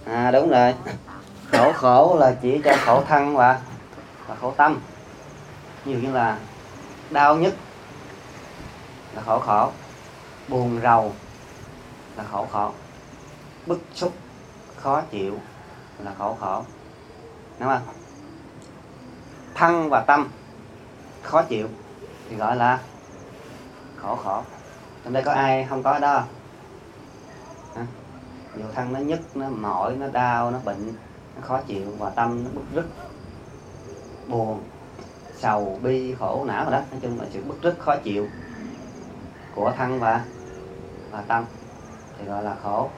Đúng rồi. Khổ là chỉ cho khổ thân và khổ tâm. Ví dụ như là đau nhức là khổ, buồn rầu là khổ, bức xúc khó chịu là khổ, đúng không? Thân và tâm khó chịu thì gọi là khổ. Trong đây có ai không có đó? Dù thân nó nhức, nó mỏi, nó đau, nó bệnh, nó khó chịu, và tâm nó bức rứt, buồn, sầu, bi, khổ, não rồi đó. Nói chung là sự bức rứt, khó chịu của thân và tâm thì gọi là khổ.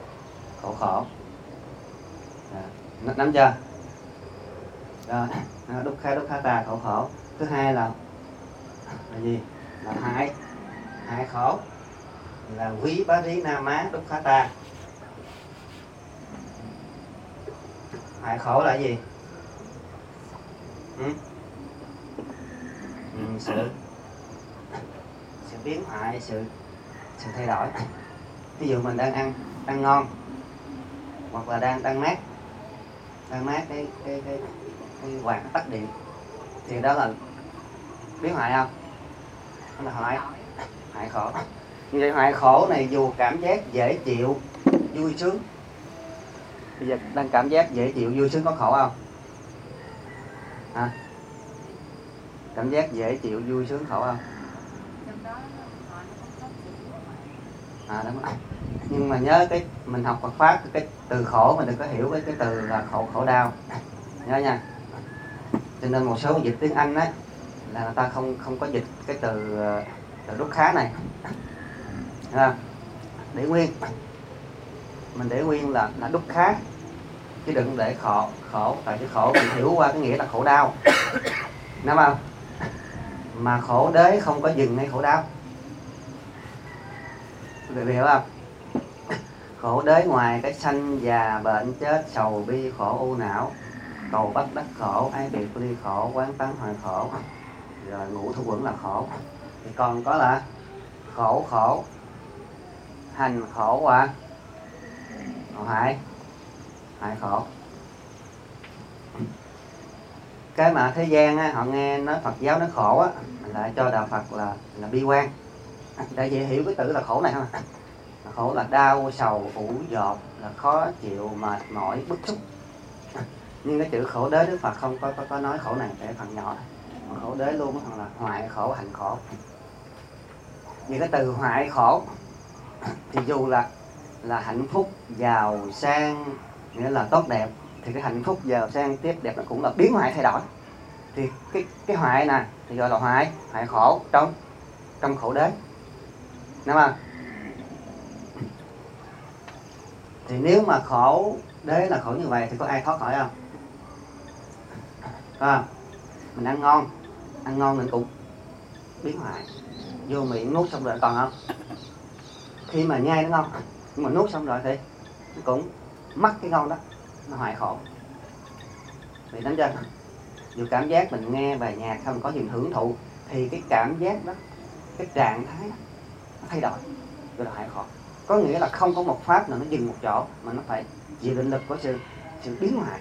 Nắm chưa? Rồi, dukkha ta, khổ. Thứ hai là gì? Là hại khổ, là quý bá rí na má dukkha ta. Hại khổ là gì? Sự biến hoại, sự thay đổi. Ví dụ mình đang ngon, hoặc là đang mát cái quạt nó tắt điện, thì đó là biến hoại không? Đó là hại khổ. Như vậy hại khổ này dù cảm giác dễ chịu, vui sướng. Bây giờ đang cảm giác dễ chịu, vui sướng có khổ không? Cảm giác dễ chịu, vui sướng khổ không? Đúng rồi. Nhưng mà nhớ cái mình học Phật pháp, cái từ khổ mình đừng có hiểu với cái từ là khổ đau, nhớ nha. Cho nên một số dịch tiếng Anh á là người ta không có dịch cái từ dukkha này, để nguyên, mình để nguyên là dukkha, chứ đừng để khổ. Tại cái khổ mình hiểu qua cái nghĩa là khổ đau, đúng không? Mà khổ đế không có dừng ngay khổ đau, được hiểu không? Khổ đế ngoài cái sanh già bệnh chết, sầu bi khổ u não, cầu bất đắc khổ, ái biệt ly khổ, quán tán hoại khổ, rồi ngũ thủ quẩn là khổ, thì còn có là khổ, hành khổ và hại khổ. Cái mà thế gian á, họ nghe nói Phật giáo nói khổ á, lại cho đạo Phật là bi quan. Đại dễ hiểu cái từ là khổ này không? Khổ là đau, sầu, ủ dột, là khó chịu, mệt mỏi, bức xúc. Nhưng cái chữ khổ đế Đức Phật không có nói khổ này, để phần nhỏ. Còn khổ đế luôn còn là hoại khổ, hành khổ. Vì cái từ hoại khổ thì dù là hạnh phúc, giàu sang, nghĩa là tốt đẹp, thì cái hạnh phúc, giàu sang, tiếp đẹp nó cũng là biến hoại thay đổi. Thì cái hoại này thì gọi là hoại khổ trong khổ đế, đúng không? Thì nếu mà khổ đế là khổ như vậy thì có ai thoát khỏi không? Mình ăn ngon mình cũng biến hoại, vô miệng nuốt xong rồi còn không? Khi mà nhai nó ngon, nhưng mà nuốt xong rồi thì nó cũng mất cái ngon đó, nó hoại khổ. Vậy đánh chưa? Dù cảm giác mình nghe bài nhạc không có gì hưởng thụ, thì cái cảm giác đó, cái trạng thái đó, nó thay đổi, gọi là hoại khổ. Có nghĩa là không có một pháp nào nó dừng một chỗ, mà nó phải chịu định lực của sự biến hoại,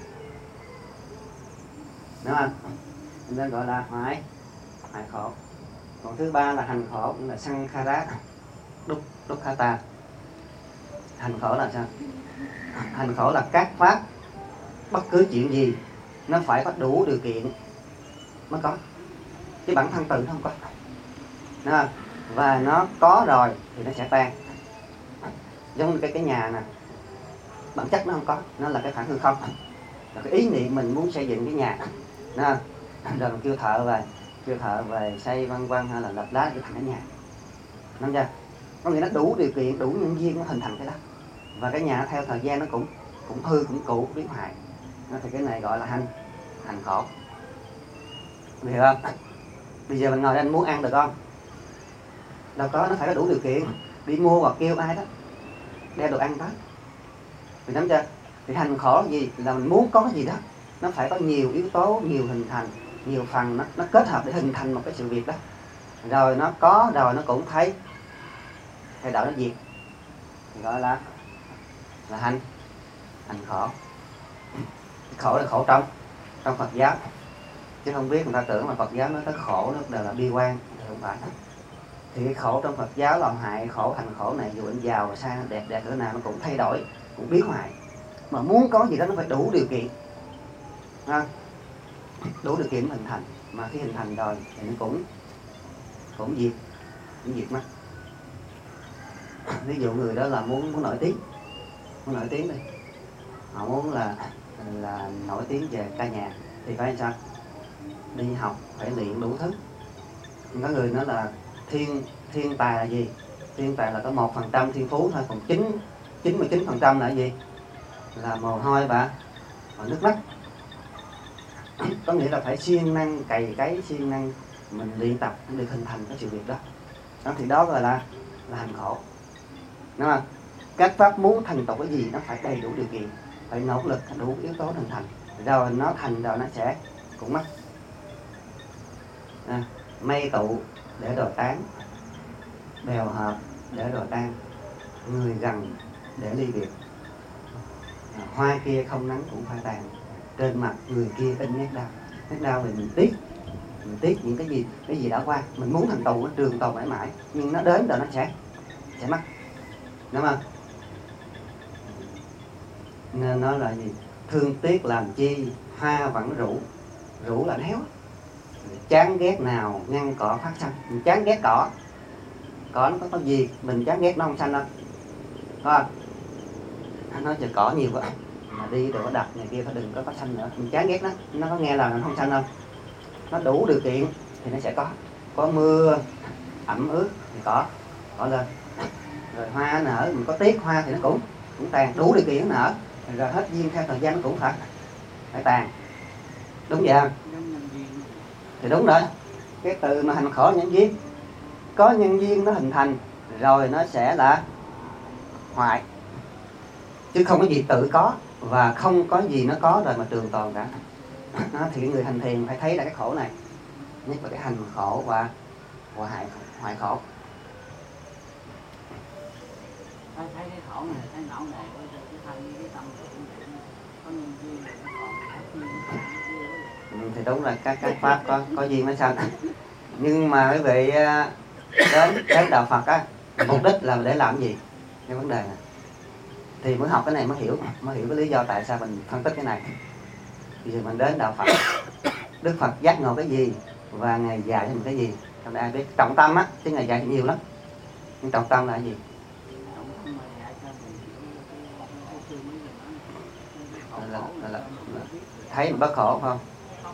đúng không? Nên gọi là hoại khổ. Còn thứ ba là hành khổ, là sankhara dukkha. Hành khổ là sao? Hành khổ là các pháp, bất cứ chuyện gì nó phải có đủ điều kiện mới có, chứ bản thân tự nó không có, đúng không? Và nó có rồi thì nó sẽ tan. Giống như cái nhà nè, bản chất nó không có, nó là cái phản hư không. Là cái ý niệm mình muốn xây dựng cái nhà, đúng không? Rồi mình kêu thợ về xây văn văn hay là lập đá để thành cái nhà, đúng chưa? Có nghĩa nó đủ điều kiện, đủ nhân duyên nó hình thành cái đó. Và cái nhà theo thời gian nó cũng hư, cũng cũ, biến hoại. Thì cái này gọi là hành khổ, hiểu không? Bây giờ mình ngồi đây anh muốn ăn được không? Đâu có, nó phải có đủ điều kiện. Đi mua hoặc kêu ai đó đeo đồ ăn đó, mình nắm chưa? Thì hành khổ là gì? Là mình muốn có cái gì đó, nó phải có nhiều yếu tố, nhiều hình thành, nhiều phần nó kết hợp để hình thành một cái sự việc đó. Rồi nó có, rồi nó cũng thấy thay đổi, nó diệt, thì gọi là hành khổ. Khổ là khổ trong Phật giáo, chứ không biết người ta tưởng là Phật giáo nói tới khổ nó đều là bi quan, không phải. Thì cái khổ trong Phật giáo là hại khổ thành khổ này, dù anh giàu sang đẹp cỡ nào nó cũng thay đổi, cũng biến hoại. Mà muốn có gì đó nó phải đủ điều kiện, đủ điều kiện hình thành. Mà khi hình thành rồi thì nó cũng diệt mất. Ví dụ người đó là muốn nổi tiếng đi, họ muốn là nổi tiếng về ca nhạc thì phải làm sao? Đi học, phải luyện đủ thứ. Có người nói là thiên tài là gì? Thiên tài là có 1% thiên phú thôi, còn 99% là gì? Là mồ hôi và nước mắt. Có nghĩa là phải siêng năng cày cấy, siêng năng mình luyện tập để hình thành cái sự việc đó. Thì đó gọi là hành khổ, đúng không? Các pháp muốn thành tựu cái gì nó phải đầy đủ điều kiện, phải nỗ lực đủ yếu tố hình thành, rồi nó thành rồi nó sẽ cũng mất. Mây tụ để rồi tán, bèo hợp để rồi tan, người gần để ly biệt. Hoa kia không nắng cũng phải tàn, trên mặt người kia in nét đau. Nét đau thì mình tiếc những cái gì đã qua. Mình muốn thành tựu nó trường tồn mãi mãi, nhưng nó đến rồi nó sẽ mất, đúng không? Nên nó là gì? Thương tiếc làm chi, hoa vẫn rủ là héo. Chán ghét nào ngăn cỏ phát sanh. Mình chán ghét cỏ nó có gì, mình chán ghét nó không sanh đâu, phải không? Nói chờ cỏ nhiều quá mà đi đừng có đập này kia, phải đừng có phát sanh nữa. Mình chán ghét nó có nghe là nó không sanh đâu. Nó đủ điều kiện thì nó sẽ có mưa ẩm ướt thì cỏ lên, rồi hoa nở, mình có tiếc hoa thì nó cũng tàn. Đủ điều kiện nó nở, rồi hết duyên theo thời gian nó cũng phải tàn, đúng vậy không? Thì đúng rồi, cái từ mà hành khổ nhân duyên, có nhân duyên nó hình thành rồi nó sẽ là hoại, chứ không có gì tự có và không có gì nó có rồi mà trường tồn cả. Thì người hành thiền phải thấy là cái khổ này, nhất là cái hành khổ và hoại khổ. Thấy cái khổ này, thấy nỗi này, cái thân cái tâm có nhân duyên rồi nó còn thì đúng là các pháp có duyên mới sanh. Nhưng mà quý vị đến đạo Phật á, mục đích là để làm gì? Cái vấn đề này thì mới học cái này mới hiểu cái lý do tại sao mình phân tích cái này. Bây giờ mình đến đạo Phật, Đức Phật giác ngộ cái gì và Ngài dạy cho mình cái gì? Không ai biết. Trọng tâm á, chứ Ngài dạy thì nhiều lắm. Nhưng trọng tâm là cái gì? Là thấy mình bất khổ không?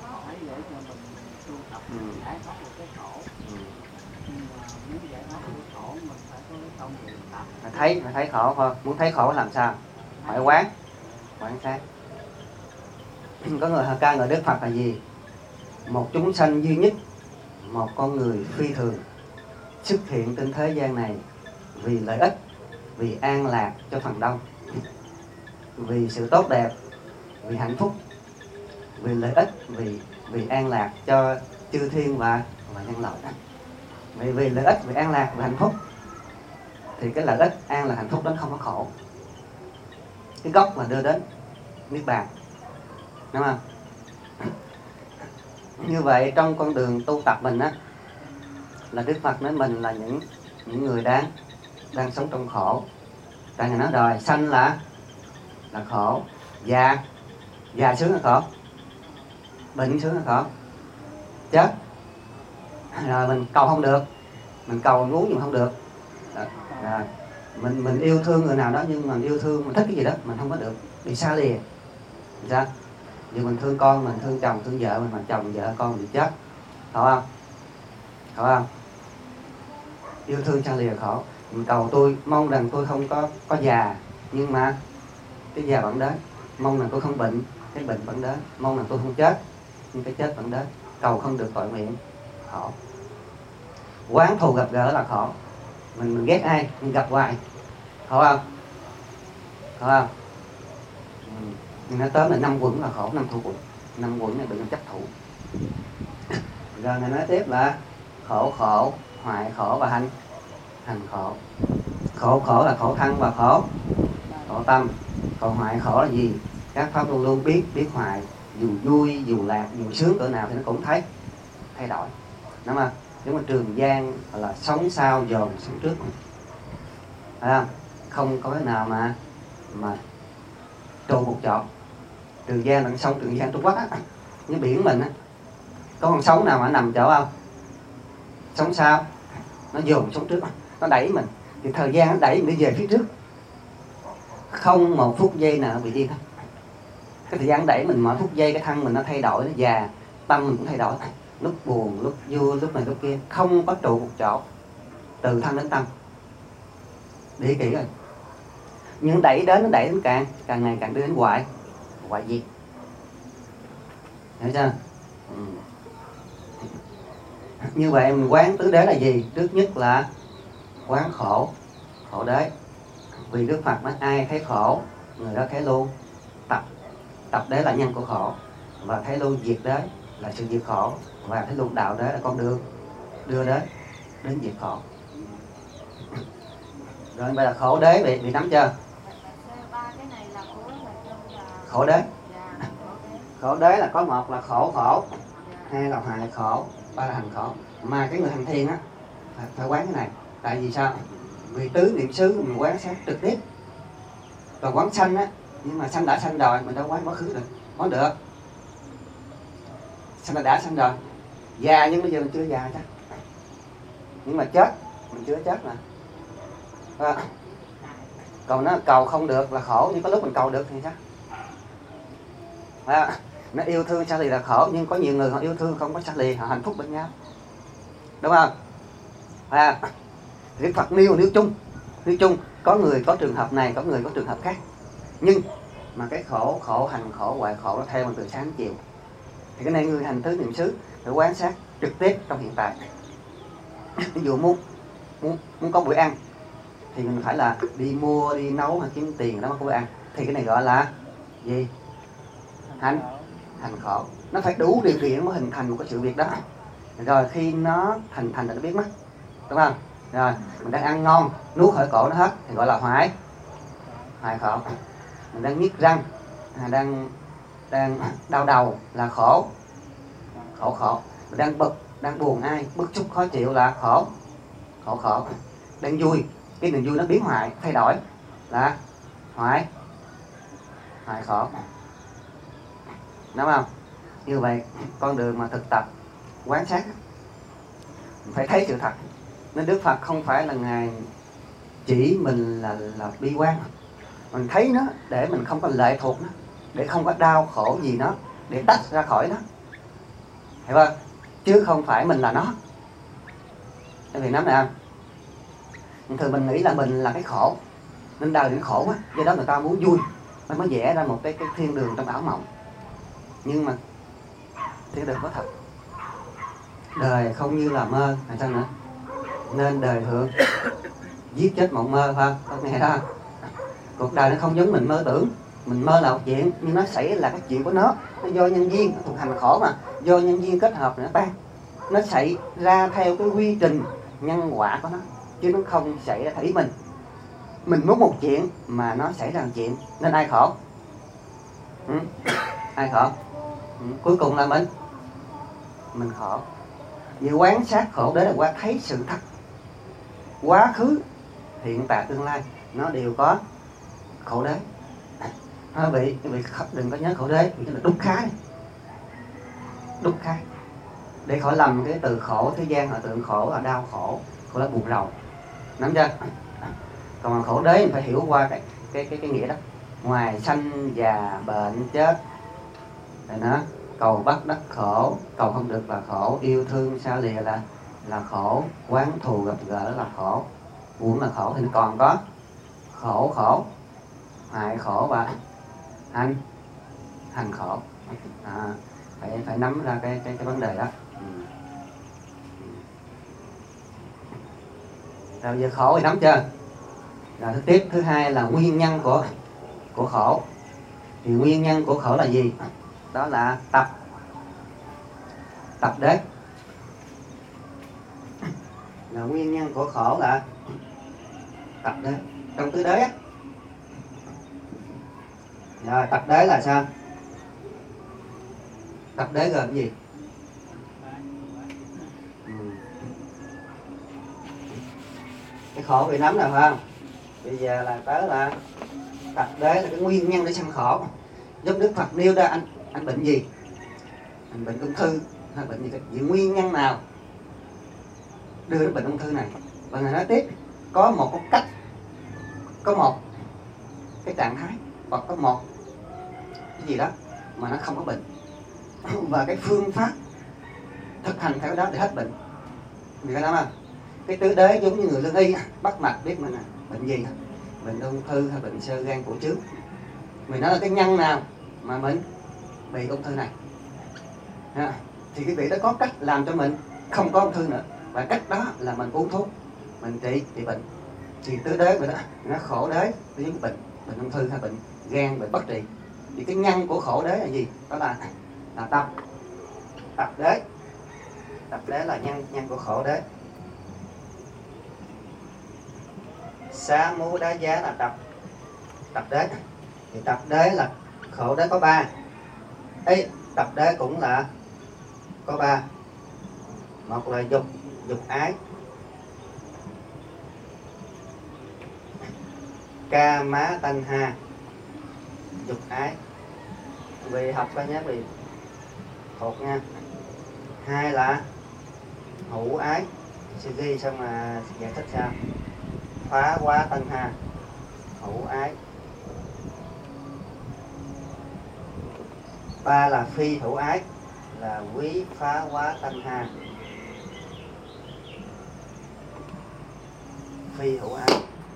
Phải thấy khổ không? Muốn thấy khổ làm sao? Phải quán sát. Có người ca ngợi Đức Phật là gì? Một chúng sanh duy nhất, một con người phi thường, xuất hiện trên thế gian này vì lợi ích, vì an lạc cho phần đông, vì sự tốt đẹp, vì hạnh phúc, vì lợi ích, vì an lạc cho chư thiên và nhân loại. Vì lợi ích, vì an lạc, vì hạnh phúc, thì cái lợi ích, an lạc, hạnh phúc đó không có khổ. Cái gốc là đưa đến niết bàn, đúng không? Như vậy trong con đường tu tập mình á, là Đức Phật nói mình là những người đang sống trong khổ. Tại Ngài nói rồi, sanh là khổ, già sướng là khổ, bệnh sướng là khổ, chết rồi mình cầu không được, mình cầu muốn nhưng không được. Rồi mình yêu thương người nào đó, nhưng mà yêu thương mình thích cái gì đó mình không có được, bị xa lìa. Sao? Vì mình thương con, mình thương chồng, thương vợ mình, mà chồng vợ con mình bị chết, khổ không? Yêu thương xa lìa khổ. Mình cầu tôi mong rằng tôi không có già, nhưng mà cái già vẫn đến. Mong rằng tôi không bệnh, cái bệnh vẫn đến. Mong rằng tôi không chết, nhưng cái chết vẫn đến. Cầu không được tội nguyện, khổ. Quán thù gặp gỡ là khổ. Mình ghét ai, mình gặp hoài, khổ không? Nhưng nói tới là 5 quẩn là khổ, 5 thủ quẩn. 5 quẩn này bị chấp thủ. Rồi Ngài nói tiếp là khổ, hoại khổ và hành khổ. Khổ là khổ thân và khổ tâm. Còn hoại khổ là gì? các pháp luôn luôn biết hoài, dù vui dù lạc dù sướng cỡ nào thì nó cũng thấy thay đổi, đúng không? Nếu mà Trường Giang là sống sau dòm sống trước, phải không có cái nào mà trù một chọt. Trường Giang là sông Trường Giang Trung Quốc á, như biển mình á, có con sóng nào mà nằm chỗ không? Sóng sau nó dồn xuống trước, nó đẩy mình, thì thời gian nó đẩy mình đi về phía trước, không một phút giây nào bị điên hết. Cái thời gian đẩy mình mỗi phút giây, cái thân mình nó thay đổi, nó già, tâm mình cũng thay đổi, lúc buồn lúc vui, lúc này lúc kia, không có trụ một chỗ, từ thân đến tâm. Để kỹ rồi, nhưng đẩy đến nó đẩy đến càng ngày càng đưa đến hoại diệt, hiểu chưa? Như vậy mình quán tứ đế là gì? Trước nhất là quán khổ đế. Vì Đức Phật nói ai thấy khổ, người đó thấy luôn tập đế là nhân của khổ, và thấy luôn diệt đế là sự diệt khổ, và thấy luôn đạo đế là con đường đưa đến diệt khổ. Rồi bây giờ khổ đế bị nắm chưa? Khổ đế. Khổ đế là có một là khổ, hai là hoại khổ, ba là hành khổ. Mà cái người hành thiền á phải quán cái này. Tại vì sao? Vì tứ niệm xứ mình quán sát trực tiếp. Còn quán sanh á, nhưng mà sanh đã sanh rồi, mình đâu quán quá khứ được, quán được. Sanh đã sanh rồi, già nhưng bây giờ mình chưa già chắc, nhưng mà chết mình chưa chết mà. Còn nó cầu không được là khổ, nhưng có lúc mình cầu được thì chắc. Nó yêu thương xa lì là khổ, nhưng có nhiều người họ yêu thương không có xa lì, họ hạnh phúc bên nhau, đúng không? Đức Phật nêu chung, có người có trường hợp này, có người có trường hợp khác, nhưng mà cái khổ hành khổ hoại khổ nó theo mình từ sáng đến chiều. Thì cái này người hành tứ niệm xứ phải quan sát trực tiếp trong hiện tại. Ví dụ muốn có bữa ăn thì mình phải là đi mua, đi nấu hay kiếm tiền đó mà có bữa ăn, thì cái này gọi là gì? Hành khổ. Nó phải đủ điều kiện mới hình thành một cái sự việc đó. Rồi khi nó thành là nó biết mất, đúng không? Rồi mình đang ăn ngon, nuốt khỏi cổ nó hết thì gọi là hoại khổ. Mình đang nhức răng, đang đau đầu là khổ. Mình đang bực, đang buồn ai, bức xúc khó chịu là khổ. Đang vui, cái niềm vui nó biến hoại, thay đổi là hoại khổ, đúng không? Như vậy con đường mà thực tập quán sát mình phải thấy sự thật. Nên Đức Phật không phải là Ngài chỉ mình là bi quan, mình thấy nó để mình không có lệ thuộc nó, để không có đau khổ gì nó, để tách ra khỏi nó, hiểu không? Chứ không phải mình là nó. Tại vì nắm này thường mình nghĩ là mình là cái khổ, nên đời nó khổ quá, do đó người ta muốn vui, nó mới vẽ ra một cái thiên đường trong ảo mộng. Nhưng mà thiên đường có thật, đời không như là mơ, là sao nữa? Nên đời hưởng giết chết mộng mơ, phải không? Nghe đó, cuộc đời nó không giống mình mơ tưởng. Mình mơ là một chuyện, nhưng nó xảy là cái chuyện của nó do nhân duyên, nó thuộc hành khổ mà, do nhân duyên kết hợp nữa tan. Nó xảy ra theo cái quy trình nhân quả của nó, chứ nó không xảy ra theo ý mình. Mình muốn một chuyện mà nó xảy ra một chuyện, nên ai khổ? Ai khổ? Cuối cùng là mình khổ. Vì quán sát khổ đế là qua thấy sự thật. Quá khứ, hiện tại, tương lai nó đều có khổ đế. Vị đừng có nhớ khổ đế, vì là đúc khái, để khỏi lầm cái từ khổ thế gian là tượng khổ là đau khổ là buồn rầu, nắm chưa? Còn khổ đế mình phải hiểu qua cái nghĩa đó. Ngoài sanh già bệnh chết rồi nó cầu bắt đắc khổ, cầu không được là khổ, yêu thương xa lìa là khổ, quán thù gặp gỡ là khổ, buồn là khổ, thì nó còn có khổ hại khổ và hành khổ. Phải nắm ra cái vấn đề đó. Rồi giờ khổ thì nắm chưa? Rồi thứ hai là nguyên nhân của khổ. Thì nguyên nhân của khổ là gì? Đó là tập đế. Là nguyên nhân của khổ là tập đế. Trong tứ đế á, Rồi tập đế là sao? Tập đế gồm cái gì? Cái khổ bị nắm nào phải không? Bây giờ là tới là tập đế là cái nguyên nhân để sanh khổ. Giúp Đức Phật nêu ra anh bệnh gì? Anh bệnh ung thư hay bệnh gì? Vì nguyên nhân nào đưa đến bệnh ung thư này? Và Ngài nói tiếp, có một cái cách, có một cái trạng thái hoặc có một cái gì đó mà nó không có bệnh, và cái phương pháp thực hành theo đó để hết bệnh. Vì cái đó mà cái tứ đế giống như người lương y bắt mạch biết mình là bệnh gì, bệnh ung thư hay bệnh xơ gan cổ trướng. Vì nó là cái nhân nào mà mình bị ung thư này, thì cái vị đó có cách làm cho mình không có ung thư nữa, và cách đó là mình uống thuốc, mình trị bệnh. Thì tứ đế vậy đó, nó khổ đế với bệnh ung thư hay bệnh gan, bệnh bất trị. Thì cái nhân của khổ đế là gì? Đó là tập đế. Tập đế là nhân của khổ đế. Xá mú đá giá là tập đế. Thì tập đế là khổ đế có 3. Ấy tập đế cũng là có 3. Một là dục ái, ca má tanh ha. Dục ái vì học coi nhé, vì thuộc nha. 2 là hữu ái, sẽ ghi xong mà giải thích sao. Phá quá tân ha, hữu ái. 3 là phi hữu ái, là quý phá quá tân ha. Phi hữu ái.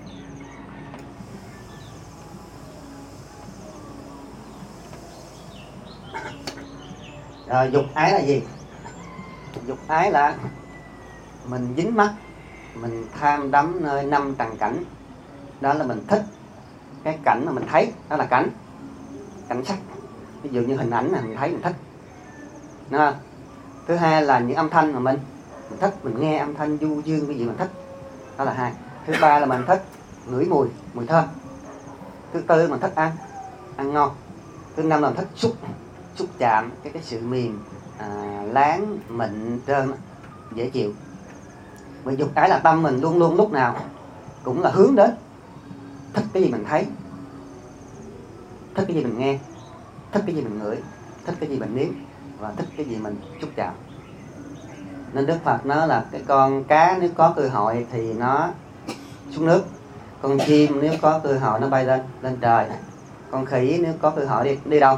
Rồi dục ái là gì? Dục ái là mình dính mắc, mình tham đắm nơi 5 trần cảnh. Đó là mình thích cái cảnh mà mình thấy, đó là cảnh sắc. Ví dụ như hình ảnh này mình thấy mình thích. Đó. Thứ hai là những âm thanh mà mình thích, mình nghe âm thanh du dương cái gì mình thích. Đó là 2. Thứ 3 là mình thích ngửi mùi thơm. Thứ 4 mình thích ăn ngon. Thứ 5 là mình thích xúc chạm cái sự mềm, láng, mịn, trơn, dễ chịu. Vì dục ái là tâm mình luôn luôn lúc nào cũng là hướng đến thích cái gì mình thấy, thích cái gì mình nghe, thích cái gì mình ngửi, thích cái gì mình nếm, và thích cái gì mình xúc chạm. Nên Đức Phật nói là cái con cá nếu có cơ hội thì nó xuống nước, con chim nếu có cơ hội nó bay lên trời, con khỉ nếu có cơ hội đi đâu?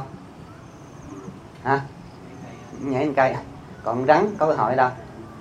Nhảy lên cây. Còn rắn có cơ hội đâu?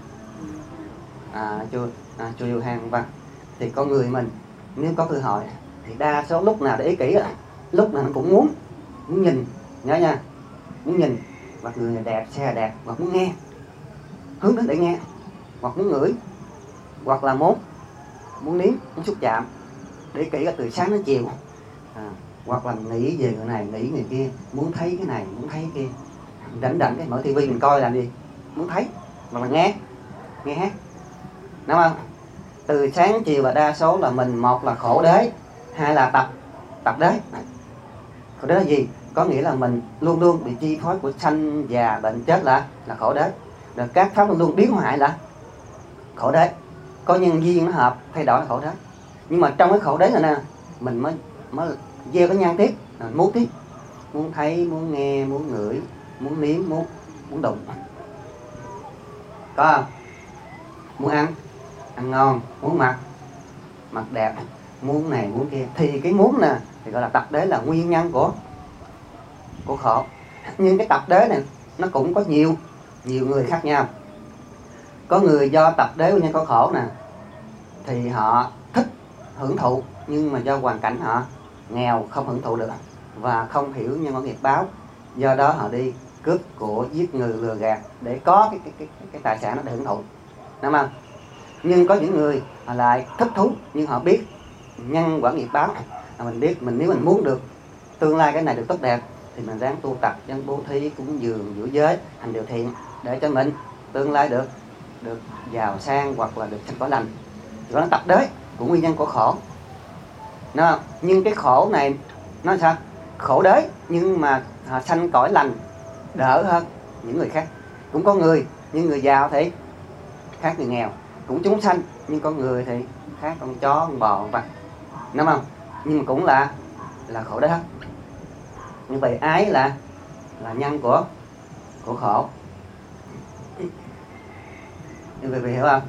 Chui vô hang vân. Thì con người mình nếu có cơ hội thì đa số lúc nào để ý kỹ, lúc nào nó cũng muốn nhìn, nhớ nha, muốn nhìn, hoặc người này đẹp, xe đẹp, hoặc muốn nghe, hướng đến để nghe, hoặc muốn ngửi, hoặc là muốn nếm, muốn xúc chạm. Để ý kỹ từ sáng đến chiều, hoặc là nghĩ về người này, nghĩ người kia, muốn thấy cái này, muốn thấy cái kia. Rảnh cái mở tivi mình coi làm gì? Muốn thấy, hoặc là nghe hát, đúng không? Từ sáng chiều và đa số là mình, một là khổ đế, 2 là tập đế. Khổ đế là gì? Có nghĩa là mình luôn luôn bị chi phối của sanh già bệnh chết là khổ đế. Rồi các pháp luôn luôn biến hoại là khổ đế. Có nhân duyên nó hợp thay đổi là khổ đế. Nhưng mà trong cái khổ đế này nè, mình mới gieo cái nhân tiếp, muốn tiếp, muốn thấy, muốn nghe, muốn ngửi, muốn nếm, muốn đụng. Có không? Muốn ăn ngon, muốn mặc đẹp, muốn này muốn kia. Thì cái muốn nè thì gọi là tập đế, là nguyên nhân của khổ. Nhưng cái tập đế này nó cũng có nhiều người khác nhau. Có người do tập đế nguyên nhân có khổ nè, thì họ thích hưởng thụ, nhưng mà do hoàn cảnh họ nghèo không hưởng thụ được, và không hiểu nhân quả nghiệp báo, do đó họ đi cướp của, giết người, lừa gạt để có cái tài sản nó để hưởng thụ, đúng không? Nhưng có những người họ lại thích thú, nhưng họ biết nhân quả nghiệp báo, mình biết nếu mình muốn được tương lai cái này được tốt đẹp thì mình ráng tu tập, dân bố thí, cúng dường, giữ giới, hành điều thiện để cho mình tương lai được giàu sang, hoặc là được sanh cõi lành. Thì nó tập đế của nguyên nhân của khổ. Nó, nhưng cái khổ này nó sao? khổ đới nhưng mà họ sanh cõi lành đỡ hơn những người khác. Cũng có người, nhưng người giàu thì khác người nghèo. Cũng chúng sanh, nhưng có người thì khác con chó, con bò, con vật, đúng không? Nhưng mà cũng là khổ đới hết. Như vậy ái là nhân của khổ. Như vậy hiểu không?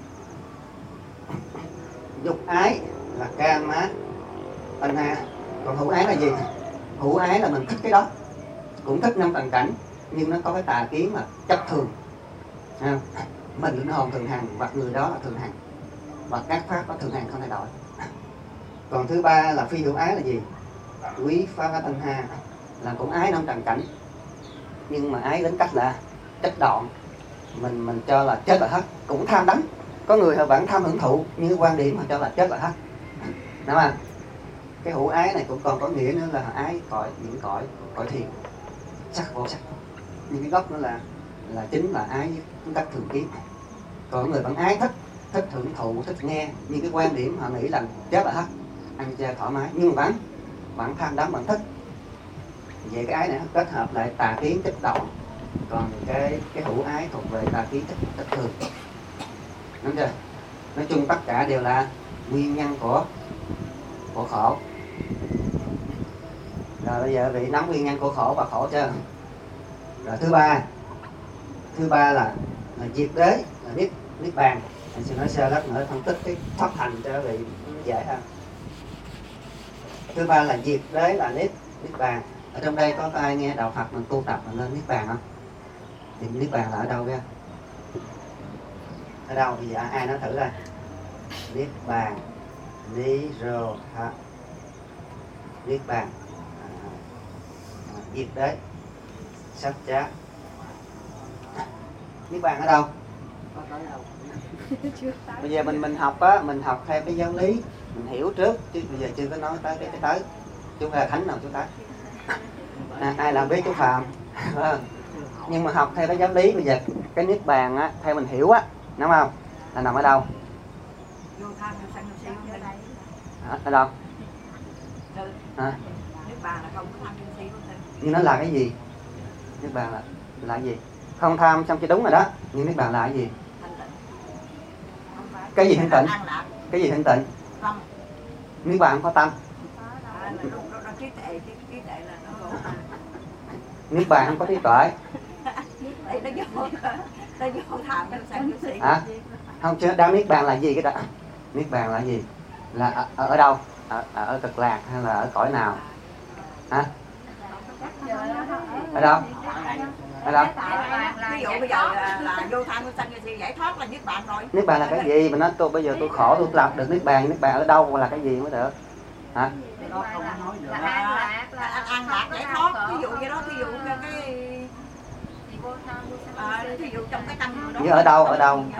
Dục ái là kama tanha. Còn hữu ái là gì? Hữu ái là mình thích cái đó, cũng thích năm tầng cảnh, nhưng nó có cái tà kiến là chấp thường. Mình linh hồn thường hằng, hoặc người đó là thường hằng, và các pháp có thường hằng không thay đổi. Còn thứ ba là phi hữu ái là gì? Quý pháp tanha là cũng ái năm tầng cảnh, nhưng mà ái đến cách là chất đoạn. Mình cho là chết là hết, cũng tham đắm. Có người họ vẫn tham hưởng thụ, nhưng quan điểm họ cho là chết là hết, đúng không? Cái hữu ái này cũng còn có nghĩa nữa là ái những cõi thiền, sắc vô sắc. Nhưng cái gốc nó là chính là ái với cách thường kiến. Còn người vẫn ái thích hưởng thụ, thích nghe, nhưng cái quan điểm họ nghĩ là chết là hết, ăn chơi thoải mái, nhưng mà vẫn tham đắm, vẫn thích. Vậy cái ái này kết hợp lại tà kiến chất động. Còn cái hữu ái thuộc về tà kiến chất thường. Đúng chưa? Nói chung tất cả đều là nguyên nhân của khổ. Rồi bây giờ vị nắm nguyên nhân của khổ và khổ chưa? Rồi thứ ba là diệt đế, là niết bàn. Mình sẽ nói sơ lát nữa phân tích cái thoát thành cho vị dễ hơn. Thứ ba là diệt đế là niết bàn. Ở trong đây có ai nghe đạo Phật mình tu tập mình lên niết bàn không? Thì niết bàn là ở đâu ra? Ở đâu? Bây giờ ai nói thử ra. Niết bàn, Nirodha, niết bàn, diệt đế, sát chá. Niết bàn ở đâu? Bây giờ mình học á, mình học theo cái giáo lý, mình hiểu trước, chứ bây giờ chưa có nói tới cái tới. Chú là thánh nào chú tới? Ai làm biết chú Phạm? Nhưng mà học theo cái giáo lý, bây giờ cái niết bàn á, theo mình hiểu á, đúng không? Là nằm ở đâu? Ở đâu? Nhưng nó là cái gì? Niết bàn là cái gì? Không tham xong chứ đúng rồi đó. Nhưng niết bàn là cái gì? Cái gì thanh tịnh? Cái gì thanh tịnh? Niết bàn không có tâm. Niết bàn không có trí tuệ. Không chứ đáo niết bàn là gì cái đó? Niết bàn là gì? Là ở đâu? Ở cực lạc hay là ở cõi nào? Hả? Ở đâu? Ở đâu? Ví dụ bây giờ là vô tham vô sanh thì giải thoát là niết bàn rồi. Niết bàn là cái gì? Mà nói tôi bây giờ tôi khổ tôi lập được niết bàn ở đâu là cái gì mới được? Hả? An lạc giải thoát, ví dụ vậy đó, ví dụ ví dụ trong cái tâm đó. Ở đâu? Tại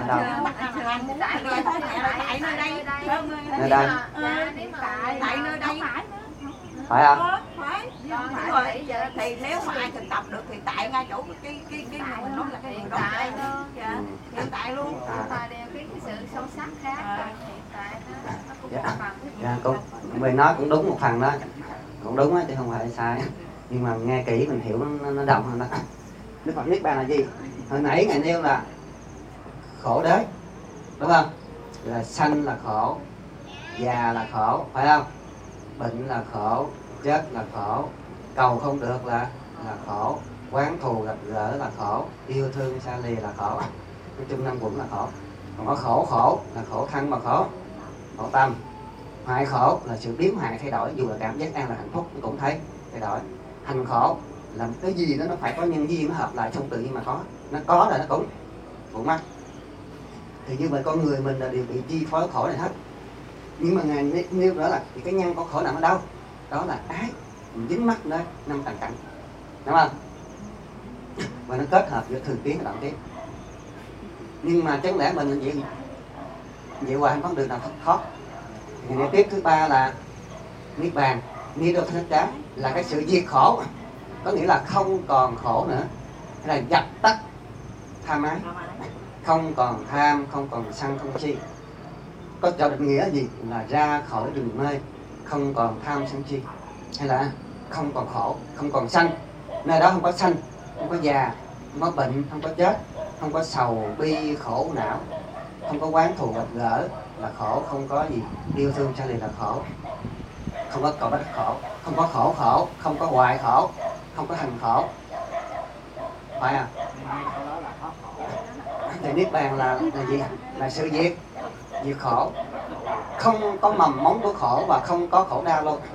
nơi đây. Nơi đây. Tại nơi đây. Phải không? Phải. Rồi. Thì nếu mà ai thực tập được thì tại ngay chỗ cái mình nói là cái hiện tại luôn. Dạ. Hiện tại luôn. Cái sự sâu sắc khác. Hiện tại Dạ, mình nói cũng đúng một phần đó, cũng đúng á chứ không phải sai, nhưng mà nghe kỹ mình hiểu nó đồng hơn đó. Đức Phật niết bàn là gì? Hồi nãy ngài nêu là khổ đới, đúng không? Là sanh là khổ, già là khổ, phải không? Bệnh là khổ, chết là khổ, cầu không được là khổ, oán thù gặp gỡ là khổ, yêu thương xa lìa là khổ. Nói chung năm quẩn là khổ. Còn có khổ là khổ thân mà khổ tâm. Hoại khổ là sự biến hoại thay đổi, dù là cảm giác an là hạnh phúc nó cũng thấy thay đổi. Hành khổ là cái gì đó nó phải có nhân duyên nó hợp lại trong tự nhiên mà có. Nó có là nó cũng phụ mắc. Thì như vậy con người mình là đều bị chi phối khổ này hết. Nhưng mà ngài nêu đó là cái nhân của khổ nằm ở đâu? Đó là ái, mình dính mắc nơi năm tầng cảnh, đúng không? Và nó kết hợp giữa thường kiến và đoạn kiến. Nhưng mà chẳng lẽ mình là vậy hoài không có đường nào thoát. Thì cái tiếp thứ ba là niết bàn, nirodha là cái sự diệt khổ, có nghĩa là không còn khổ nữa, hay là dập tắt tham ái, không còn tham, không còn sân, không si. Có cho định nghĩa gì là ra khỏi đường mê, không còn tham sân si, hay là không còn khổ, không còn sanh. Nơi đó không có sanh, không có già, không có bệnh, không có chết, không có sầu bi khổ não, không có oán thù gặp gỡ là khổ, không có gì yêu thương xa lìa là khổ, không có cõi bất khổ, không có khổ khổ, không có hoại khổ, không có hành khổ, phải à? Sau đó là thoát khổ. Thì niết bàn là gì? Là sự diệt khổ, không có mầm móng của khổ và không có khổ đau luôn,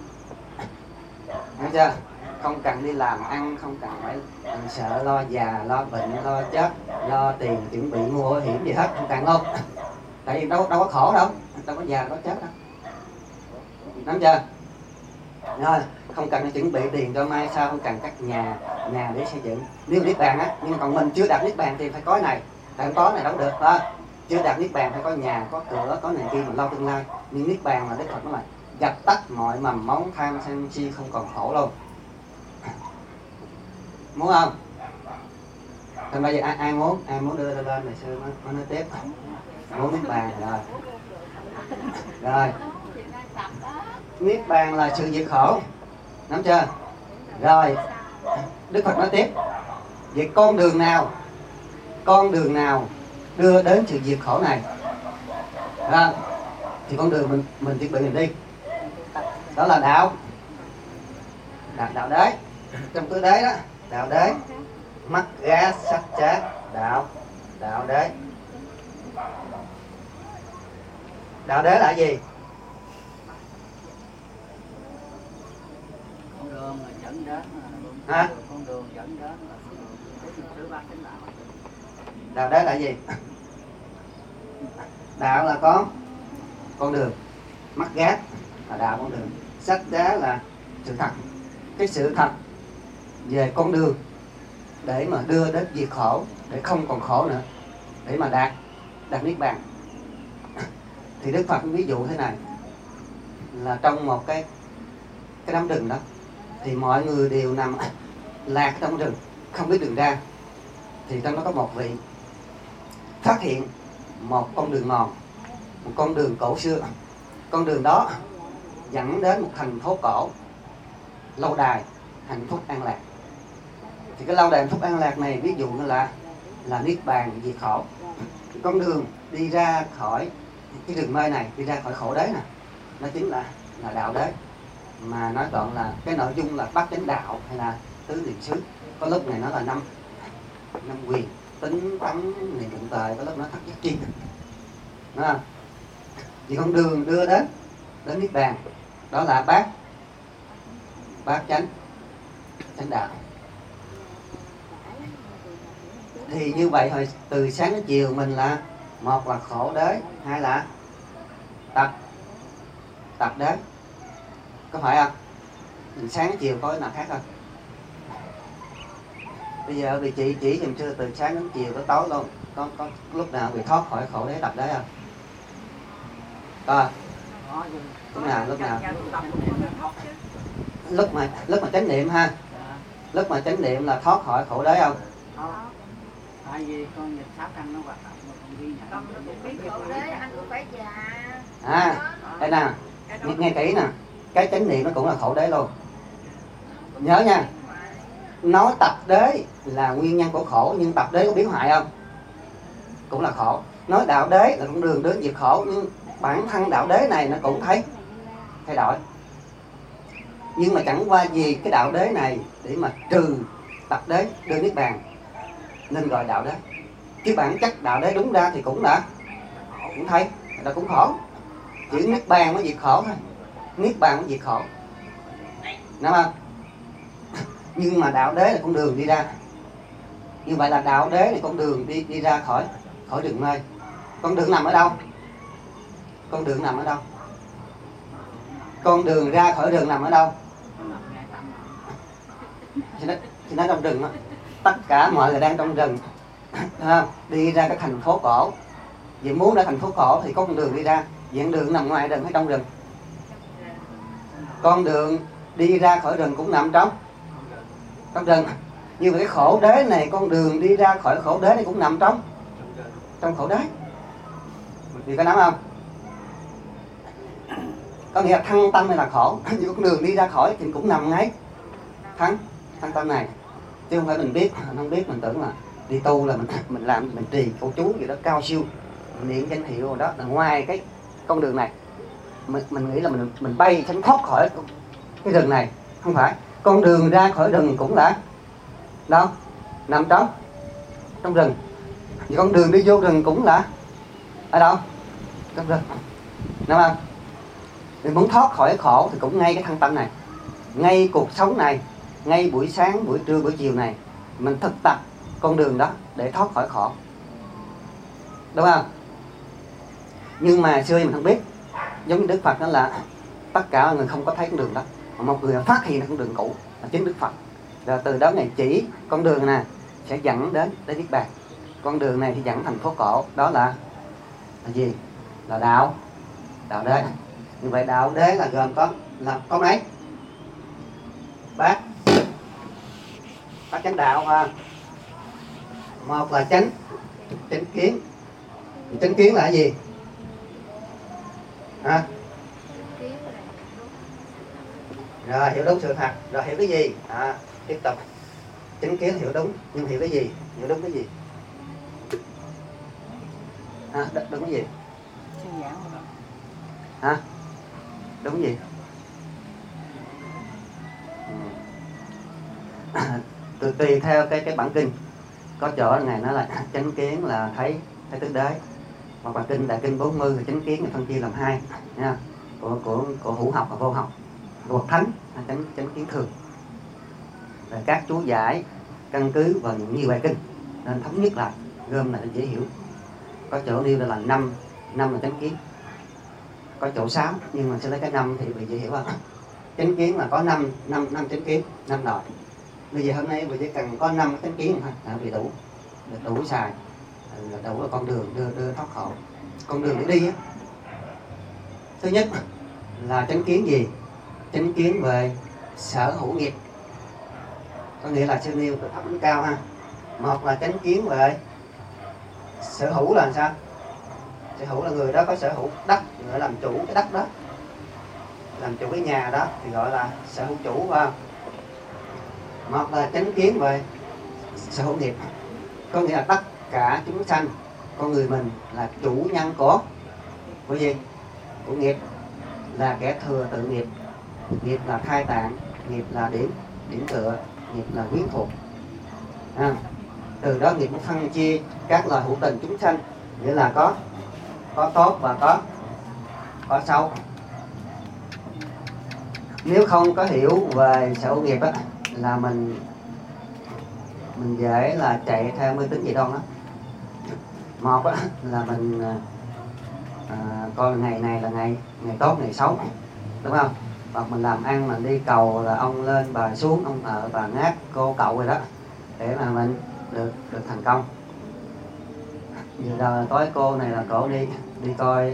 hiểu chưa? Không cần đi làm ăn, không cần phải sợ lo già, lo bệnh, lo chết, lo tiền chuẩn bị mua bảo hiểm gì hết, không cần luôn. Tại vì đâu có khổ đâu có già, đâu có chết đâu, nắm chưa? Rồi, không cần chuẩn bị tiền cho mai sau, không cần các nhà để xây dựng. Nếu niết bàn á, nhưng còn mình chưa đạt niết bàn thì phải có này, tại không có này đâu được đó. Chưa đạt niết bàn phải có nhà, có cửa, có này kia mà lo tương lai. Nhưng niết bàn là Đức Phật nói là dập tắt mọi mầm móng tham sân si, không còn khổ luôn. Muốn không? Thì bây giờ ai muốn đưa lên này sư mới nói tiếp. Muốn niết bàn rồi. Niết bàn là sự diệt khổ, nắm chưa? Rồi Đức Phật nói tiếp, vậy con đường nào đưa đến sự diệt khổ này? Đó. Thì con đường mình chuẩn bị mình đi, đó là đạo đế. Trong tứ đế đó, đạo đế, mắt ga sắc chá, đạo đế. Đạo đế là gì? Con đường là dẫn đến hả? Con đường dẫn đến là thứ ba chánh đạo. Đạo đế là gì? Đạo là con đường, mắt gác là đạo con đường, sách đá là sự thật. Cái sự thật về con đường để mà đưa đến diệt khổ, để không còn khổ nữa, để mà đạt niết bàn. Thì Đức Phật ví dụ thế này, là trong một cái đám rừng đó, thì mọi người đều nằm lạc trong rừng, không biết đường ra. Thì trong đó có một vị phát hiện một con đường mòn, một con đường cổ xưa. Con đường đó dẫn đến một thành phố cổ, lâu đài hạnh phúc an lạc. Thì cái lâu đài hạnh phúc an lạc này ví dụ như là niết bàn diệt khổ. Con đường đi ra khỏi cái rừng mê này, đi ra khỏi khổ đế nè, nó chính là đạo đế. Mà nói gọn là cái nội dung là bát chánh đạo hay là tứ niệm xứ. Có lúc này nó là năm quyền, tính tấn niệm định tề, có lúc nó thất giác chi. Đúng không? Thì con đường đưa đến niết bàn đó là bát chánh đạo. Thì như vậy hồi từ sáng đến chiều mình là một là khổ đế, hai là tập đế, có phải không? Mình sáng chiều có cái nào khác không? Bây giờ vì chị chỉ dùm chưa từ sáng đến chiều tới tối luôn, có lúc nào bị thoát khỏi khổ đế tập đế không? Lúc nào lúc mà chánh niệm ha, lúc mà chánh niệm là thoát khỏi khổ đế không? Tại vì con nghiệp sáu căn nó hoạt động mà con ghi nhận. Khổ đế anh cũng phải già. Đây nè, nghe kỹ nè, cái chánh niệm nó cũng là khổ đế luôn. Nhớ nha, nói tập đế là nguyên nhân của khổ, nhưng tập đế có biến hoại không? Cũng là khổ. Nói đạo đế là con đường đến diệt khổ, nhưng bản thân đạo đế này nó cũng thay đổi. Nhưng mà chẳng qua vì cái đạo đế này để mà trừ tập đế đưa niết bàn nên gọi đạo đế. Chứ bản chất đạo đế đúng ra thì cũng thấy là cũng khổ. Chỉ niết bàn mới diệt khổ thôi. Niết bàn mới diệt khổ. Đúng không? Nhưng mà đạo đế là con đường đi ra. Như vậy là đạo đế là con đường đi ra khỏi rừng mê. Con đường nằm ở đâu? Con đường ra khỏi rừng nằm ở đâu? Thì nó trong rừng đó. Tất cả mọi người đang trong rừng. Đi ra cái thành phố cổ. Vì muốn ra thành phố cổ thì có con đường đi ra. Diện đường nằm ngoài rừng hay trong rừng? Con đường đi ra khỏi rừng cũng nằm trong rừng. Như vậy cái khổ đế này, con đường đi ra khỏi khổ đế này cũng nằm trong khổ đế. Vì có nắm không? Có nghĩa là thăng tâm này là khổ. Như con đường đi ra khỏi thì cũng nằm ngay thăng tâm này, chứ không phải mình biết, không biết mình tưởng là đi tu là mình làm mình trì câu chú gì đó cao siêu, mình niệm danh hiệu rồi đó là ngoài cái con đường này. Mình nghĩ là mình bay tránh thoát khỏi cái rừng này. Không phải, con đường ra khỏi rừng cũng là đâu, nằm trong rừng. Thì con đường đi vô rừng cũng là ở đâu, trong rừng, đúng không? Mình muốn thoát khỏi khổ thì cũng ngay cái thân tâm này, ngay cuộc sống này, ngay buổi sáng, buổi trưa, buổi chiều này mình thực tập con đường đó để thoát khỏi khổ, đúng không? Nhưng mà xưa mình không biết, giống như Đức Phật đó là tất cả người không có thấy con đường đó, mà một người phát hiện con đường cũ là chính Đức Phật. Rồi từ đó Ngài chỉ con đường này sẽ dẫn đến Niết Bàn. Con đường này thì dẫn thành phố cổ, đó là gì? Là đạo đế. Như vậy đạo đế là gồm có mấy? Bát chánh đạo ha. Một là chánh kiến. Chánh kiến là cái gì? À. Rồi hiểu đúng sự thật. Rồi hiểu cái gì? Tiếp tục. Chánh kiến hiểu đúng, nhưng hiểu cái gì? Hiểu đúng cái gì? Đúng cái gì? Đúng cái gì? Tùy theo cái bản kinh. Có chỗ Ngài nói là chánh kiến là thấy tứ đế. Hoặc là kinh Đại Kinh 40 thì chánh kiến là phân chia làm hai nha. Của hữu học và vô học. Của bậc thánh là chánh kiến thường. Rồi các chú giải căn cứ vào những nhiều bài kinh nên thống nhất lại, gom lại dễ hiểu. Có chỗ nêu là 5 là chánh kiến, có chỗ 6, nhưng mà sẽ lấy cái 5 thì bị dễ hiểu hơn. Chánh kiến là có 5 chánh kiến, 5 loại. Bây giờ hôm nay mình chỉ cần có 5 chánh kiến thôi là bị đủ xài, đủ là con đường đưa thoát khổ. Con đường để đi á, thứ nhất là chánh kiến gì? Chánh kiến về sở hữu nghiệp, có nghĩa là siêu nêu từ thấp đến cao ha. Một là chánh kiến về sở hữu là sao? Sở hữu là người đó có sở hữu đất, người làm chủ cái đất đó, làm chủ cái nhà đó thì gọi là sở hữu chủ, phải không? Một là chánh kiến về sở hữu nghiệp, có nghĩa là tất cả chúng sanh, con người mình là chủ nhân của gì? Của nghiệp, là kẻ thừa tự nghiệp. Nghiệp là khai tạng, nghiệp là điểm tựa, nghiệp là quyến thuộc. Từ đó nghiệp nó phân chia các loài hữu tình chúng sanh, nghĩa là có tốt và có xấu. Nếu không có hiểu về sở hữu nghiệp á, là mình dễ là chạy theo mê tín dị đoan đó. Một á, là mình coi ngày này là ngày tốt, ngày xấu, đúng không? Hoặc mình làm ăn, mình đi cầu là ông lên bà xuống, ông ở bà ngát cô cậu rồi đó, để mà mình được thành công. Giờ đời tối cô này là cổ đi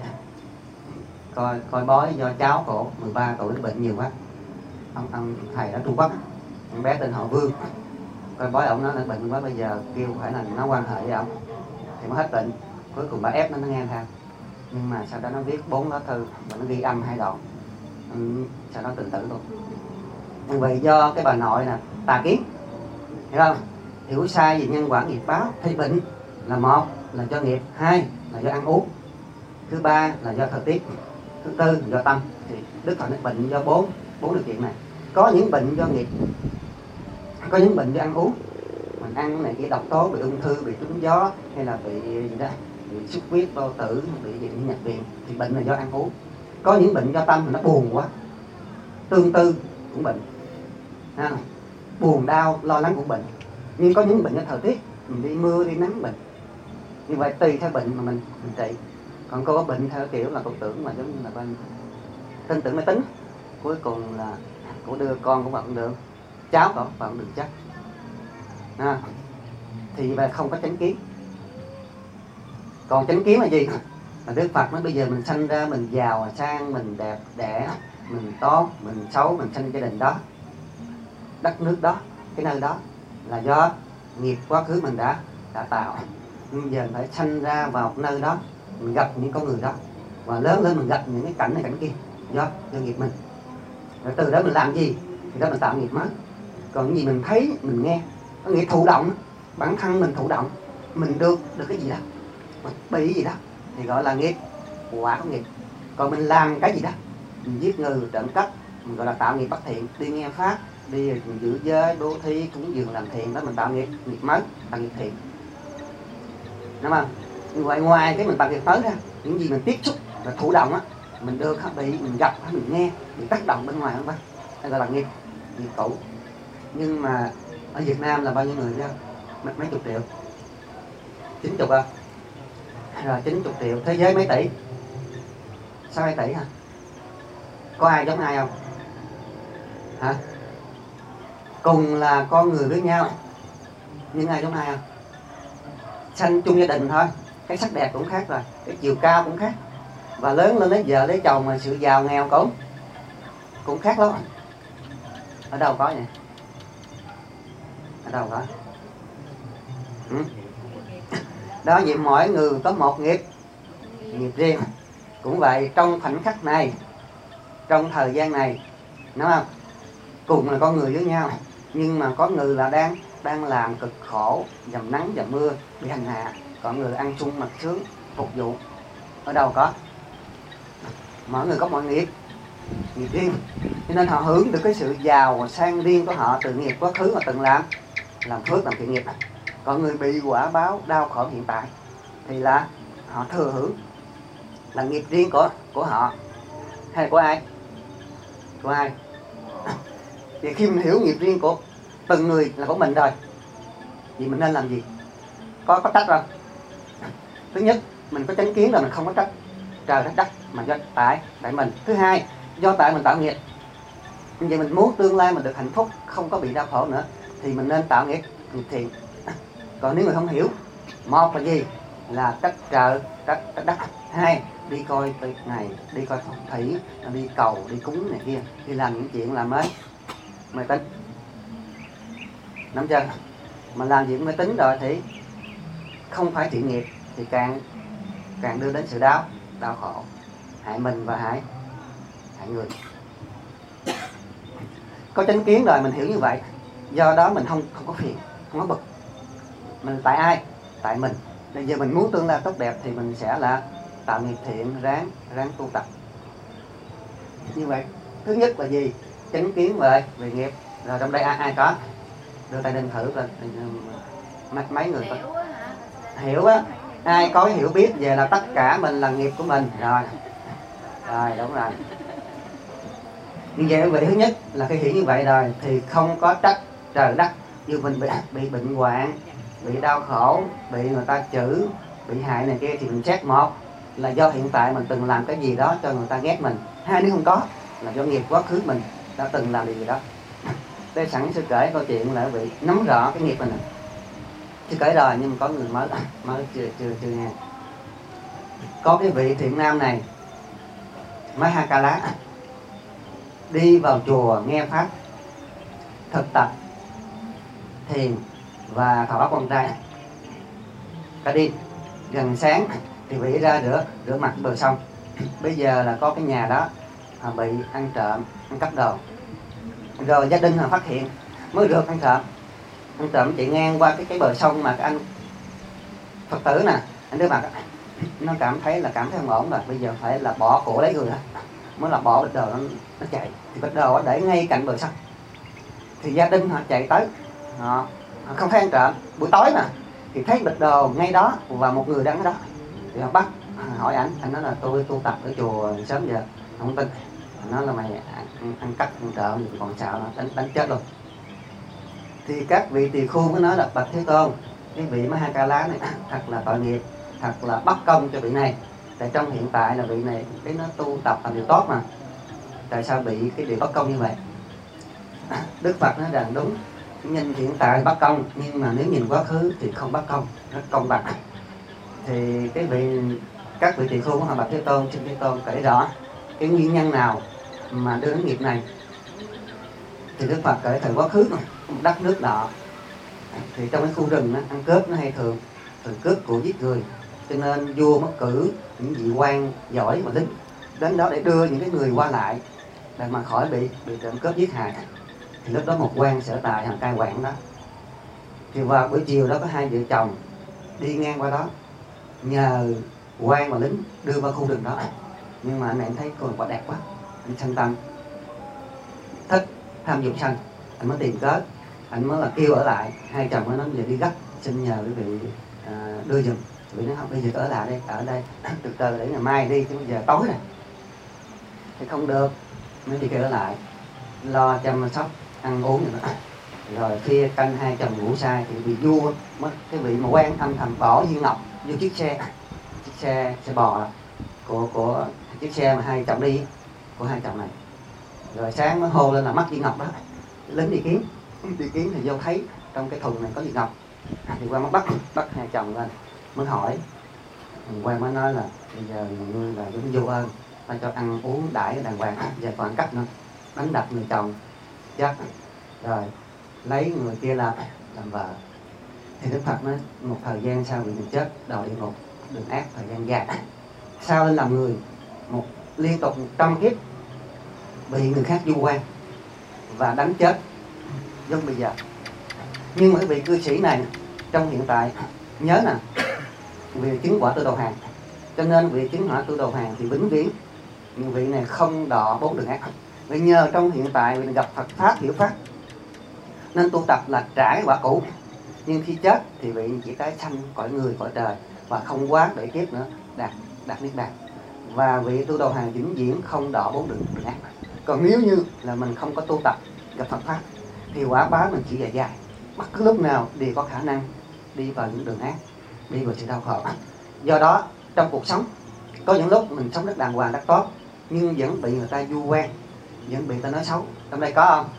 coi bói do cháu cổ 13 tuổi nó bệnh nhiều quá. Ông thầy ở Trung Quốc, ông bé tên họ Vương, coi bói ông nó bệnh quá, bây giờ kêu phải là nó quan hệ với ông thì mới hết bệnh. Cuối cùng bà ép nó nghe theo, nhưng mà sau đó nó viết 4 lá thư và nó ghi âm 2 đoạn, sau đó tự tử luôn. Như vậy do cái bà nội nè tà kiến, hiểu không? Hiểu sai về nhân quả nghiệp báo thì bệnh là một là do nghiệp, hai là do ăn uống, thứ ba là do thời tiết, thứ tư là do tâm. Thì Đức Phật nói bệnh do bốn điều kiện này. Có những bệnh do nghiệp, có những bệnh do ăn uống, mình ăn này kia độc tố, bị ung thư, bị trúng gió, hay là bị gì đó, bị xuất huyết bao tử, bị gì nhập viện, thì bệnh là do ăn uống. Có những bệnh do tâm, nó buồn quá, tương tư cũng bệnh, buồn đau lo lắng cũng bệnh. Nhưng có những bệnh do thời tiết, mình đi mưa đi nắng bệnh. Như vậy tùy theo bệnh mà mình trị. Còn cô có bệnh theo kiểu là cô tưởng mà giống như là bên tin tưởng máy tính, cuối cùng là cô đưa con cũng vẫn được, cháu cũng vẫn được chắc, thì vậy không có chánh kiến. Còn chánh kiến là gì? Là Đức Phật nói bây giờ mình sanh ra, mình giàu sang, mình đẹp đẽ, mình tốt, mình xấu, mình sanh gia đình đó, đất nước đó, cái nơi đó là do nghiệp quá khứ mình đã tạo. Nhưng giờ mình phải sanh ra vào nơi đó, mình gặp những con người đó, và lớn lên mình gặp những cái cảnh này cảnh kia, do nghiệp mình. Rồi từ đó mình làm gì thì đó mình tạo nghiệp mới. Còn cái gì mình thấy mình nghe, có nghĩa thụ động, bản thân mình thụ động, mình được cái gì đó, mình bị gì đó thì gọi là nghiệp, quả của nghiệp. Còn mình làm cái gì đó, mình giết người, trộm cắp, mình gọi là tạo nghiệp bất thiện. Đi nghe pháp, đi giữ giới, bố thí, cúng dường làm thiện, đó mình tạo nghiệp mới, tạo nghiệp thiện, đúng không? Ngoài cái mình tạo nghiệp mới ra, những gì mình tiếp xúc là thụ động á, mình được bị, mình gặp, mình nghe, bị tác động bên ngoài không bác, đây gọi là nghiệp cũ. Nhưng mà ở Việt Nam là bao nhiêu người đó? Mấy chục triệu, 90 à? Rồi 90 triệu, thế giới mấy tỷ? 6 tỷ hả? Có ai giống ai không? Hả? Cùng là con người với nhau, nhưng ai giống ai không? Sanh chung gia đình thôi, cái sắc đẹp cũng khác rồi, cái chiều cao cũng khác, và lớn lên lấy vợ lấy chồng mà sự giàu nghèo cũng khác lắm. Ở đâu có vậy? Ở đâu có? Đó, vậy mỗi người có một nghiệp riêng. Cũng vậy, trong khoảnh khắc này, trong thời gian này, đúng không? Cùng là con người với nhau, nhưng mà có người là đang làm cực khổ, dầm nắng dầm mưa, bị hành hạ, còn người ăn sung mặc sướng, phục vụ. Ở đâu có? Mỗi người có mọi nghiệp riêng, cho nên họ hưởng được cái sự giàu sang riêng của họ từ nghiệp quá khứ mà từng làm phước, làm thiện nghiệp. Còn người bị quả báo đau khổ hiện tại thì là họ thừa hưởng, là nghiệp riêng của họ hay là của ai? Của ai? Thì khi mình hiểu nghiệp riêng của từng người là của mình rồi, thì mình nên làm gì? Có trách không? Thứ nhất, mình có chánh kiến là mình không có trách trời trách đất, mà do tại mình. Thứ hai, do tại mình tạo nghiệp. Vậy mình muốn tương lai mình được hạnh phúc, không có bị đau khổ nữa, thì mình nên tạo nghiệp thiện. Còn nếu người không hiểu, một là gì? Là trách trời, trách đất. Hai, đi coi này, đi coi phong thủy, đi cầu, đi cúng này kia, đi làm những chuyện là mê tín. Nắm chưa? Mà làm chuyện mê tín rồi thì không phải thiện nghiệp, thì càng đưa đến sự đau khổ, hại mình và hại người. Có chánh kiến rồi mình hiểu như vậy, do đó mình không có phiền, không có bực. Mình tại ai? Tại mình. Bây giờ mình muốn tương lai tốt đẹp thì mình sẽ là tạo nghiệp thiện, ráng tu tập. Như vậy, thứ nhất là gì? Chánh kiến về nghiệp. Rồi trong đây ai có? Đưa tay lên thử lên. Mấy người có? Hiểu á. Ai có hiểu biết về là tất cả mình là nghiệp của mình. Rồi, đúng rồi. Như vậy vị thứ nhất là khi hiểu như vậy rồi thì không có trách trời đất. Như mình bị bệnh hoạn, bị đau khổ, bị người ta chửi, bị hại này kia thì mình xét một là do hiện tại mình từng làm cái gì đó cho người ta ghét mình. Hai, nếu không có là do nghiệp quá khứ mình đã từng làm điều gì đó. Đây sẵn sư kể câu chuyện là vị nắm rõ cái nghiệp mình. Sư kể rồi nhưng mà có người mới chưa nghe. Có cái vị thiện nam này, Mahakala, đi vào chùa nghe pháp, thực tập thiền và thọ con trai. Cả đêm gần sáng thì vị ra rửa mặt bờ sông. Bây giờ là có cái nhà đó bị ăn trộm, ăn cắp đồ. Rồi gia đình phát hiện, mới rượt ăn trộm chạy ngang qua cái bờ sông mà cái anh Phật tử nè, anh đưa mặt, nó cảm thấy không ổn rồi, bây giờ phải là bỏ cổ lấy người đó, mới là bỏ bịch đồ nó chạy. Thì bịch đồ để ngay cạnh bờ sông. Thì gia đình họ chạy tới, họ không thấy ăn trộm, buổi tối mà thì thấy bịch đồ ngay đó và một người đang ở đó. Thì họ bắt hỏi anh nói là tôi tu tập ở chùa sớm giờ, không tin. Anh nói là mày ăn cắp ăn trộm thì còn sợ nó đánh chết luôn. Thì các vị tỳ khưu mới nói là bạch Thế Tôn, cái vị Mahakala này thật là tội nghiệp, thật là bất công cho vị này. Tại trong hiện tại là vị này cái nó tu tập làm điều tốt mà, tại sao bị cái điều bất công như vậy? Đức Phật nói rằng đúng, nhìn hiện tại bất công, nhưng mà nếu nhìn quá khứ thì không bất công, rất công bằng. Thì các vị tỳ khưu của họ bạch Thế Tôn, xin Thế Tôn kể rõ cái nguyên nhân nào mà đưa đến nghiệp này. Thì Đức Phật kể thời quá khứ đất nước nọ, thì trong cái khu rừng đó, ăn cướp nó hay thường cướp của giết người, cho nên vua mới cử những vị quan giỏi và lính đến đó để đưa những cái người qua lại để mà khỏi bị trộm cướp giết hại. Thì lúc đó một quan sở tại hàng cai quản đó, thì vào buổi chiều đó có hai vợ chồng đi ngang qua đó, nhờ quan và lính đưa vào khu rừng đó. Nhưng mà anh này thấy cô quả đẹp quá, anh sanh tâm thích tham dục sanh, anh mới tìm cớ, anh mới là kêu ở lại. Hai chồng mới nói giờ đi gấp, xin nhờ quý vị đưa giùm. Vì nó không, bây giờ ở lại đây, ở đây từ từ để ngày mai đi, chứ bây giờ tối rồi thì không được. Mới đi kêu ở lại lo chăm sóc ăn uống rồi đó. Rồi khi canh hai chồng ngủ sai thì bị vua mất cái vị mà quan âm thầm bỏ viên ngọc vô chiếc xe bò của chiếc xe mà hai chồng đi, của hai chồng này. Rồi sáng nó hô lên là mất viên ngọc đó. Lính đi kiếm thì vô thấy trong cái thùng này có viên ngọc. Thì quan mới bắt hai chồng lên, mới hỏi. Quan mới nói là bây giờ ngươi là đúng vô ơn, ta cho ăn uống đãi đàng hoàng, giờ còn cách nữa, đánh đập người chồng chết, rồi lấy người kia làm vợ. Thì Đức Phật nói một thời gian sau bị mình chết đọa địa ngục đường ác thời gian dài, sau lên làm người liên tục 100 kiếp, bị người khác vu oan và đánh chết giống bây giờ. Nhưng mà cái vị cư sĩ này trong hiện tại nhớ nè, vì chứng quả Tu Đầu Hàng, cho nên vị chứng quả Tu Đầu Hàng thì vĩnh viễn. Nhưng vị này không đọa 4 đường ác. Vì nhờ trong hiện tại vị gặp Phật pháp hiểu pháp nên tu tập là trải quả cũ. Nhưng khi chết thì vị chỉ tái sanh cõi người cõi trời và không quá để kiếp nữa, đạt niết bàn. Và vị Tu Đầu Hàng vĩnh viễn không đọa 4 đường ác. Còn nếu như là mình không có tu tập gặp Phật pháp thì quả báo mình chỉ dài, bất cứ lúc nào đều có khả năng đi vào những đường ác, đi vào sự đau khổ. Do đó trong cuộc sống có những lúc mình sống rất đàng hoàng rất tốt, nhưng vẫn bị người ta vu oan, vẫn bị người ta nói xấu. Trong đây có không?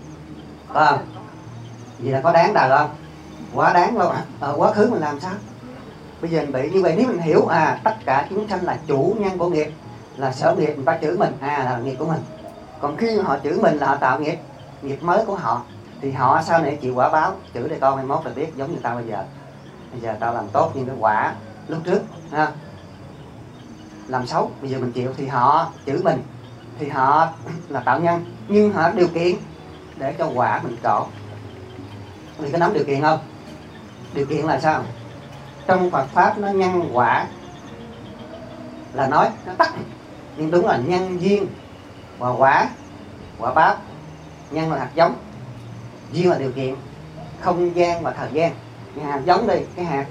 Có không? Vậy là có đáng đời không? Quá đáng luôn. Ở quá khứ mình làm sao? Bây giờ mình bị như vậy, nếu mình hiểu tất cả chúng sanh là chủ nhân của nghiệp, là sở nghiệp người ta chửi mình là nghiệp của mình. Còn khi họ chửi mình là họ tạo nghiệp mới của họ, thì họ sau này chịu quả báo. Chửi để con 21 là biết, giống như tao bây giờ. Bây giờ tao làm tốt nhưng cái quả lúc trước làm xấu, bây giờ mình chịu thì họ chửi mình, thì họ là tạo nhân, nhưng họ điều kiện để cho quả mình trổ. Mình có nắm điều kiện không? Điều kiện là sao? Trong Phật pháp nó nhân quả là nói nó tắt, nhưng đúng là nhân duyên và quả báo. Nhân là hạt giống, duyên là điều kiện, không gian và thời gian. Như hạt giống đi, cái hạt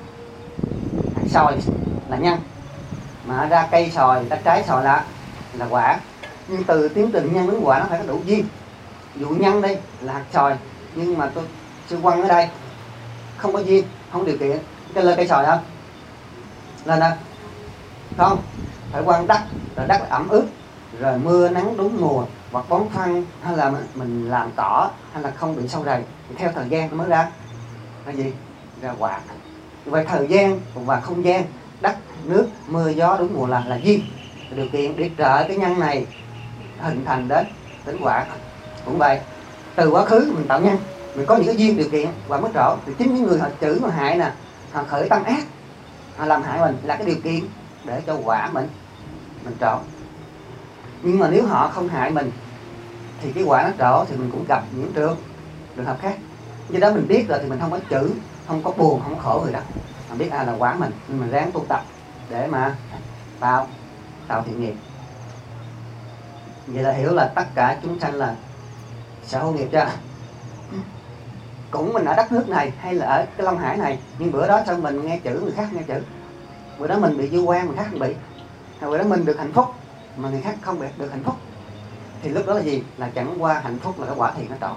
sòi là nhân, mà ra cây sòi, ra trái sòi là quả. Nhưng từ tiến trình nhân đến quả nó phải có đủ duyên. Dụ nhân đây là hạt sòi, nhưng mà tôi sư quăng ở đây không có duyên, không có điều kiện, cái lên cây sòi không? Lên đâu? Không, phải quăng đất, rồi đất là ẩm ướt, rồi mưa nắng đúng mùa, hoặc bón phân, hay là mình làm cỏ, hay là không bị sâu rầy, thì theo thời gian nó mới ra cái gì? Ra quả. Vậy thời gian và không gian, đất, nước, mưa, gió đúng mùa là duyên, điều kiện để trợ cái nhân này hình thành đến quả. Cũng vậy, từ quá khứ mình tạo nhân, mình có những cái duyên điều kiện và mới trổ, thì chính những người họ chửi mà hại nè, họ khởi tâm ác, họ làm hại mình là cái điều kiện để cho quả mình trổ. Nhưng mà nếu họ không hại mình thì cái quả nó trổ, thì mình cũng gặp những trường hợp khác. Do đó mình biết rồi thì mình không có chửi, không có buồn, không có khổ người đó. Mình biết là quả mình, nhưng mình ráng tu tập để mà tạo thiện nghiệp. Vậy là hiểu là tất cả chúng sanh là sở hữu nghiệp chưa? Cũng mình ở đất nước này hay là ở cái Long Hải này, nhưng bữa đó sao mình nghe chữ người khác nghe chữ, bữa đó mình bị vu oan người khác không bị, hay bữa đó mình được hạnh phúc mà người khác không được hạnh phúc, thì lúc đó là gì? Là chẳng qua hạnh phúc là cái quả thiện nó trổ.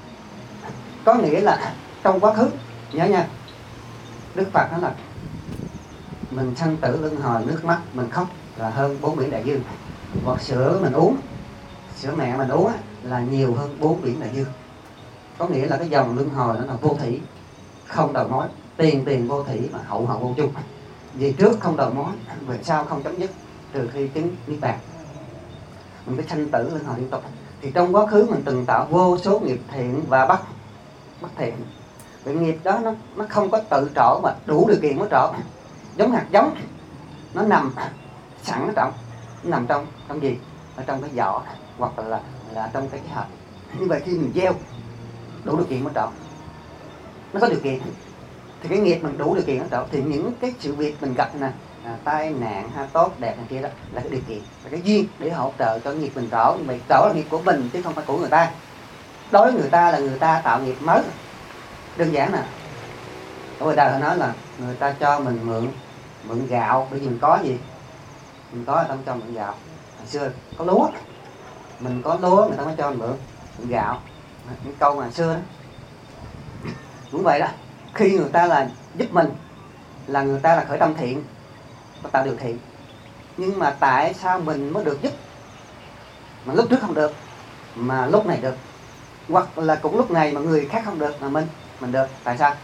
Có nghĩa là trong quá khứ, nhớ nha, Đức Phật nói là mình sanh tử luân hồi, nước mắt mình khóc là hơn 4 biển đại dương. Hoặc sữa mình uống, sữa mẹ mình uống là nhiều hơn 4 biển đại dương. Có nghĩa là cái dòng luân hồi nó là vô thủy, không đầu mối, tiền vô thủy mà hậu vô chung. Vì trước không đầu mối, về sau không chấm dứt, trừ khi chứng niết bàn. Mình phải sanh tử luân hồi liên tục. Thì trong quá khứ mình từng tạo vô số nghiệp thiện và bất thiện. Vì nghiệp đó nó không có tự trổ mà đủ điều kiện mới trổ. Giống hạt giống, nó nằm sẵn ở trong, nó nằm trong gì, ở trong cái vỏ hoặc là trong cái hộp. Như vậy khi mình gieo đủ điều kiện nó trọn, nó có điều kiện thì cái nghiệp mình đủ điều kiện nó trọn, thì những cái sự việc mình gặp nè, tai nạn hay tốt đẹp này kia đó là cái điều kiện, là cái duyên để hỗ trợ cho nghiệp mình trổ. Nhưng mà trổ là nghiệp của mình chứ không phải của người ta. Đối với người ta là người ta tạo nghiệp mới. Đơn giản nè, ở ngoài đời họ nói là người ta cho mình mượn gạo, bởi vì mình có gì, mình có người ta cho mượn gạo. Hồi xưa có lúa, mình có lúa người ta mới cho mình mượn gạo. Cái câu mà xưa đó cũng vậy đó. Khi người ta là giúp mình là người ta là khởi tâm thiện, có tạo điều kiện. Nhưng mà tại sao mình mới được giúp mà lúc trước không được, mà lúc này được? Hoặc là cũng lúc này mà người khác không được mà mình được. Tại sao?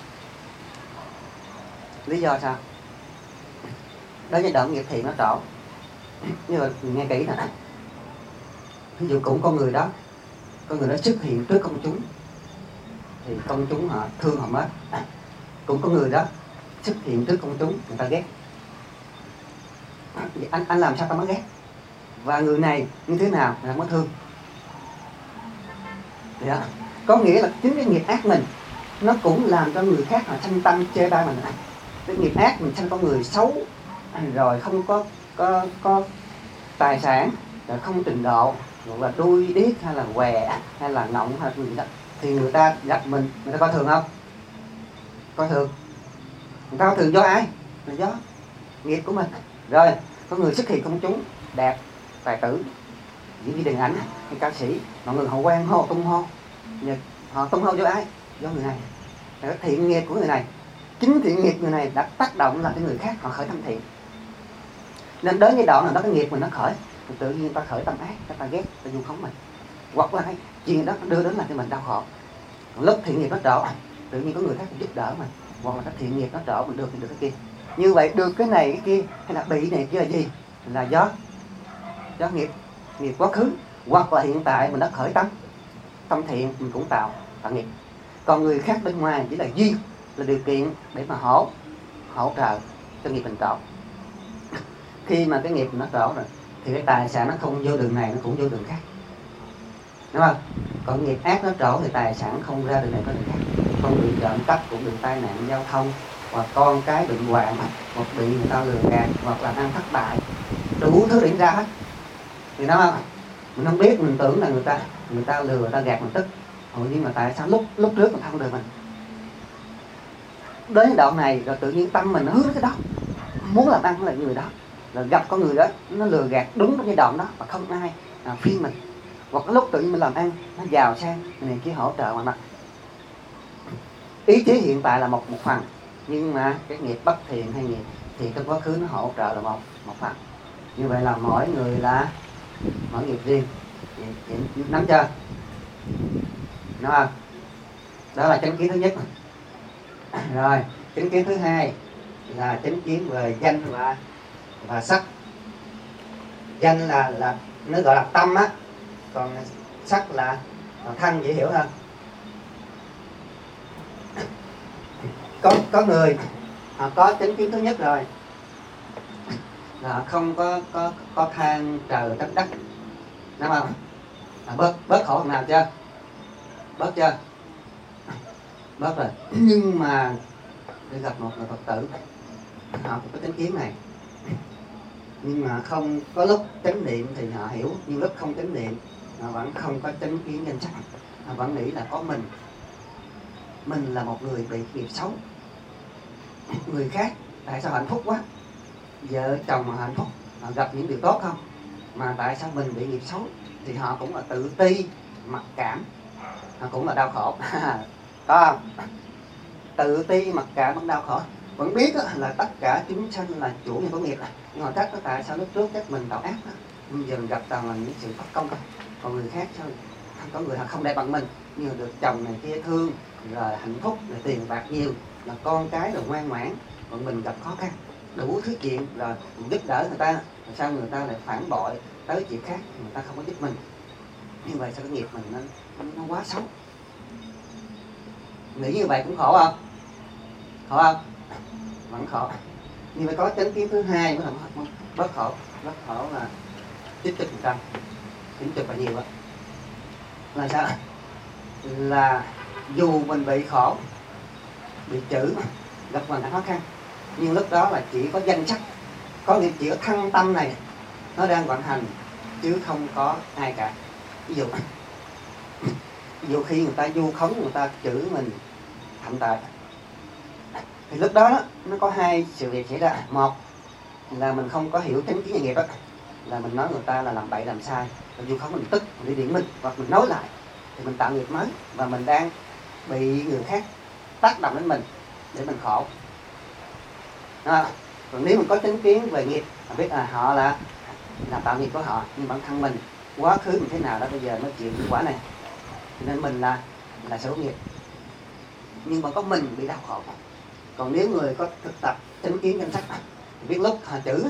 Lý do sao? Đó giai đoạn nghiệp thiện nó trổ. Nhưng mà nghe kỹ nè, ví dụ cũng con người đó xuất hiện trước công chúng thì công chúng họ thương họ mất. Cũng có người đó xuất hiện trước công chúng người ta ghét. Anh làm sao ta mới ghét? Và người này như thế nào người ta mới thương? Đó. Có nghĩa là chính cái nghiệp ác mình nó cũng làm cho người khác họ sanh tâm chê bai mình. Cái nghiệp ác mình sanh con người xấu, rồi không có tài sản, rồi không trình độ, hoặc là đuôi điếc hay là què hay là ngọng hay là gì đó, thì người ta gặp mình, người ta coi thường không? Coi thường. Người ta coi thường do ai? Là do nghiệp của mình. Rồi có người xuất hiện công chúng đẹp, tài tử, diễn viên điện ảnh hay ca sĩ, mọi người họ quan hô tung hô. Họ tung hô do ai? Do người này. Là thiện nghiệp của người này. Chính thiện nghiệp người này đã tác động làm cho người khác họ khởi tâm thiện. Nên đến giai đoạn nào đó cái nghiệp mình nó khởi, tự nhiên ta khởi tâm ác, ta ghét, ta vu khống mình. Hoặc là chuyện đó đưa đến làm cho mình đau khổ. Lúc thiện nghiệp nó trổ, tự nhiên có người khác giúp đỡ mình. Hoặc là cái thiện nghiệp nó trổ, mình được thì được cái kia. Như vậy được cái này cái kia, hay là bị này kia là gì? Là do nghiệp quá khứ. Hoặc là hiện tại mình đã khởi tâm thiện, mình cũng tạo nghiệp. Còn người khác bên ngoài chỉ là duyên, là điều kiện để mà hỗ trợ cho nghiệp mình trổ. Khi mà cái nghiệp nó trổ rồi thì cái tài sản nó không vô đường này, nó cũng vô đường khác, đúng không? Còn nghiệp ác nó trổ thì tài sản không ra đường này có đường khác. Con bị trộm cắp, cũng bị tai nạn giao thông, hoặc con cái bị hoạn, hoặc bị người ta lừa gạt, hoặc là ăn thất bại, đủ thứ điểm ra hết. Thì đó không? Mình không biết, mình tưởng là người ta lừa, người ta gạt mình tức. Nhưng mà tại sao lúc trước mình không được mình? Đến đoạn này rồi tự nhiên tâm mình nó hướng đến cái đó, muốn làm ăn với người đó, là gặp con người đó nó lừa gạt đúng trong giai đoạn đó mà không ai phiên mình. Hoặc cái lúc tự nhiên mình làm ăn nó giàu sang này kia hỗ trợ mà ý chí hiện tại là một phần, nhưng mà cái nghiệp bất thiện hay nghiệp thiện trong quá khứ nó hỗ trợ là một phần. Như vậy là mỗi người là mỗi nghiệp riêng. Nắm chưa? Đúng không? Đó là chánh kiến thứ nhất. Rồi chánh kiến thứ hai là chánh kiến về danh và sắc. Danh là nó gọi là tâm á, còn sắc là thân, dễ hiểu hơn. Có người họ có chánh kiến thứ nhất rồi là không có than trời trách đất, đúng không? Bớt khổ phần nào chưa? Bớt chưa? Bớt rồi. Nhưng mà để gặp một người Phật tử họ cũng có chánh kiến này, nhưng mà không có lúc chánh niệm thì họ hiểu, nhưng lúc không chánh niệm họ vẫn không có chánh kiến danh sắc. Họ vẫn nghĩ là có mình là một người bị nghiệp xấu. Người khác tại sao hạnh phúc quá, vợ chồng mà hạnh phúc, họ gặp những điều tốt không, mà tại sao mình bị nghiệp xấu? Thì họ cũng là tự ti, mặc cảm, họ cũng là đau khổ. Có không? Tự ti, mặc cảm, vẫn đau khổ. Vẫn biết là tất cả chúng sanh là chủ nhân của nghiệp, nhưng mà trách nó tại sao lúc trước chắc mình tạo ác đó. Bây giờ mình gặp toàn là những sự bất công thôi. Còn người khác sao? Có người họ không đẹp bằng mình, nhưng mà được chồng này kia thương, rồi hạnh phúc, rồi tiền bạc nhiều, là con cái rồi ngoan ngoãn. Còn mình gặp khó khăn, đủ thứ chuyện, rồi mình giúp đỡ người ta, rồi sao người ta lại phản bội tới chuyện khác, người ta không có giúp mình. Như vậy sao cái nghiệp mình nó quá xấu. Nghĩ như vậy cũng khổ không? Khổ không? Vẫn khổ. Nhưng mà có chánh kiến thứ hai mới là bớt khổ. Bớt khổ là 90%, 90 là nhiều á. Là sao? Là dù mình bị khổ, bị chữ, gặp hoàn cảnh khó khăn, nhưng lúc đó là chỉ có danh sách, có nghĩa chỉ có thân tâm này nó đang vận hành, chứ không có ai cả. Ví dụ khi người ta vu khống, người ta chửi mình thậm tệ, thì lúc đó nó có hai sự việc xảy ra. Một là mình không có hiểu chánh kiến nghề nghiệp đó, là mình nói người ta là làm bậy làm sai, và vu khống mình tức, mình đi điện mình hoặc mình nói lại, thì mình tạo nghiệp mới và mình đang bị người khác tác động đến mình để mình khổ. Còn nếu mình có chánh kiến về nghiệp, mình biết họ là tạo nghiệp của họ, nhưng bản thân mình quá khứ mình thế nào đó bây giờ mới chịu kết quả này, nên mình là số nghiệp, nhưng mà có mình bị đau khổ. Còn nếu người có thực tập chánh kiến danh sách, biết lúc họ chữ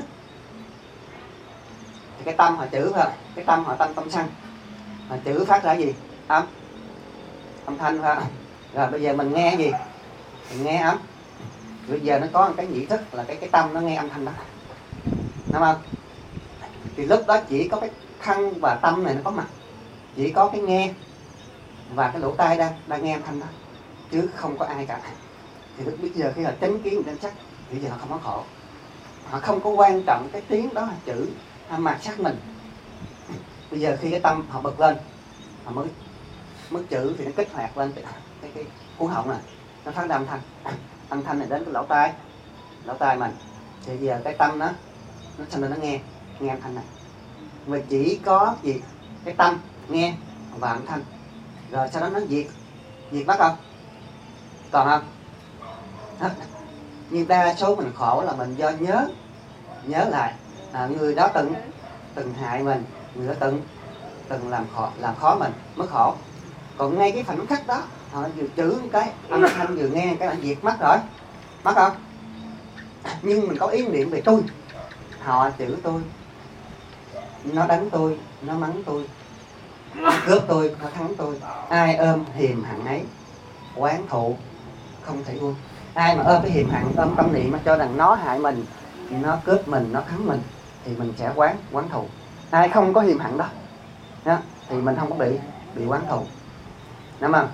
thì cái tâm họ chữ phải không? Cái tâm họ tâm sân, họ chữ phát ra gì? Âm thanh phải không? Rồi bây giờ mình nghe gì? Mình nghe âm. Bây giờ nó có một cái nhị thức là cái tâm nó nghe âm thanh đó, đúng không? Thì lúc đó chỉ có cái thân và tâm này nó có mặt, chỉ có cái nghe và cái lỗ tai đang nghe âm thanh đó, chứ không có ai cả. Thì lúc bây giờ khi là chánh kiến danh sách, thì giờ họ không có khổ, họ không có quan trọng cái tiếng đó là chữ hay mạt sát mình. Bây giờ khi cái tâm họ bật lên, họ mới chữ thì nó kích hoạt lên cái cuốn họng này, nó phát ra âm thanh này đến cái lỗ tai mình. Thì giờ cái tâm nó xong rồi nó nghe âm thanh này, mà chỉ có gì cái tâm nghe và âm thanh, rồi sau đó nó diệt mất không? Còn không? Nhưng đa số mình khổ là mình do nhớ lại người đó từng hại mình, người đó từng làm khó mình mới khổ. Còn ngay cái khoảnh khắc đó họ vừa chữ cái âm thanh vừa nghe cái là diệt mất rồi, mất không? Nhưng mình có ý niệm về tôi, họ chửi tôi, nó đánh tôi, nó mắng tôi, nó cướp tôi, nó thắng tôi, ai ôm hiềm hận ấy, oán thụ không thể vui. Ai mà ôm cái hiềm hận, ôm tâm niệm mà cho rằng nó hại mình, nó cướp mình, nó thắng mình, thì mình sẽ oán thù. Ai không có hiềm hận đó thì mình không có bị oán thù, đúng không?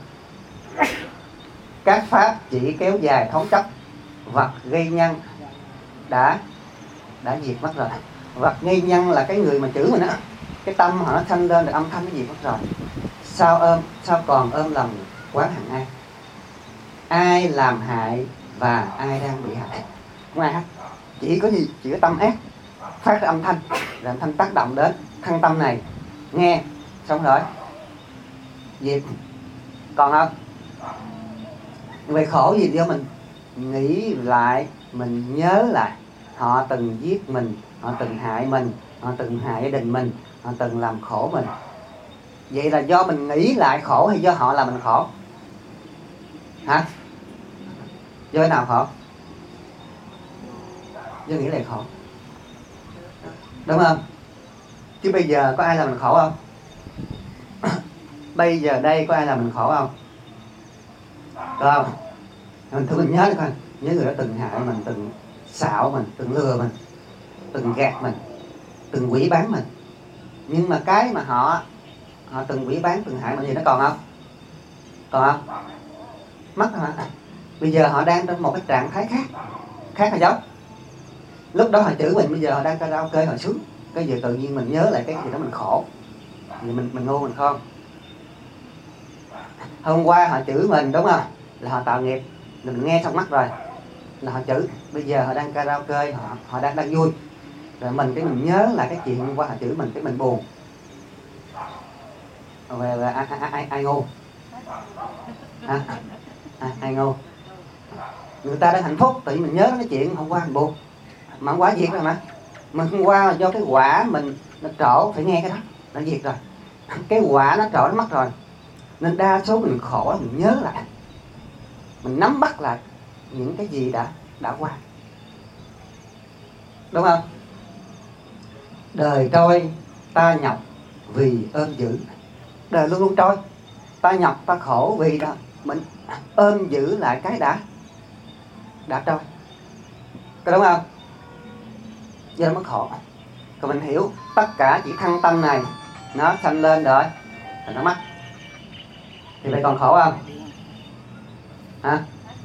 Các pháp chỉ kéo dài thống chấp, vật gây nhân đã diệt mất rồi. Vật gây nhân là cái người mà chửi mình á, cái tâm họ nó sanh lên rồi âm thanh nó diệt mất rồi. Sao còn ôm lòng oán hận ai? Ai làm hại và ai đang bị hại? Không ai hết. Chỉ có gì? Chỉ có tâm ác phát ra âm thanh, rồi âm thanh tác động đến thân tâm này, nghe xong rồi diệt. Còn không? Về khổ gì do mình nghĩ lại, mình nhớ lại họ từng giết mình, họ từng hại mình, họ từng hại gia đình mình, họ từng làm khổ mình. Vậy là do mình nghĩ lại khổ hay do họ làm mình khổ? Hả? Do cái nào khổ? Do nghĩ lại khổ, đúng không? Chứ bây giờ có ai làm mình khổ không? Bây giờ đây có ai làm mình khổ không? Được không? Mình nhớ coi, nhớ người đó từng hại mình, từng xạo mình, từng lừa mình, từng gạt mình, từng quỷ bán mình. Nhưng mà cái mà họ từng quỷ bán, từng hại mình thì nó còn không? Còn không? Mất hả? Bây giờ họ đang trong một cái trạng thái khác là giống. Lúc đó họ chửi mình, bây giờ họ đang karaoke họ sướng. Cái giờ tự nhiên mình nhớ lại cái gì đó mình khổ, thì mình ngu mình không? Hôm qua họ chửi mình đúng không? Là họ tạo nghiệp, mình nghe xong mắt rồi là họ chửi. Bây giờ họ đang karaoke, họ đang vui, rồi mình nhớ lại cái chuyện hôm qua họ chửi mình, cái mình buồn. Rồi ai ngu? Ai ngu? Người ta đang hạnh phúc, tự nhiên mình nhớ cái chuyện hôm qua mình buồn, mà hôm qua diệt rồi mà. Mình hôm qua là do cái quả mình nó trổ, phải nghe cái đó, nó diệt rồi. Cái quả nó trổ nó mất rồi, nên đa số mình khổ mình nhớ lại, mình nắm bắt lại những cái gì đã qua, đúng không? Đời trôi ta nhọc vì ôm giữ. Đời luôn luôn trôi, ta nhọc ta khổ vì đó mình ôm giữ lại cái đã trôi, có đúng không? Giờ nó mới khổ. Còn mình hiểu tất cả chỉ thăng tâm này nó sanh lên rồi thành nó mất, thì vậy còn khổ không? Hả?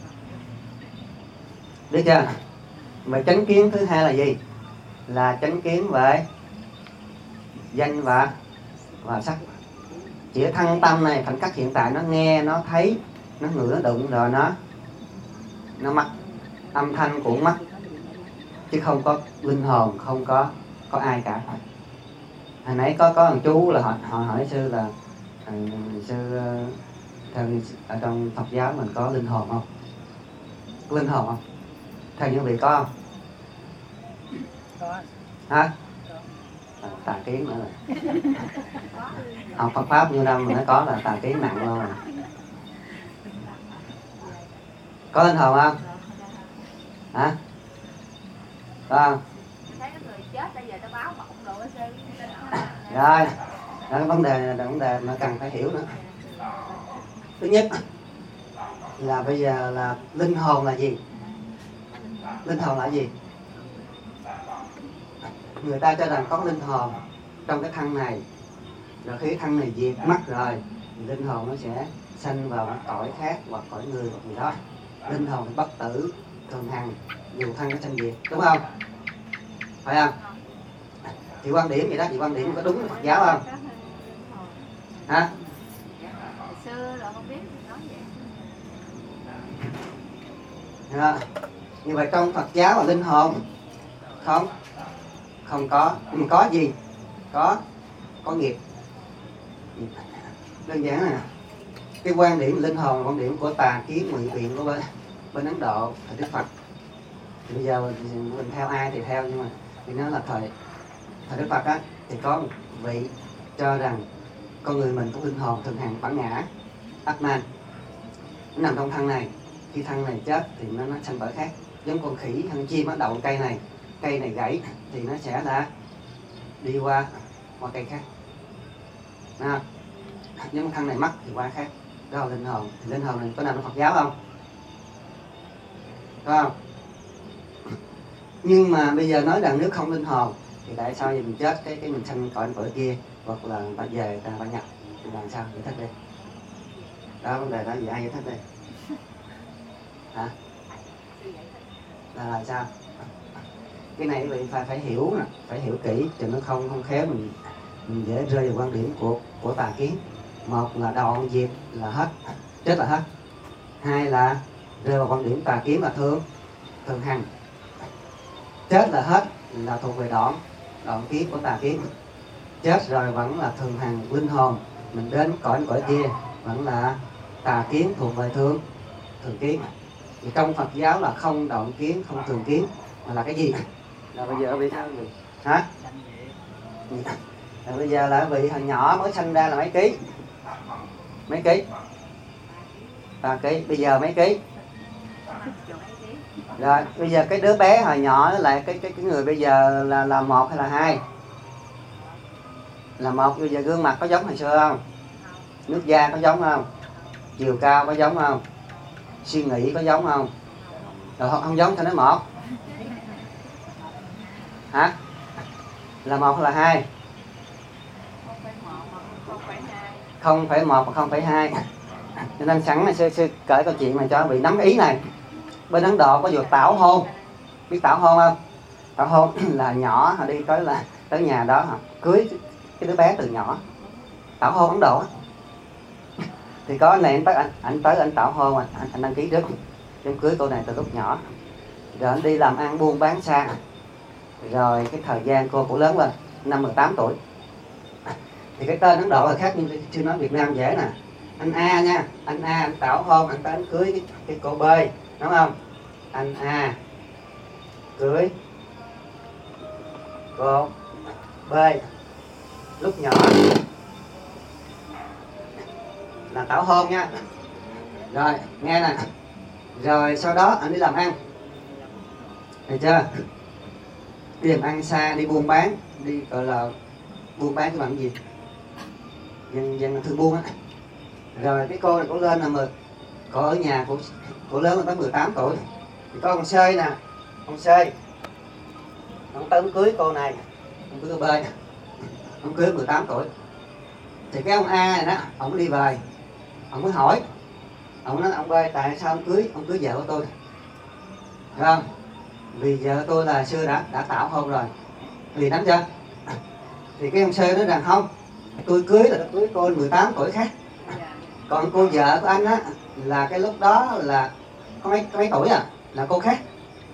Biết chưa? Vậy chánh kiến thứ hai là gì? Là chánh kiến về danh và sắc. Chỉ thăng tâm này, khoảnh khắc hiện tại nó nghe, nó thấy, nó ngửi, nó đụng rồi nó mất, âm thanh cũng mất, chứ không có linh hồn, không có ai cả. Hồi nãy có một chú là họ hỏi sư là sư theo ở trong Phật giáo mình có linh hồn không? Có linh hồn không? Theo những vị có không? Có. Hả? Tà kiến nữa rồi. Học Phật pháp nhiêu năm mà nó có là tà kiến nặng luôn rồi. Có linh hồn không? Hả? Có không? Thấy cái người chết bây giờ tao báo mộng rồi sư. Rồi, đó cái vấn đề này là vấn đề mà cần phải hiểu nữa. Thứ nhất là bây giờ là linh hồn là gì? Linh hồn là gì? Người ta cho rằng có linh hồn trong cái thân này, rồi khi thân này diệt mất rồi thì linh hồn nó sẽ sanh vào một cõi khác hoặc cõi người hoặc gì đó. Linh hồn bất tử thường hằng dù thân nó sanh diệt, đúng không? Phải không? Chị quan điểm vậy đó, chị quan điểm có đúng Phật giáo không? Hả? Hồi xưa rồi không biết nói vậy. Đó. Như vậy trong Phật giáo là linh hồn không có, nhưng mà có gì? Có nghiệp. Đơn giản nè. Cái quan điểm linh hồn là quan điểm của Tà Kiến Ngụy Biện của bên Ấn Độ, thời Đức Phật. Thì bây giờ mình theo ai thì theo, nhưng mà thì nó là thời Đức Phật á, thì có một vị cho rằng con người mình có linh hồn thường hằng bản ngã Atman, nó nằm trong thân này. Khi thân này chết thì nó sanh cõi khác, giống con khỉ hay con chim nó đậu cây này gãy thì nó sẽ là đi qua cây khác. Nào, nếu thân này mất thì qua khác. Đó là linh hồn. Thì linh hồn này có nằm trong Phật giáo không? Có không? Nhưng mà bây giờ nói rằng nếu không linh hồn thì tại sao mình chết cái mình sanh cõi kia, hoặc là ta về ta nhập thì làm sao? Giải thích đi. Đó vấn đề đó gì ai giải thích đi? Hả? Là sao? Cái này quý vị phải hiểu nè, phải hiểu kỹ cho nó không khéo mình dễ rơi vào quan điểm của Tà Kiến. Một là đoạn diệt là hết, chết là hết. Hai là rơi vào quan điểm Tà Kiến là thường hằng. Chết là hết là thuộc về đoạn kiến của Tà Kiến. Chết rồi vẫn là thường hằng linh hồn, mình đến cõi kia vẫn là Tà Kiến thuộc về thường kiến. Thì trong Phật giáo là không đoạn kiến, không thường kiến, mà là cái gì? Là bây giờ bị sao vậy? Hả? Rồi bây giờ là vị hồi nhỏ mới sinh ra là mấy ký? Mấy ký? 3 ký. Bây giờ mấy ký? Rồi bây giờ cái đứa bé hồi nhỏ lại cái người bây giờ là 1 hay là 2? Là 1. Bây giờ gương mặt có giống hồi xưa không? Nước da có giống không? Chiều cao có giống không? Suy nghĩ có giống không? Rồi không giống sao nói 1? Hả? Là 1 hay là 2? 0,1 và 0,2. Cho nên sẵn này sư kể câu chuyện này cho bị nắm ý này. Bên Ấn Độ có vụ tảo hôn. Biết tảo hôn không? Tảo hôn là nhỏ họ đi tới nhà đó họ cưới cái đứa bé từ nhỏ. Tảo hôn Ấn Độ. Thì có anh này anh tới anh tảo hôn, anh đăng ký trước. Em cưới cô này từ lúc nhỏ. Rồi anh đi làm ăn buôn bán xa. Rồi cái thời gian cô cũng lớn lên, năm 18 tuổi. Thì cái tên Ấn Độ là khác, nhưng chưa nói Việt Nam dễ nè. Anh A nha, anh A anh tảo hôn, anh tới anh cưới cái cô B, đúng không? Anh A cưới cô B lúc nhỏ là tảo hôn nha. Rồi nghe nè. Rồi sau đó anh đi làm ăn, được chưa? Đi làm ăn xa, đi buôn bán, đi gọi là buôn bán cái bằng gì? Dân thương buôn á. Rồi cái cô này cổ lên là cổ ở nhà cổ lớn tới 18 tuổi. Thì có con Sơi nè, con Sơi. Ông tới cưới cô này ông cưới cô B, ông cưới 18 tuổi. Thì cái ông A này đó, ông đi về, ông mới hỏi, ông nói ông B tại sao ông cưới vợ của tôi, phải không? Vì vợ tôi là xưa đã tảo hôn rồi, vì nắm chưa? Thì cái ông C nói rằng không, tôi cưới là tôi cưới cô 18 tuổi khác, còn cô vợ của anh á là cái lúc đó là có mấy tuổi à, là cô khác.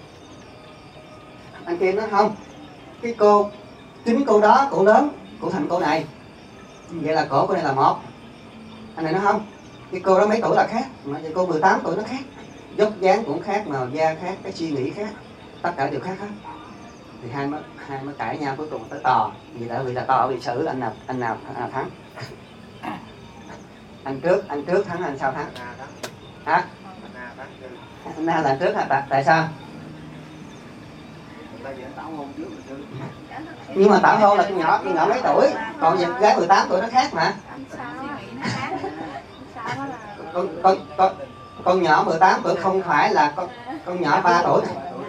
Anh kia nói không, cái cô chính cô đó cổ lớn, cổ thành cô này, vậy là cổ này là một. Anh này nói không, cái cô đó mấy tuổi là khác, mà cô 18 tuổi nó khác, dốc dáng cũng khác, màu da khác, cái suy nghĩ khác, tất cả đều khác hết. Thì hai mới cãi nhau, cuối cùng tới tòa. Vì là tòa bị xử là anh nào thắng. Anh trước thắng, anh sau thắng. Hả? Anh Na là anh trước hả? Tại sao? Nhưng mà tảo hôn là con nhỏ mấy tuổi, còn gái 18 tuổi nó khác mà. Con nhỏ 18 tuổi không phải là con nhỏ 3 tuổi.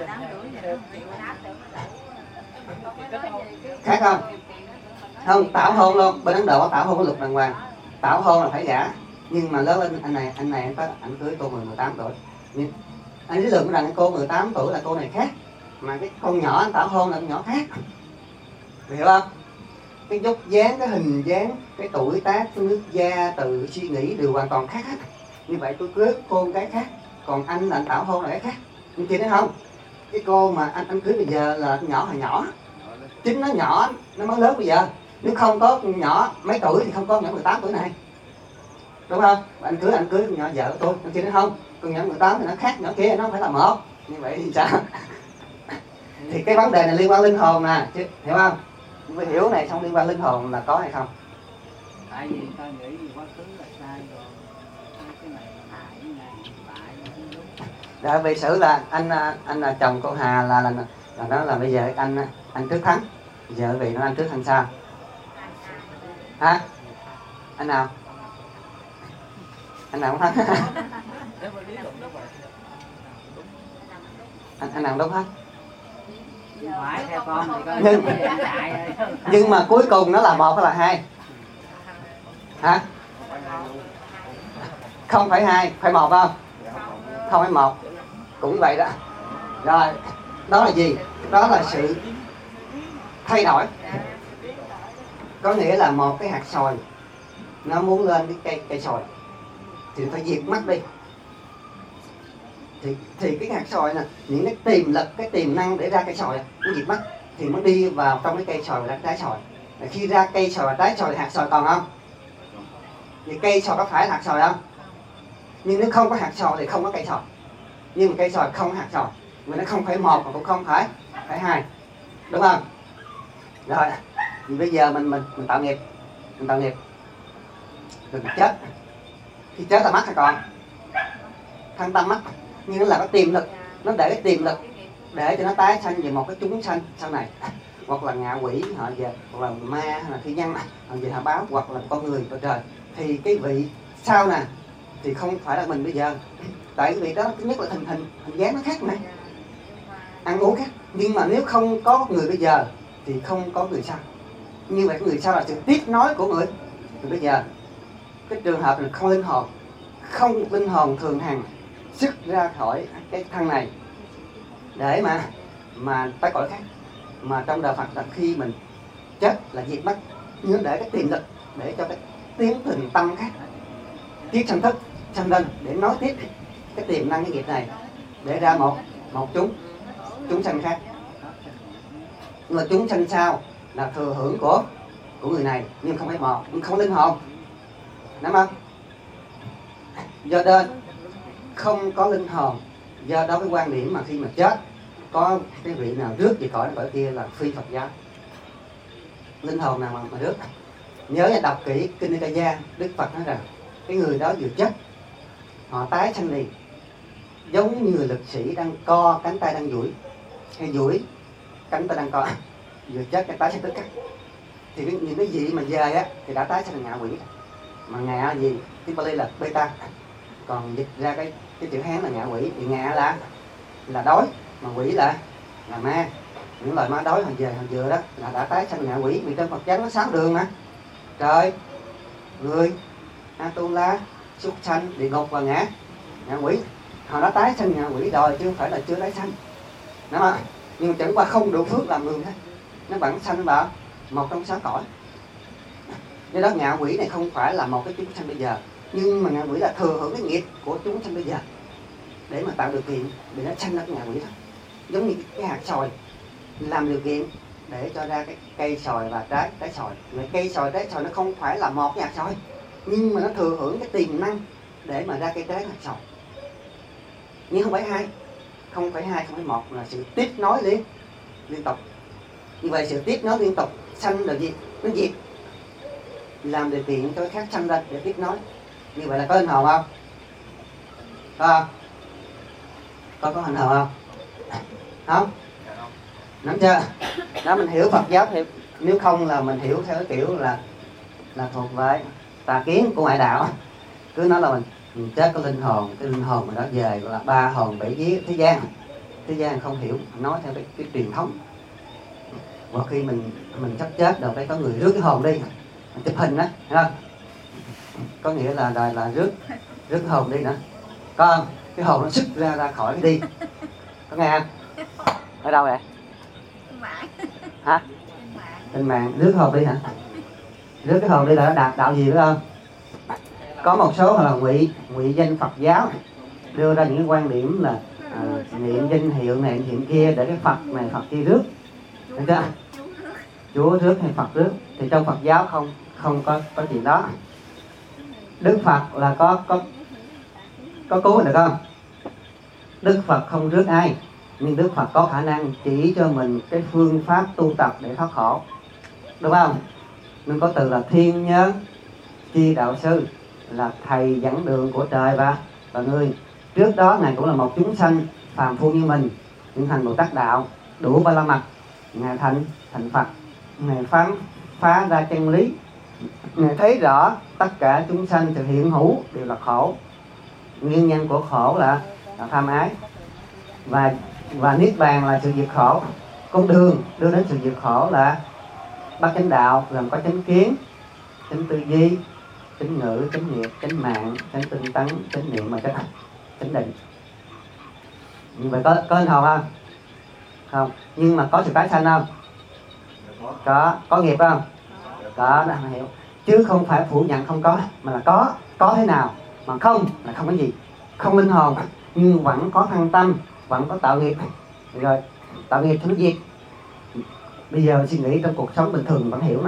Khác không? Không, tảo hôn luôn. Bên Ấn Độ tảo hôn có luật đàng hoàng. Tảo hôn là phải gả. Nhưng mà lớn lên anh này anh cưới cô 18 tuổi. Nhưng anh lý luận rằng cô 18 tuổi là cô này khác, mà cái con nhỏ anh tảo hôn là con nhỏ khác. Hiểu không? Cái dốc dáng, cái hình dáng, cái tuổi tác, cái nước da, từ suy nghĩ đều hoàn toàn khác hết. Như vậy tôi cưới cô gái khác, còn anh là anh tảo hôn là cái khác. Anh kia nói không, cái cô mà anh cưới bây giờ là nhỏ hồi nhỏ, chính nó nhỏ nó mới lớn bây giờ. Nếu không có con nhỏ mấy tuổi thì không có con nhỏ 18 tuổi này, đúng không? Anh cưới con nhỏ vợ của tôi. Anh kia nói không, con nhỏ 18 thì nó khác, nhỏ kia nó không phải là một. Như vậy thì sao? Thì cái vấn đề này liên quan linh hồn nè, chứ hiểu không? Phải hiểu này xong liên quan linh hồn là có hay không? Tại vì ta nghĩ quá khứ là sai rồi, cái này là cái này tại Dạ, về xử là anh là chồng cô Hà là đó là bây giờ anh trước thắng, giờ vì nó anh trước thằng sau. Hả? Anh nào? Anh nào cũng thắng. anh nào đúng hết. phải theo con thì Nhưng mà cuối cùng nó là 1 hay là 2? Hả? Không phải 2, phải 1 không? Không phải 1. Cũng vậy đó. Rồi, đó là gì? Đó là sự thay đổi. Có nghĩa là một cái hạt sồi nó muốn lên cái cây sồi thì phải diệt mất đi. Thì cái hạt sồi nè, những cái tiềm lực, cái tiềm năng để ra cây sồi nó diệt mất thì mới đi vào trong cái cây sồi và trái sồi. Khi ra cây sồi và trái sồi, hạt sồi còn không? Thì cây sồi có phải là hạt sồi không? Nhưng nếu không có hạt sồi thì không có cây sồi. Nhưng mà cây sồi không có hạt sồi, mà nó không phải 1 mà cũng không phải 2, đúng không? Rồi, thì bây giờ mình tạo nghiệp, đừng chết. Khi chết là mất hay còn? Thân tâm mất, nhưng nó là cái tiềm lực, nó để cái tiềm lực để cho nó tái sanh về một cái chúng sanh sau này, hoặc là ngạ quỷ họ về, hoặc là ma, hay là thi nhân họ về họ báo, hoặc là con người của trời. Thì cái vị sau nè thì không phải là mình bây giờ, tại cái vị đó thứ nhất là hình dáng nó khác mà, ăn uống khác. Nhưng mà nếu không có người bây giờ thì không có người sau. Như vậy người sau là sự tiếp nối của người bây giờ. Cái trường hợp là không linh hồn thường hằng xuất ra khỏi cái thân này để mà tới cõi khác. Mà trong đạo Phật là khi mình chết là diệt mất, nhưng để cái tiềm lực để cho cái tiến trình tâm khác, tiết sanh thức sanh lên để nối tiếp cái tiềm năng cái nghiệp này để ra một chúng sanh khác. Nhưng mà chúng sanh sau là thừa hưởng của người này, nhưng không phải một, nhưng không linh hồn, đúng không? Do đó không có linh hồn. Do đó cái quan điểm mà khi mà chết có cái vị nào rước về cõi kia là phi Phật giáo. Linh hồn nào mà rước? Nhớ là đọc kỹ Kinh Nikaya, Đức Phật nói rằng cái người đó vừa chết họ tái sanh liền, giống như lực sĩ đang co cánh tay đang duỗi, hay duỗi cánh tay đang co, vừa chết cái tái sanh tức khắc. Thì những cái gì mà về á thì đã tái sanh ngạ quỷ. Mà ngạ gì? Tiếng Pali là beta, còn dịch ra cái chữ Hán là ngạ quỷ. Thì ngạ là đói, mà quỷ là ma. những loài ma đói hồi về hồi vừa đó là đã tái sanh ngạ quỷ, vì trong Phật giáo nó 6 đường mà: trời, người, Atula, súc sanh, địa ngục và ngạ quỷ. Họ đã tái sanh ngạ quỷ rồi chứ không phải là chưa tái sanh, đúng không? Nhưng chẳng qua không đủ phước làm người thôi, nó vẫn sanh vào một trong 6 cõi. Do đó ngạ quỷ này không phải là một cái chúng sanh bây giờ, nhưng mà ngạ quỷ là thừa hưởng cái nghiệp của chúng sanh bây giờ để mà tạo điều kiện để nó sanh ra cái ngạ quỷ thôi. Giống như cái hạt xoài làm điều kiện để cho ra cái cây xoài và trái xoài. Mà cây xoài trái xoài nó không phải là một cái hạt xoài, nhưng mà nó thừa hưởng cái tiềm năng để mà ra cây trái hạt xoài. Nhưng không phải hai, không phải một, là sự tiếp nối liên tục. Như vậy sự tiếp nối liên tục sanh là gì? Nó diệt, làm điều kiện cho cái khác sanh ra để tiếp nối. Như vậy là có hình hồn không? Có không? Có hình hồn không? Không? Nắm chưa? Đó, mình hiểu Phật giáo thì nếu không là mình hiểu theo cái kiểu là thuộc về tà kiến của ngoại đạo. Cứ nói là mình chết có linh hồn, cái linh hồn mình đó về gọi là 3 hồn 7 vía thế gian. Thế gian không hiểu, nói theo cái truyền thống. Và khi mình sắp chết rồi phải có người rước cái hồn đi, chụp hình đó, thấy không? Có nghĩa là rước hồn đi nữa. Có không? Cái hồn nó xuất ra khỏi cái đi. Có nghe không? Ở đâu vậy? Hả? Trên mạng. Rước hồn đi hả? Rước cái hồn đi là đạo gì biết không? Có một số là ngụy danh Phật giáo đưa ra những cái quan điểm là niệm danh hiệu này niệm kia để cái Phật này Phật kia rước. Được chưa? Chúa rước hay Phật rước? Thì trong Phật giáo không có chuyện đó. Đức Phật là có cứu được không? Đức Phật không rước ai, nhưng Đức Phật có khả năng chỉ cho mình cái phương pháp tu tập để thoát khổ, đúng không? Nên có từ là thiên nhân chi đạo sư, là thầy dẫn đường của trời và người. Trước đó Ngài cũng là một chúng sanh phàm phu như mình, nhưng thành Bồ Tát đạo đủ ba la mật, Ngài thành Phật. Ngài phá ra chân lý, Ngài thấy rõ tất cả chúng sanh sự hiện hữu đều là khổ. Nguyên nhân của khổ là tham ái, và niết bàn là sự diệt khổ. Con đường đưa đến sự diệt khổ là bát chánh đạo, gồm có chánh kiến, chánh tư duy, chánh ngữ, chánh nghiệp, chánh mạng, chánh tinh tấn, chánh niệm và chánh định. Như vậy có hình hồn không? Không. Nhưng mà có sự tái sanh không? Có nghiệp không? Có, đó hiểu. Chứ không phải phủ nhận không có, mà là có thế nào, mà không là không có gì. Không linh hồn nhưng vẫn có thân tâm, vẫn có tạo nghiệp. Rồi tạo nghiệp thì nó diệt. Bây giờ suy nghĩ trong cuộc sống bình thường vẫn hiểu nè,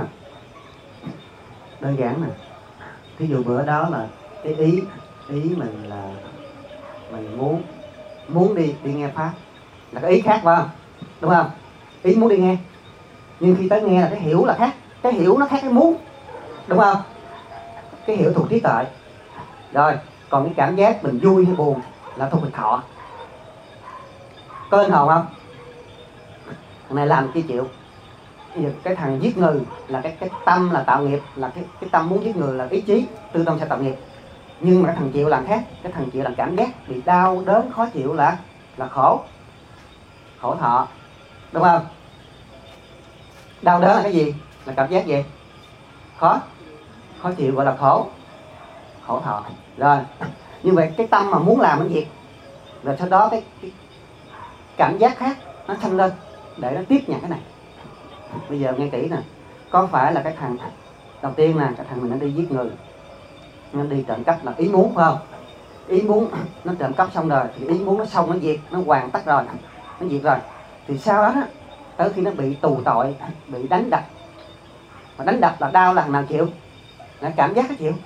đơn giản nè. Thí dụ bữa đó là cái ý mình là mình muốn đi nghe pháp, là cái ý khác phải không? Đúng không? Ý muốn đi nghe, nhưng khi tới nghe là cái hiểu là khác. Cái hiểu nó khác cái muốn, đúng không? Cái hiểu thuộc trí tuệ. Rồi còn cái cảm giác mình vui hay buồn là thuộc về thọ. Có linh hồn không? Thằng này làm chi chịu. Cái thằng giết người là cái tâm là tạo nghiệp, là cái tâm muốn giết người là ý chí tư tâm sẽ tạo nghiệp. Nhưng mà cái thằng chịu làm khác. Cái thằng chịu làm cảm giác bị đau đớn khó chịu là khổ thọ, đúng không? Đau đớn là cái gì? Là cảm giác gì? Khó chịu gọi là khổ thọ. Rồi như vậy cái tâm mà muốn làm nó diệt, rồi sau đó cái cảm giác khác nó sanh lên để nó tiếp nhận cái này. Bây giờ nghe kỹ nè, có phải là cái thằng đầu tiên nè, cái thằng mình nó đi giết người, nó đi trộm cắp là ý muốn phải không? Ý muốn nó trộm cắp xong rồi thì ý muốn nó xong, nó diệt, nó hoàn tất rồi, nó diệt rồi, thì sau đó tới khi nó bị tù tội, bị đánh đập, mà đánh đập là đau là thằng nào chịu? Là cảm giác nó chịu.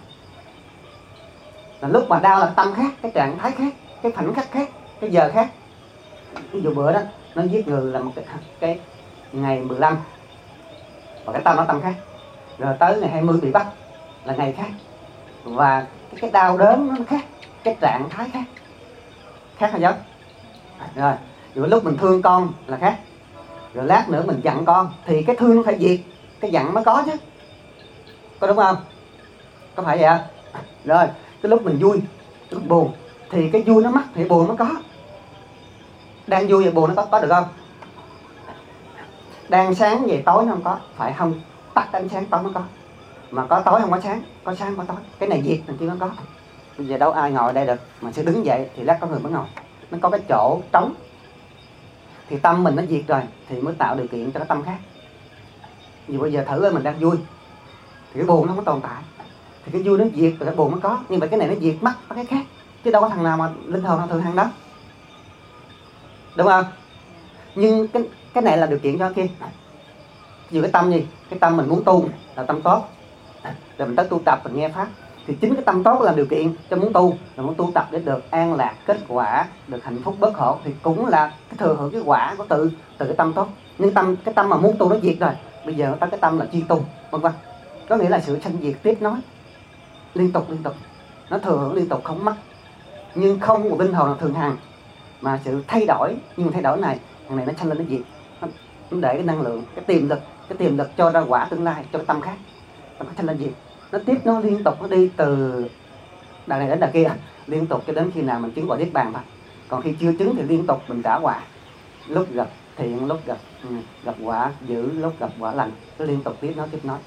Là lúc mà đau là tâm khác, cái trạng thái khác, cái khoảnh khắc khác, cái giờ khác. Ví dụ bữa đó nó giết người là một cái ngày 15, và cái tâm nó tâm khác. Rồi tới ngày 20 bị bắt là ngày khác, và cái đau đớn nó khác, cái trạng thái khác hay giống. Rồi lúc mình thương con là khác, rồi lát nữa mình giận con thì cái thương nó phải diệt, cái giận mới có chứ, có đúng không? Có phải vậy không? Rồi cái lúc mình vui, lúc buồn thì cái vui nó mất thì buồn nó có. Đang vui và buồn nó có được không? Đang sáng về tối nó không có, phải không tắt ánh sáng tối mới có. Mà có tối không có sáng, có sáng có tối. Cái này diệt, thằng kia nó có. Bây giờ đâu ai ngồi đây được, mà sẽ đứng dậy thì lát có người mới ngồi. Nó có cái chỗ trống. Thì tâm mình nó diệt rồi thì mới tạo điều kiện cho cái tâm khác. Vì bây giờ thử ơi, mình đang vui thì cái buồn nó không có tồn tại. Thì cái vui nó diệt rồi cái buồn nó có. Nhưng mà cái này nó diệt mất cái khác. Chứ đâu có thằng nào mà linh hồn nào thường hằng đó. Đúng không? Nhưng cái này là điều kiện cho cái kia. Ví dụ cái tâm gì? Cái tâm mình muốn tu là tâm tốt. Rồi mình tới tu tập, mình nghe pháp. Thì chính cái tâm tốt là điều kiện cho muốn tu. Rồi muốn tu tập để được an lạc, kết quả, được hạnh phúc bất khổ. Thì cũng là cái thừa hưởng cái quả của từ cái tâm tốt. Nhưng cái tâm mà muốn tu nó diệt rồi. Bây giờ tới cái tâm là chuyên tu, vân vân. Có nghĩa là sự sanh diệt tiếp nối liên tục. Nó thừa hưởng liên tục không mất. Nhưng không một linh hồn nào thường hằng. Mà sự thay đổi, nhưng mà thay đổi này, thằng này nó sanh lên nó diệt. Nó để cái năng lượng, cái tiềm lực cho ra quả tương lai cho cái tâm khác. Nó sanh lên diệt. Nó tiếp nó liên tục, nó đi từ đằng này đến đằng kia, liên tục cho đến khi nào mình chứng quả niết bàn thôi. Còn khi chưa chứng thì liên tục mình trả quả. Lúc gặp thiện, lúc gặp quả dữ, lúc gặp quả lành, nó liên tục tiếp nối.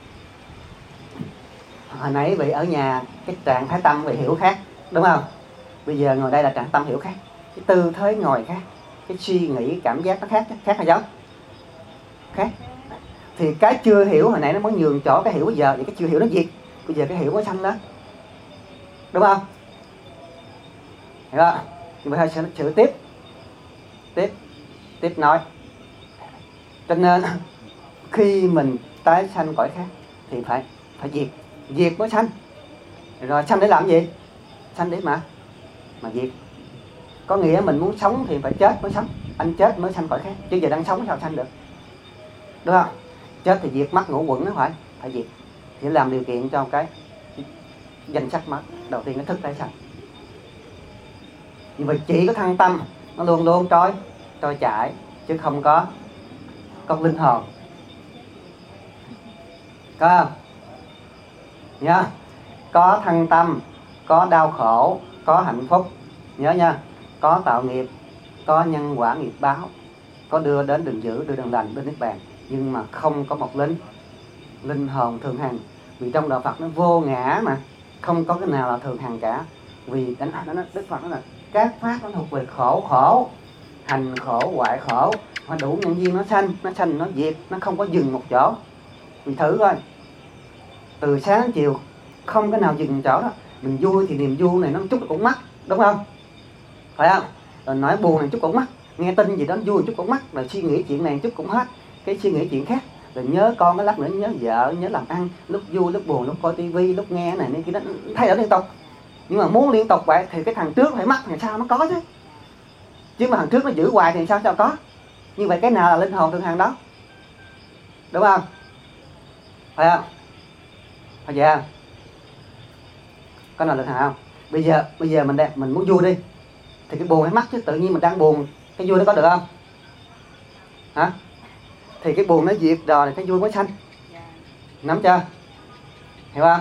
Hồi nãy vị ở nhà cái trạng thái tâm vị hiểu khác, đúng không? Bây giờ ngồi đây là trạng tâm hiểu khác. Cái tư thế ngồi khác, cái suy nghĩ cảm giác nó khác hay giống? Khác. Thì cái chưa hiểu hồi nãy nó mới nhường chỗ cái hiểu bây giờ, vậy cái chưa hiểu nó diệt. Bây giờ cái hiểu mới sanh đó. Đúng không? Hiểu không? Nhưng mà thôi sửa tiếp nói. Cho nên khi mình tái sanh cõi khác thì phải diệt mới sanh. Rồi sanh để làm gì? Sanh để mà diệt. Có nghĩa mình muốn sống thì phải chết mới sống. Anh chết mới sanh cõi khác. Chứ giờ đang sống sao sanh được? Đúng không? Chết thì diệt mất ngũ quẩn nó phải diệt. Thì làm điều kiện cho cái danh sắc mất. Đầu tiên nó thức tái sanh. Nhưng mà chỉ có thân tâm nó luôn luôn trôi chảy, chứ không có linh hồn. Có không? Nhớ. Có thân tâm, có đau khổ, có hạnh phúc. Nhớ nha. Có tạo nghiệp, có nhân quả nghiệp báo, có đưa đến đường dữ, đưa đường lành, đến niết bàn. Nhưng mà không có một linh hồn thường hằng. Vì trong đạo Phật nó vô ngã mà, không có cái nào là thường hằng cả. Vì Đức Phật nói là các pháp nó thuộc về khổ, hành khổ, hoại khổ, mà đủ nhân duyên nó sanh nó diệt, nó không có dừng một chỗ. Vì thử coi, từ sáng đến chiều không cái nào dừng một chỗ đó. Mình vui thì niềm vui này nó chút cũng mất, đúng không? Phải không? Rồi nói buồn này chút cũng mất, nghe tin gì đó vui chút cũng mất, rồi suy nghĩ chuyện này chút cũng hết, cái suy nghĩ chuyện khác. Rồi nhớ con cái lát nữa, nhớ vợ, nhớ làm ăn, lúc vui, lúc buồn, lúc coi tivi, lúc nghe này kia đó, thay đổi liên tục. Nhưng mà muốn liên tục vậy thì cái thằng trước phải mất thì sao nó có chứ? Chứ mà thằng trước nó giữ hoài thì sao có? Như vậy cái nào là linh hồn thường hằng đó? Đúng không? Phải không? Phải vậy không? Có nào linh hồn không? Bây giờ mình muốn vui đi thì cái buồn phải mất chứ, tự nhiên mình đang buồn cái vui nó có được không? Hả? Thì cái buồn nó diệt rồi cái vui mới sanh. Nắm chưa? Hiểu không?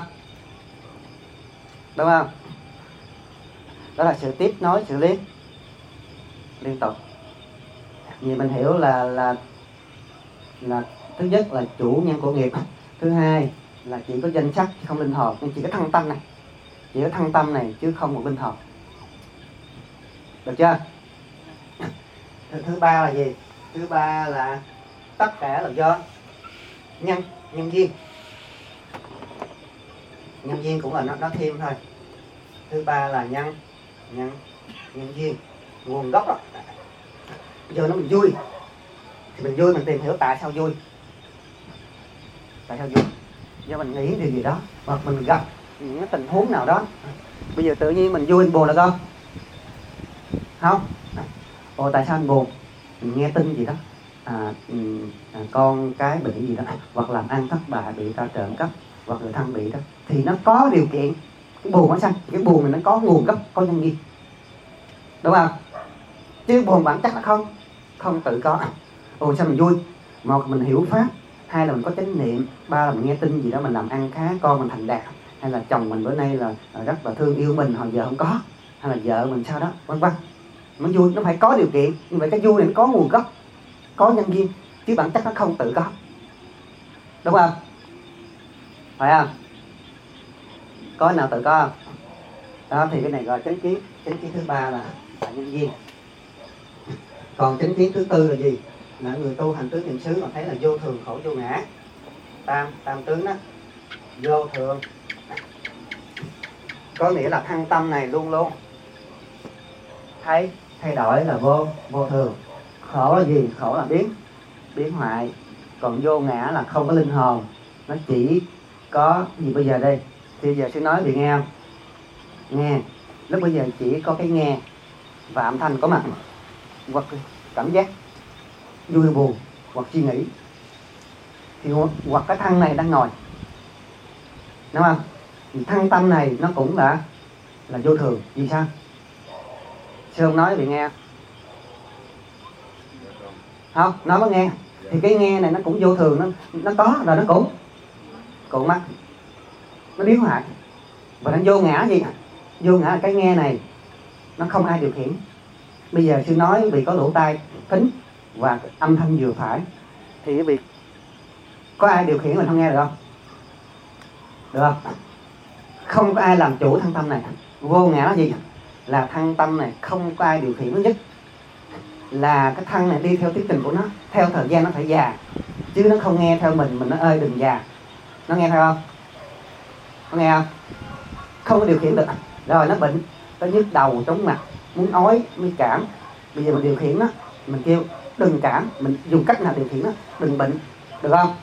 Đúng không? Đó là sự tiếp nối, sự liên tục. Vì mình hiểu là thứ nhất là chủ nhân của nghiệp, thứ hai là chỉ có danh sắc chứ không linh hồn, nhưng chỉ có thân tâm này, chỉ có thân tâm này chứ không một linh hồn. Được chưa? Thứ ba là gì? Thứ ba là tất cả là do nhân duyên. Nhân duyên cũng là nó thêm thôi. Thứ ba là nhân duyên, nguồn gốc đó. Giờ nó mình vui thì mình vui, mình tìm hiểu tại sao vui. Do mình nghĩ điều gì đó, hoặc mình gặp những cái tình huống nào đó. Bây giờ tự nhiên mình vui, mình buồn là không? Ồ, tại sao mình buồn? Mình nghe tin gì đó, con cái bị gì đó, hoặc làm ăn thất bại, bị ta trộm cắp, hoặc người thân bị đó, thì nó có điều kiện cái buồn nó sanh. Cái buồn mình nó có nguồn gốc, có nhân duyên, đúng không? Chứ buồn bản chất là không tự có. Ồ, sao mình vui? Một mình hiểu pháp, hai là mình có chánh niệm, ba là mình nghe tin gì đó, mình làm ăn khá, con mình thành đạt, hay là chồng mình bữa nay là rất là thương yêu mình, hồi giờ không có, hay là vợ mình sao đó, vân vân. Nó vui, nó phải có điều kiện. Như vậy cái vui này nó có nguồn gốc, có nhân duyên. chứ bản chất nó không tự có, đúng không? Phải không? Có nào tự có không? Đó thì cái này gọi chánh kiến. Chánh kiến thứ ba là nhân duyên. Còn chánh kiến thứ tư là gì? Là người tu hành tướng niệm xứ mà thấy là vô thường khổ vô ngã, tam tướng đó, vô thường, có nghĩa là thân tâm này luôn luôn thấy thay đổi là vô thường. Khổ là gì? Khổ là biến hoại. Còn vô ngã là không có linh hồn, nó chỉ có gì bây giờ đây? Thì giờ sẽ nói bị nghe không? Nghe. Lúc bây giờ chỉ có cái nghe và âm thanh có mặt, hoặc cảm giác vui buồn, hoặc suy nghĩ, thì hoặc cái thân này đang ngồi, đúng không? Thì thân tâm này nó cũng là vô thường. Vì sao? Sư ông nói bị nghe không? Nói có nghe. Thì cái nghe này nó cũng vô thường, nó có rồi nó cũng mất, nó biến hoại. Và nó vô ngã gì? Vô ngã là cái nghe này nó không ai điều khiển. Bây giờ sư nói vì có lỗ tai thính và âm thanh vừa phải, thì cái việc có ai điều khiển mình không nghe được không? Được không? Không có ai làm chủ thân tâm này. Vô ngã là gì? Là thân tâm này không có ai điều khiển. Thứ nhất là cái thân này đi theo tiến trình của nó, theo thời gian nó phải già, chứ nó không nghe theo mình nói ơi đừng già. Nó nghe theo không? Có nghe không? Không có điều khiển được. Rồi nó bệnh, nó nhức đầu, chóng mặt, muốn ói, mới cảm. Bây giờ mình điều khiển nó, mình kêu đừng cảm, mình dùng cách nào điều khiển nó, đừng bệnh, được không?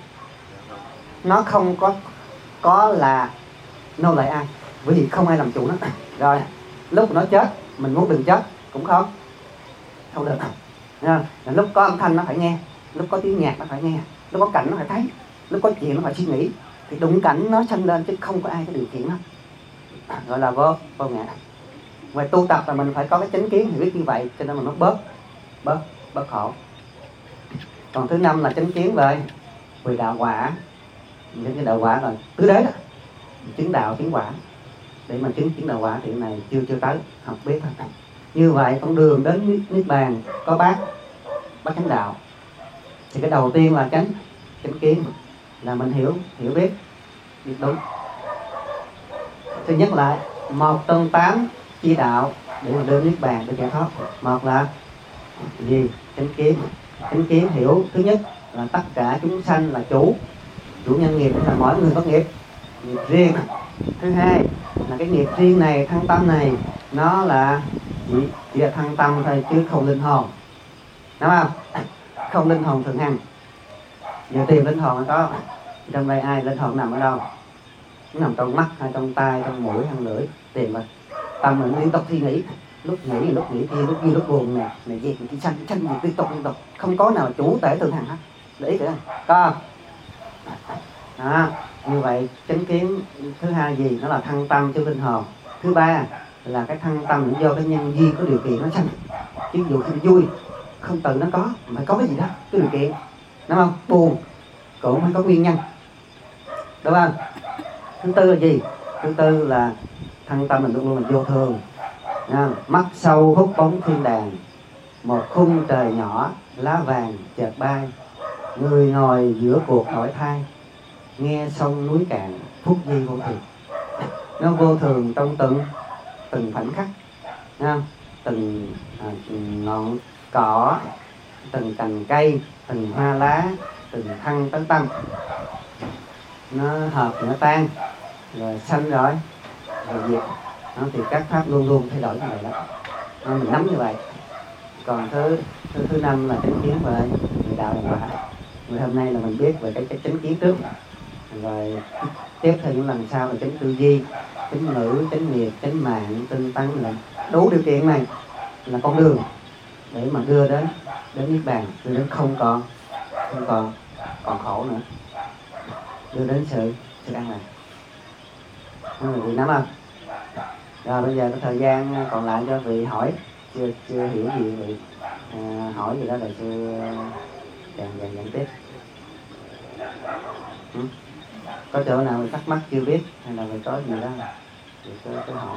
Nó không có là nô lệ ai, bởi vì không ai làm chủ nó. Rồi lúc nó chết, mình muốn đừng chết cũng không được. Lúc có âm thanh nó phải nghe, lúc có tiếng nhạc nó phải nghe, lúc có cảnh nó phải thấy, lúc có chuyện nó phải suy nghĩ. Thì đụng cảnh nó sanh lên chứ không có ai có điều khiển nó, gọi là vô ngã. Về tu tập là mình phải có cái chánh kiến, hiểu biết như vậy cho nên mình nó bớt khổ. Còn thứ năm là chánh kiến về đạo quả. Những cái đạo quả là tứ đế đó, chứng đạo chứng quả. Để mà chứng đạo quả thì này chưa tới, học biết thôi. Như vậy con đường đến niết bàn có bát chánh đạo. Thì cái đầu tiên là chánh kiến, là mình hiểu biết đúng. Thứ nhất là một trong 8 chi đạo để mình đến niết bàn, để giải thoát. Một là gì? Chánh kiến hiểu thứ nhất là tất cả chúng sanh là chủ nhân nghiệp, là mỗi người có nghiệp riêng. Thứ hai là cái nghiệp riêng này, thân tâm này, nó là chỉ là thân tâm thôi chứ không linh hồn, đúng không? Không linh hồn thường hằng. Giờ tìm linh hồn có trong đây ai? Linh hồn nằm ở đâu? Nó nằm trong mắt hay trong tai, trong mũi hay lưỡi? Tìm mà tâm mình liên tục suy nghĩ, lúc nghĩ kia, lúc vui lúc buồn nè, này gì thì sanh gì liên tục, không có nào chủ thể thường hằng hết. Để ý kìa, có không? Như vậy chánh kiến thứ hai gì? Nó là thân tâm chứ linh hồn. Thứ ba là cái thân tâm do cái nhân duyên có điều kiện nó sanh. Ví dụ khi vui không tự nó có, phải có cái gì đó, cái điều kiện, đúng không? Buồn cũng phải có nguyên nhân, đúng không? Thứ tư là gì? Thứ tư là thân tâm mình luôn luôn là vô thường. Mắt sâu hút bóng thiên đàng, một khung trời nhỏ lá vàng chợt bay, người ngồi giữa cuộc đổi thay, nghe sông núi cạn phút giây vô thường. Nó vô thường trong từng khoảnh khắc, từng ngọn cỏ, từng cành cây, từng hoa lá, từng thân tấn tâm. Nó hợp thì nó tan, rồi sanh rồi diệt. Thì các pháp luôn luôn thay đổi như vậy đó. Mình nắm như vậy. Còn thứ năm là chánh kiến về đạo và quả. Rồi hôm nay là mình biết về cái chánh kiến trước, rồi tiếp theo những lần sau là chánh tư duy, chánh ngữ, chánh nghiệp, chánh mạng, tinh tấn. Là đủ điều kiện này là con đường để mà đưa đến niết bàn, đưa đến không còn khổ nữa, đưa đến sự an lạc. Mọi người nắm không? Rồi bây giờ cái thời gian còn lại cho vị hỏi, chưa hiểu gì vị hỏi gì đó là chưa dàn tiếp. Có chỗ nào thắc mắc chưa biết hay là có gì đó thì cứ hỏi.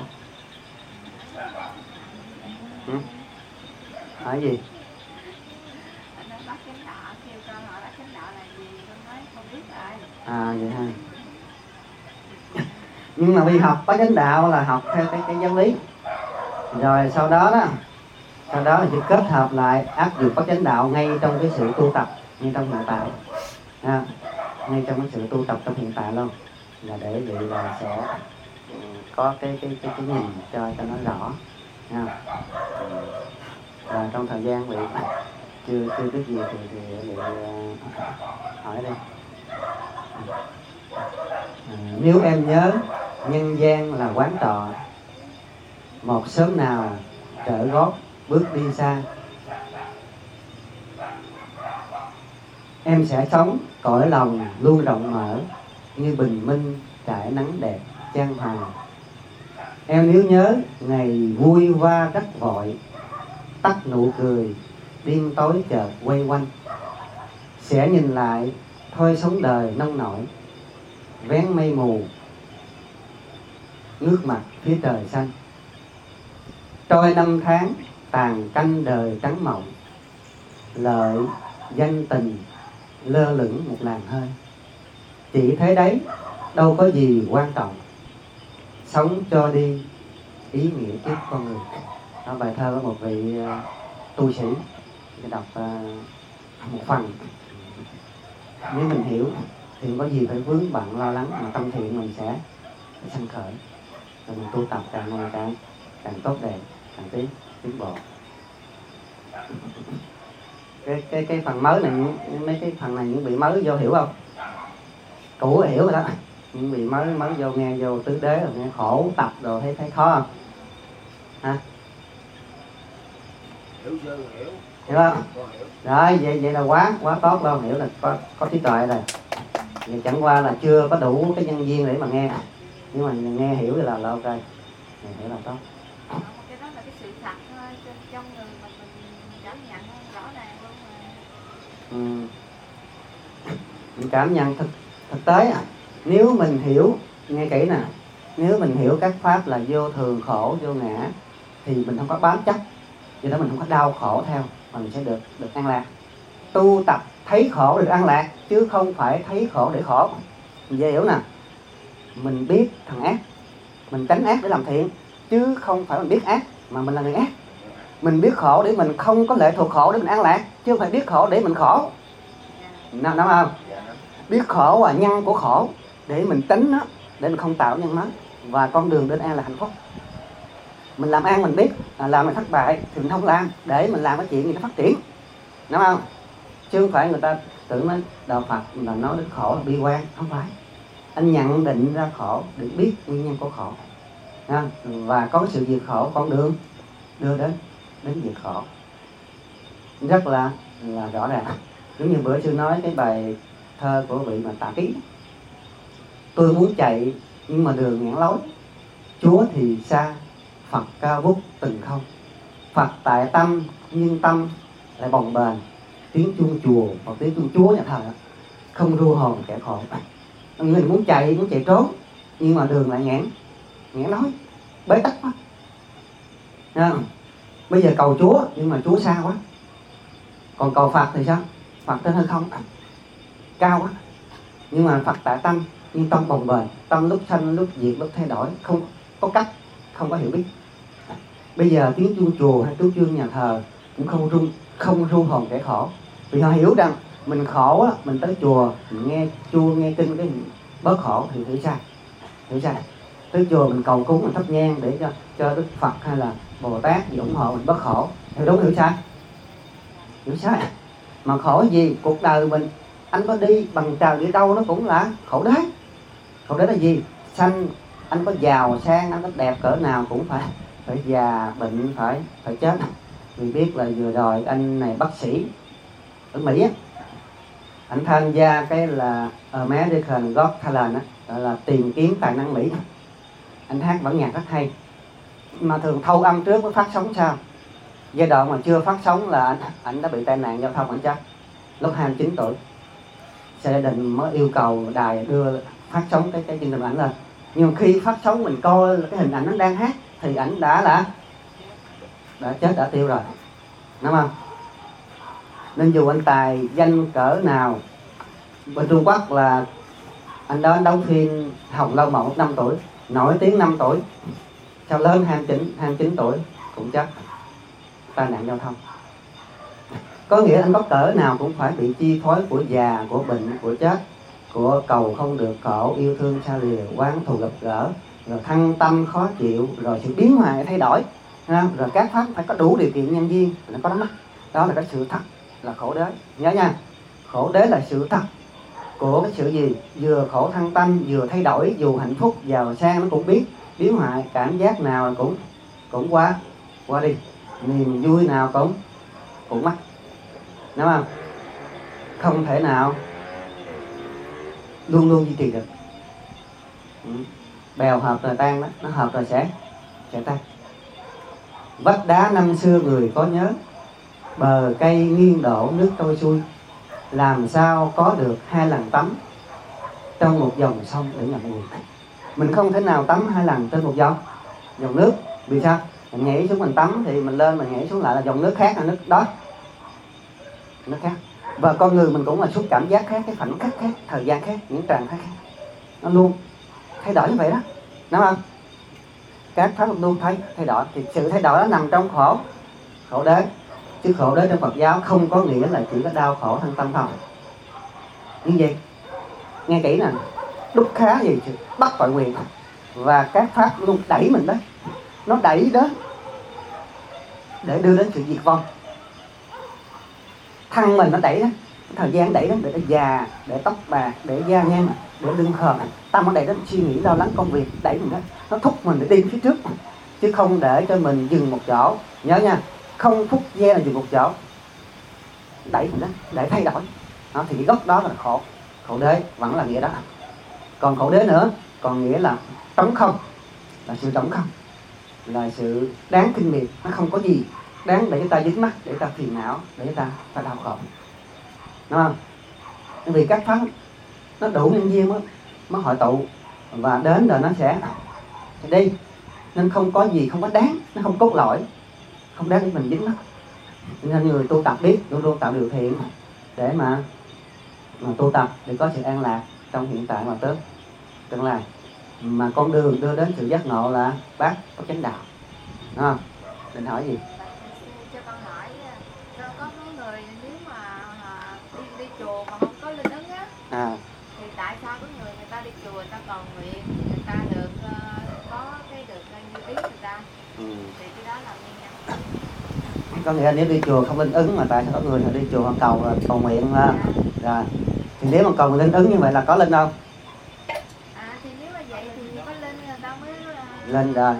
Hỏi gì? chánh đạo, kêu con hỏi bác chánh đạo là gì, con nói không biết rồi. Vậy ha. Nhưng mà vì học bát chánh đạo là học theo cái giáo lý, rồi sau đó thì kết hợp lại áp dụng bát chánh đạo ngay trong cái sự tu tập, ngay trong hiện tại, ngay trong cái sự tu tập trong hiện tại luôn, là để vị là sẽ có cái nhìn cho nó rõ nha. Và trong thời gian vị chưa biết gì thì vị hỏi đi. Nếu em nhớ nhân gian là quán trọ, một sớm nào trở gót bước đi xa, em sẽ sống cõi lòng luôn rộng mở, như bình minh trải nắng đẹp chan hòa. Em nếu nhớ ngày vui qua rất vội, tắt nụ cười đêm tối chợt quay quanh, sẽ nhìn lại thôi sống đời nông nổi, vén mây mù ngước mặt phía trời xanh. Trôi năm tháng tàn canh đời trắng mộng, lợi danh tình lơ lửng một làn hơi. Chỉ thế đấy, đâu có gì quan trọng, sống cho đi ý nghĩa kiếp con người. Đó, bài thơ của một vị tu sĩ. Để đọc một phần. Nếu mình hiểu thì không có gì phải vướng bận lo lắng, mà tâm thiện mình sẽ sanh khởi, rồi mình tu tập càng ngày càng tốt đẹp, càng tiến bộ. Cái phần mới này, mấy cái phần này những vị mới vô hiểu không? Cũ hiểu rồi đó. Những vị mới vô nghe vô tứ đế rồi nghe khổ tập rồi thấy khó không? Hả? Hiểu chưa? Hiểu. Hiểu không? Rồi vậy là quá tốt luôn, hiểu là có trí tuệ rồi. Vậy chẳng qua là chưa có đủ cái nhân duyên để mà nghe. Nhưng mà nghe hiểu là ok. Hiểu là tốt. Cái đó là cái sự thật thôi, trong người mình cảm nhận rõ ràng luôn mà. Mình cảm nhận thực tế. Nếu mình hiểu, nghe kỹ nè, nếu mình hiểu các pháp là vô thường, khổ, vô ngã, thì mình không có bám chấp, do đó mình không có đau khổ theo, mà mình sẽ được an lạc. Tu tập thấy khổ được an lạc, chứ không phải thấy khổ để khổ. Mình dễ hiểu nè. Mình biết thằng ác, mình tránh ác để làm thiện, chứ không phải mình biết ác mà mình là người ác. Mình biết khổ để mình không có lệ thuộc khổ để mình an lạc, chứ không phải biết khổ để mình khổ. Đúng không? Biết khổ là nhân của khổ, để mình tránh nó, để mình không tạo nhân nó, và con đường đến an là hạnh phúc. Mình làm ăn mình biết làm mình thất bại thì mình không làm, để mình làm cái chuyện gì nó phát triển, đúng không? Chứ không phải người ta tưởng nói đạo Phật là nói đến khổ là bi quan, không phải. Anh nhận định ra khổ để biết nguyên nhân của khổ, và có sự diệt khổ, con đường đưa đến diệt khổ rất là rõ ràng. Giống như bữa sư nói cái bài thơ của vị mà Tạ Ký: tôi muốn chạy nhưng mà đường ngãn lối, Chúa thì xa, Phật cao vút từng không. Phật tại tâm nhưng tâm lại bồng bềnh, tiếng chuông chùa hoặc tiếng chuông Chúa nhà thờ không ru hồn kẻ khổ. Người muốn chạy trốn, nhưng mà đường lại ngãn lối, bế tắc quá. Bây giờ cầu Chúa nhưng mà Chúa xa quá. Còn cầu Phật thì sao? Phật trên hư không cao quá, nhưng mà Phật tại tâm nhưng tâm bồng bềnh, tâm lúc sanh lúc diệt, lúc thay đổi, không có cách, không có hiểu biết. Bây giờ tiếng chuông chùa hay tiếng chuông nhà thờ cũng không ru hồn kẻ khổ, vì họ hiểu rằng mình khổ á, mình tới chùa mình nghe chuông nghe kinh cái bớt khổ thì hiểu sai. Tới chùa mình cầu cúng, mình thắp nhang để cho Đức Phật hay là Bồ Tát gì ủng hộ mình bớt khổ, hiểu đúng hiểu sai. Mà khổ gì? Cuộc đời mình, anh có đi bằng trời đi đâu nó cũng là khổ đấy. Khổ đấy là gì? Sanh, anh có giàu sang, anh có đẹp cỡ nào cũng phải già bệnh, phải chết. Vì biết là vừa rồi anh này bác sĩ ở Mỹ á, anh tham gia cái là American Got Talent á, gọi là tìm kiếm tài năng Mỹ. Anh hát bản nhạc rất hay, mà thường thâu âm trước mới phát sóng sao. Giai đoạn mà chưa phát sóng là anh đã bị tai nạn giao thông, anh chết lúc 29 tuổi. Gia đình mới yêu cầu đài đưa phát sóng cái chương trình ảnh lên. Nhưng khi phát sóng mình coi cái hình ảnh nó đang hát thì ảnh đã chết, đã tiêu rồi, đúng không? Nên dù anh tài danh cỡ nào, bên Trung Quốc là anh đó đóng phim Hồng Lâu Mộng 5 tuổi, nổi tiếng 5 tuổi, sau lớn 29 tuổi cũng chết tai nạn giao thông. Có nghĩa anh có cỡ nào cũng phải bị chi phối của già, của bệnh, của chết, của cầu không được khổ, yêu thương xa lìa, oán thù gặp gỡ, rồi thăng tâm khó chịu, rồi sự biến hoại thay đổi, rồi các pháp phải có đủ điều kiện nhân duyên, nó có đắm mắt. Đó là cái sự thật là khổ đế. Nhớ nha, khổ đế là sự thật của cái sự gì? Vừa khổ thăng tâm, vừa thay đổi, dù hạnh phúc giàu sang nó cũng biết biến hoại, cảm giác nào cũng qua đi, niềm vui nào cũng mất, đúng không? Không thể nào luôn luôn duy trì được. Bèo hợp rồi tan đó, nó hợp rồi sẽ tan. Vách đá năm xưa người có nhớ, bờ cây nghiêng đổ nước trôi xuôi, làm sao có được 2 lần tắm trong một dòng sông để ngập ngùi. Mình không thể nào tắm 2 lần trên một dòng nước. Vì sao? Mình nhảy xuống mình tắm thì mình lên, mình nhảy xuống lại là dòng nước khác, là nước đó, nước khác. Và con người mình cũng là xúc cảm giác khác, cái khoảnh khắc khác, thời gian khác, những trạng thái khác, nó luôn thay đổi như vậy đó, đúng không? Các pháp luôn thay đổi. Thì sự thay đổi đó nằm trong khổ đế. Chứ khổ đế trong Phật giáo không có nghĩa là chỉ có đau khổ thân tâm không. Như vậy nghe kỹ nè, đúc khá gì bắt tội quyền, và các pháp luôn đẩy mình đó, nó đẩy đó để đưa đến sự diệt vong. Thân mình nó đẩy đó, thời gian đẩy đó, để già, để tóc bạc, để da nhăn, để lưng khờ. Tâm nó đẩy đến suy nghĩ lo lắng công việc, đẩy mình đó, nó thúc mình để đi phía trước, chứ không để cho mình dừng một chỗ. Nhớ nha, không phút giây là dừng một chỗ, đẩy mình đó để thay đổi. Đó, thì cái gốc đó là khổ đế vẫn là nghĩa đó. Còn khổ đế nữa còn nghĩa là trống không, là sự trống không, là sự đáng kinh miệt. Nó không có gì đáng để chúng ta dính mắc, để chúng ta phiền não, để chúng ta phải đau khổ, đúng không? Vì các pháp nó đủ nhân duyên mới hội tụ, và đến rồi nó sẽ đi. Nên không có gì không có đáng, nó không cốt lõi, không đáng để mình dính mắc. Nên người tu tập biết luôn luôn tạo điều kiện để mà tu tập, để có sự an lạc trong hiện tại và tương lai. Mà con đường đưa đến sự giác ngộ là bác có chánh đạo, đúng không? Định hỏi gì? Cho con hỏi, có mấy người nếu mà đi chùa mà không có linh ứng á, thì tại sao có người ta đi chùa, người ta cầu nguyện, người ta được có cái được như ý người ta, thì cái đó là nguyên nhân. Có nghĩa là nếu đi chùa không linh ứng, mà tại sao có người họ đi chùa họ cầu nguyện rồi, thì nếu mà cầu linh ứng như vậy là có linh không? Thì nếu mà vậy thì có linh người ta mới lên rồi.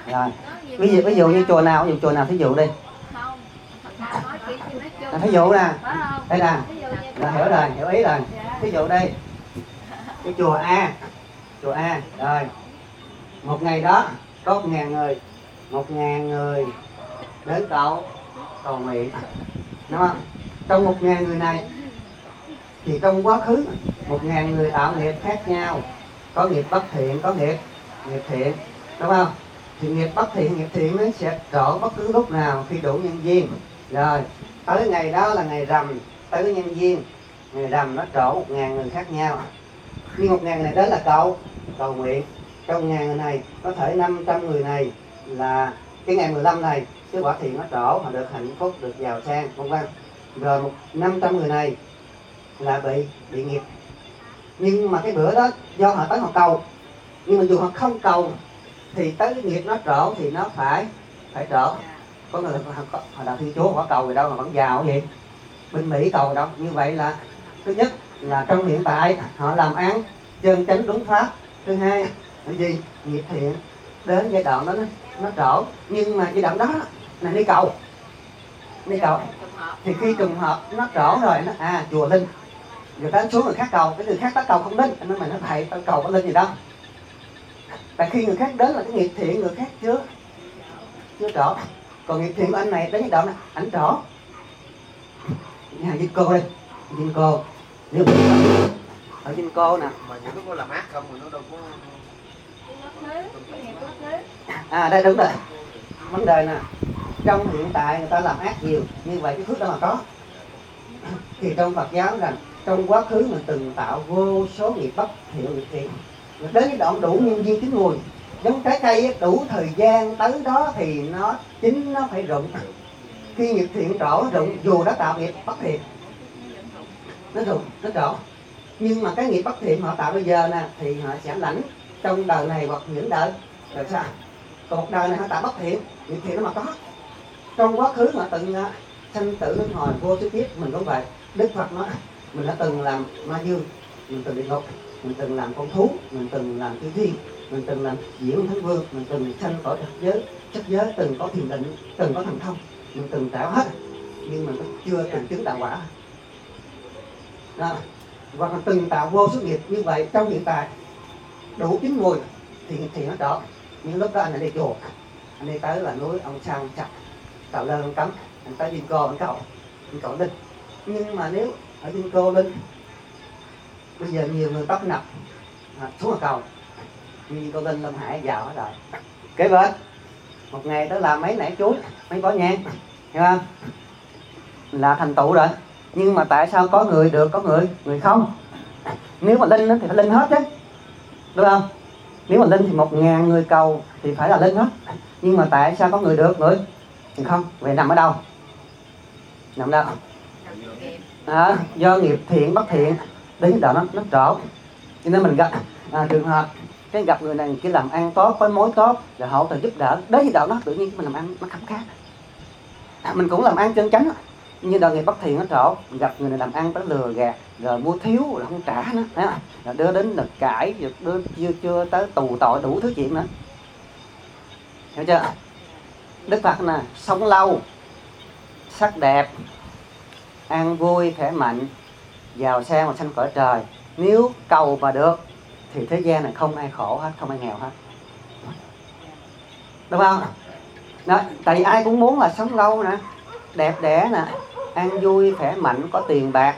Ví dụ như chùa nào, thí dụ đi. Không, nói chuyện thì nói chung. Thí dụ nè, đây nè, Hiểu rồi, hiểu ý rồi. Thí dụ đây, cái chùa A, rồi một ngày đó có 1.000 người đến cầu nguyện, đúng không? Trong 1.000 người này thì trong quá khứ 1.000 người tạo nghiệp khác nhau, có nghiệp bất thiện, có nghiệp thiện, đúng không? Thì nghiệp bất thiện, nghiệp thiện nó sẽ trổ bất cứ lúc nào khi đủ nhân duyên. Rồi tới ngày đó là ngày rằm, tới cái nhân duyên, ngày rằm nó trổ 1.000 người khác nhau. Nhưng 1.000 người này đến là cầu nguyện. Trong 1.000 người này có thể 500 người này là cái ngày 15 này cái quả thiện nó trổ, họ được hạnh phúc, được giàu sang, vân vân. Rồi 500 người này là bị nghiệp. Nhưng mà cái bữa đó do họ tới họ cầu, nhưng mà dù họ không cầu thì tới cái nghiệp nó trổ thì nó phải trổ. Có người họ đạo Thiên Chúa họ cầu gì đâu mà vẫn giàu vậy, bên Mỹ cầu đâu. Như vậy là thứ nhất là trong hiện tại họ làm án chân chánh đúng pháp. Thứ hai là gì? Nghiệp thiện đến giai đoạn đó nó trổ. Nhưng mà giai đoạn đó là đi cầu thì khi trùng hợp nó trổ rồi nó chùa linh, người ta xuống người khác cầu, cái người khác ta cầu không linh, anh nói mày nói thầy tao cầu có linh gì đâu. Tại khi người khác đến là cái nghiệp thiện người khác chưa trổ. Còn nghiệp thiện của anh này đến giai đoạn này ảnh trổ. Nhà Vinco đi, Vinco nếu ở Vinco nè, mà những lúc nó làm ác không mà nó đâu có. Đây đúng rồi. Vấn đề nè, trong hiện tại người ta làm ác nhiều, như vậy cái phước đó mà có. Thì trong Phật giáo rằng trong quá khứ mình từng tạo vô số nghiệp bất thiện nghiệp thiện, đến cái đoạn đủ nhân duyên chín mùi. Giống trái cây đủ thời gian tới đó thì nó chín, nó phải rụng. Khi nghiệp thiện trổ rụng, dù đã tạo nghiệp bất thiện, nó rụng, nó trổ. Nhưng mà cái nghiệp bất thiện họ tạo bây giờ nè thì họ sẽ lãnh trong đời này hoặc những đời rồi sao? Còn một đời này họ tạo bất thiện, nghiệp thiện nó mà có. Trong quá khứ họ từng sanh tử luân hồi vô số kiếp, mình cũng vậy. Đức Phật nói mình đã từng làm ma dương, mình từng địa ngục, mình từng làm con thú, mình từng làm chư thiên, mình từng làm diễn thánh vương, mình từng sanh cõi sắc giới, từng có thiền định, từng có thần thông, mình từng trải hết, nhưng mình chưa từng chứng đạo quả. Đó. Và mình từng tạo vô số nghiệp như vậy trong hiện tại đủ chín mùi thì nó trọ. Nhưng lúc đó anh đi chùa, anh đi tới là núi ông Sang chặt tạo lên ông cấm, anh tới Vinco anh cậu linh. Nhưng mà nếu ở Vinco linh bây giờ nhiều người tấp nập xuống ở cầu như cô Linh Lâm Hải vào hết rồi. Kế bên một ngày tới làm mấy nải chuối, mấy quả nhang, hiểu không? Là thành tựu rồi. Nhưng mà tại sao có người được, có người không? Nếu mà linh thì phải linh hết chứ, đúng không? Nếu mà linh thì 1000 người cầu thì phải là linh hết. Nhưng mà tại sao có người được, người không? Vậy nằm ở đâu? Nằm đâu? Do nghiệp thiện bất thiện đến đó nó trổ. Cho nên mình gặp trường hợp cái gặp người này cái làm ăn tốt, có mối tốt là hỗ trợ giúp đỡ, đến đạo nó tự nhiên mình làm ăn nó khấm khá. Mình cũng làm ăn chân chánh như đời nghiệp bất thiện nó trổ, gặp người này làm ăn tới lừa gạt rồi mua thiếu rồi không trả nữa, rồi đưa đến lực cãi, đưa chưa tới tù tội đủ thứ chuyện nữa, hiểu chưa? Đức Phật nè, sống lâu, sắc đẹp, an vui, khỏe mạnh, giàu sang và sanh cõi trời. Nếu cầu mà được thì thế gian này không ai khổ hết, không ai nghèo hết, đúng không? Đó, tại vì ai cũng muốn là sống lâu nè, đẹp đẽ nè, an vui, khỏe mạnh, có tiền bạc,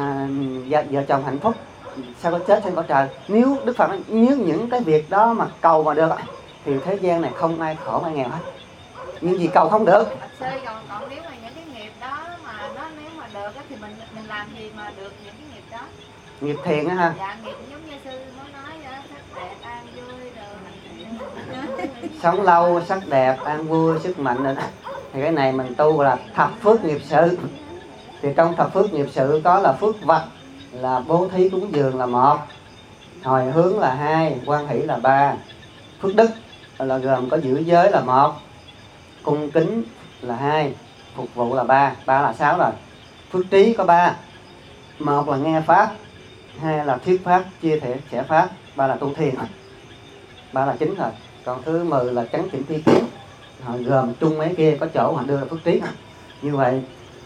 vợ chồng hạnh phúc, sao có chết sanh cõi trời. Nếu Đức Phật nói, nếu những cái việc đó mà cầu mà được thì thế gian này không ai khổ, ai nghèo hết. Nhưng gì cầu không được. Còn nếu mà những cái nghiệp đó mà nó nếu mà được thì mình làm gì mà được những cái nghiệp đó? Nghiệp thiện á ha. Dạ, nghiệp giống như sư nói sắc đẹp, an vui rồi. Sống lâu, sắc đẹp, an vui, sức mạnh nữa. Thì cái này mình tu là thập phước nghiệp sự. Thì trong thập phước nghiệp sự có là phước vật là bố thí cúng dường là 1, hồi hướng là 2, hoan hỷ là 3, phước đức là gồm có giữ giới là 1, cung kính là 2, phục vụ là 3 là 6 rồi. Phước trí có 3, 1 là nghe pháp, 2 là thuyết pháp, chia sẻ pháp, 3 là tu thiền, 3 là 9 rồi. Còn thứ 10 là chánh chỉnh tri kiến, họ gồm chung mấy kia, có chỗ họ đưa là phước trí. Như vậy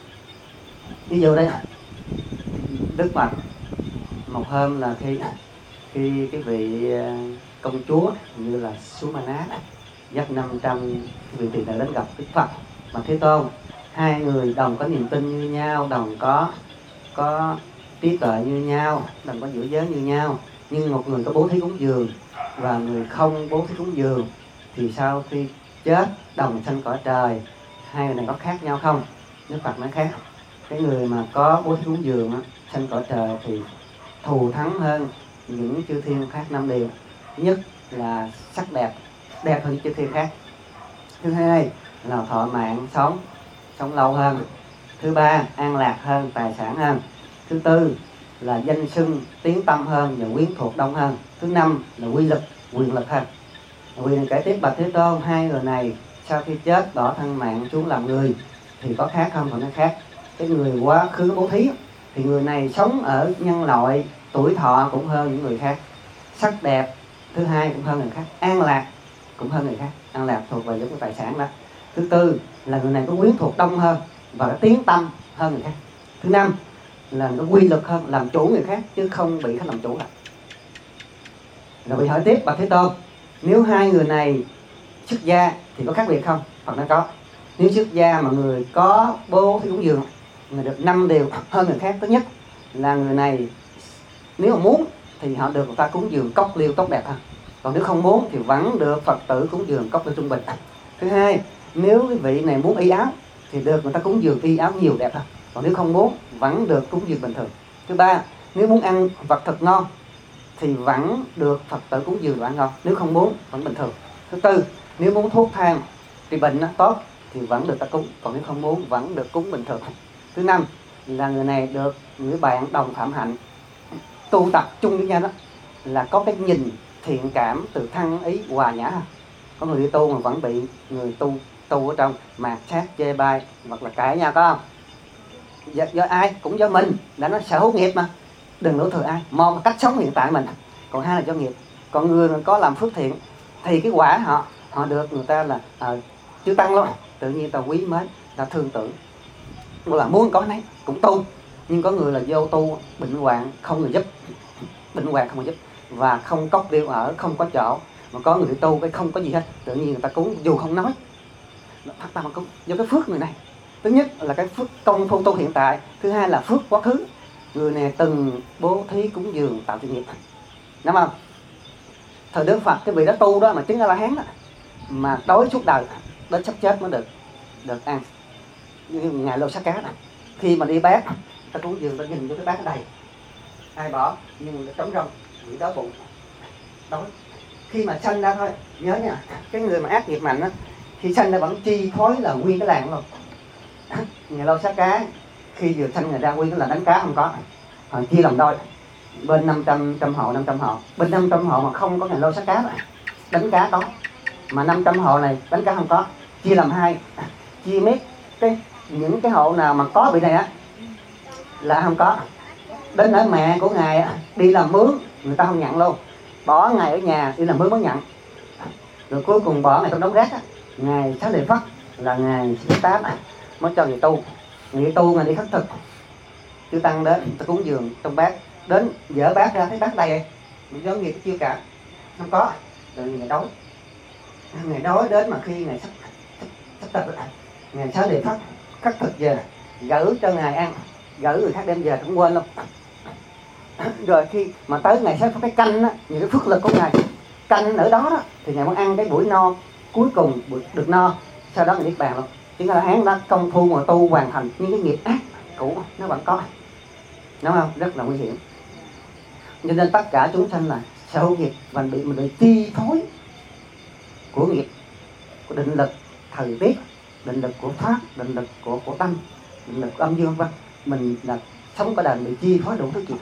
ví dụ đây Đức Phật một hôm là khi cái vị công chúa như là Sumana dắt 500 vị tỳ này đến gặp Đức Phật mà Thế Tôn, hai người đồng có niềm tin như nhau, đồng có trí tuệ như nhau, đồng có giữ giới như nhau, nhưng một người có bố thí cúng dường và người không bố thí cúng dường thì sau khi chết đồng sanh cõi trời, hai người này có khác nhau không? Đức Phật nói khác. Cái người mà có bố thí cúng dường sanh cõi trời thì thù thắng hơn những chư thiên khác 5 điều. Thứ nhất là sắc đẹp hơn chư thiên khác. Thứ hai là thọ mạng, sống lâu hơn. Thứ ba an lạc hơn, tài sản hơn. Thứ tư là danh xưng tiếng tăm hơn và quyến thuộc đông hơn. Thứ năm là quyền lực hơn. Quyền kể tiếp: bạch Thế Tôn, hai người này sau khi chết bỏ thân mạng xuống làm người thì có khác không? Còn nó khác. Cái người quá khứ bố thí thì người này sống ở nhân loại, tuổi thọ cũng hơn những người khác, sắc đẹp thứ hai cũng hơn người khác, an lạc cũng hơn người khác. An lạc thuộc về giống cái tài sản đó. Thứ tư là người này có quyến thuộc đông hơn và có tiếng tăm hơn người khác. Thứ năm là có quy lực hơn, làm chủ người khác chứ không bị khách làm chủ lại. Rồi bị hỏi tiếp: bạch Thế Tôn, nếu hai người này xuất gia thì có khác biệt không? Phật nói có. Nếu xuất gia mà người có bố thí cúng dường, người được 5 điều hơn người khác. Thứ nhất là người này nếu mà muốn thì họ được người ta cúng dường cốc liêu tốt đẹp hơn, còn nếu không muốn thì vẫn được Phật tử cúng dường cốc liêu trung bình. Thứ hai, nếu cái vị này muốn y áo thì được người ta cúng dường y áo nhiều đẹp hơn. còn nếu không muốn vẫn được cúng dường bình thường. Thứ ba, nếu muốn ăn vật thật ngon thì vẫn được Phật tử cúng dường đồ ăn ngon, nếu không muốn vẫn bình thường. Thứ tư, nếu muốn thuốc thang trị bệnh nó tốt thì vẫn được ta cúng, còn nếu không muốn vẫn được cúng bình thường. Thứ năm là người này được người bạn đồng phạm hạnh tu tập chung với nhau, đó là có cái nhìn thiện cảm từ thân ý hòa nhã. Có người đi tu mà vẫn bị người tu ở trong mạt sát chê bai hoặc là cãi nhau, có không? Do ai? Cũng do mình, đã nói sở hữu nghiệp mà, đừng đổ thừa ai. Một là cách sống hiện tại mình, còn hai là do nghiệp. Còn người mà có làm phước thiện thì cái quả họ được người ta là chưa tăng luôn, tự nhiên ta quý mến, ta thương tưởng, là muốn có nấy cũng tu. Nhưng có người là vô tu bệnh hoạn không người giúp, bệnh hoạn không người giúp, và không có điều ở, không có chỗ. Mà có người tu cái không có gì hết, tự nhiên người ta cúng dù không nói, thật ta mà cúng do cái phước người này. Thứ nhất là cái phước công phu tu hiện tại, thứ hai là phước quá khứ. Người này từng bố thí cúng dường tạo thiện nghiệp, đúng không? Thời Đức Phật cái vị đó tu đó mà chứng A La Hán đó, mà đói suốt đời đến sắp chết mới được ăn. Như ngài Lô Sát Cá đó, khi mà đi bát ta cúng dường, ta nhìn vô cái bát đầy, ai bỏ nhưng trống rông, bị đói bụng, đói. Khi mà sanh ra thôi, nhớ nha, cái người mà ác nghiệp mạnh á, khi sanh ra vẫn chi phối là nguyên cái làng luôn. Ngài Lô Sát Cá khi vừa sanh người ra nguyên cái là đánh cá không có, họ chia làm đôi, bên 500 hộ, bên 500 hộ mà không có Ngài Lô Sát Cá đó, đánh cá có, mà 500 hộ này đánh cá không có, chia làm hai, chia mấy những cái hộ nào mà có bị này á là không có. Đến ở mẹ của ngài đi làm mướn người ta không nhận luôn, bỏ ngài ở nhà đi làm mướn mới nhận. Rồi cuối cùng bỏ ngài trong đống rác á, ngài Xá Lợi Phất là ngài thứ 8 mới cho người tu. Người tu ngài đi khất thực, chư tăng đến ta cúng dường trong bát, đến dỡ bát ra thấy bát đầy, giống như chưa cả không có. Rồi ngài đói đến mà khi ngài sắp tập ngài Xá Lợi Phất khất thực về gửi cho ngài ăn, gửi người khác đem về cũng quên luôn. Rồi khi mà tới ngày sẽ có cái canh á, những cái phước lực của ngài canh ở đó đó thì ngài muốn ăn cái buổi no cuối cùng được no, sau đó ngài niết bàn luôn. Chứng A La Hán đó công phu mà tu hoàn thành, nhưng cái nghiệp ác cũ nó vẫn có, đúng không? Rất là nguy hiểm. Cho nên tất cả chúng sanh là sở hữu nghiệp và mình bị chi phối của nghiệp, của định lực thời tiết, định lực của pháp, định lực của tâm, định lực của âm dương vân. Mình là sống cả đời bị chi phối đủ thứ chuyện.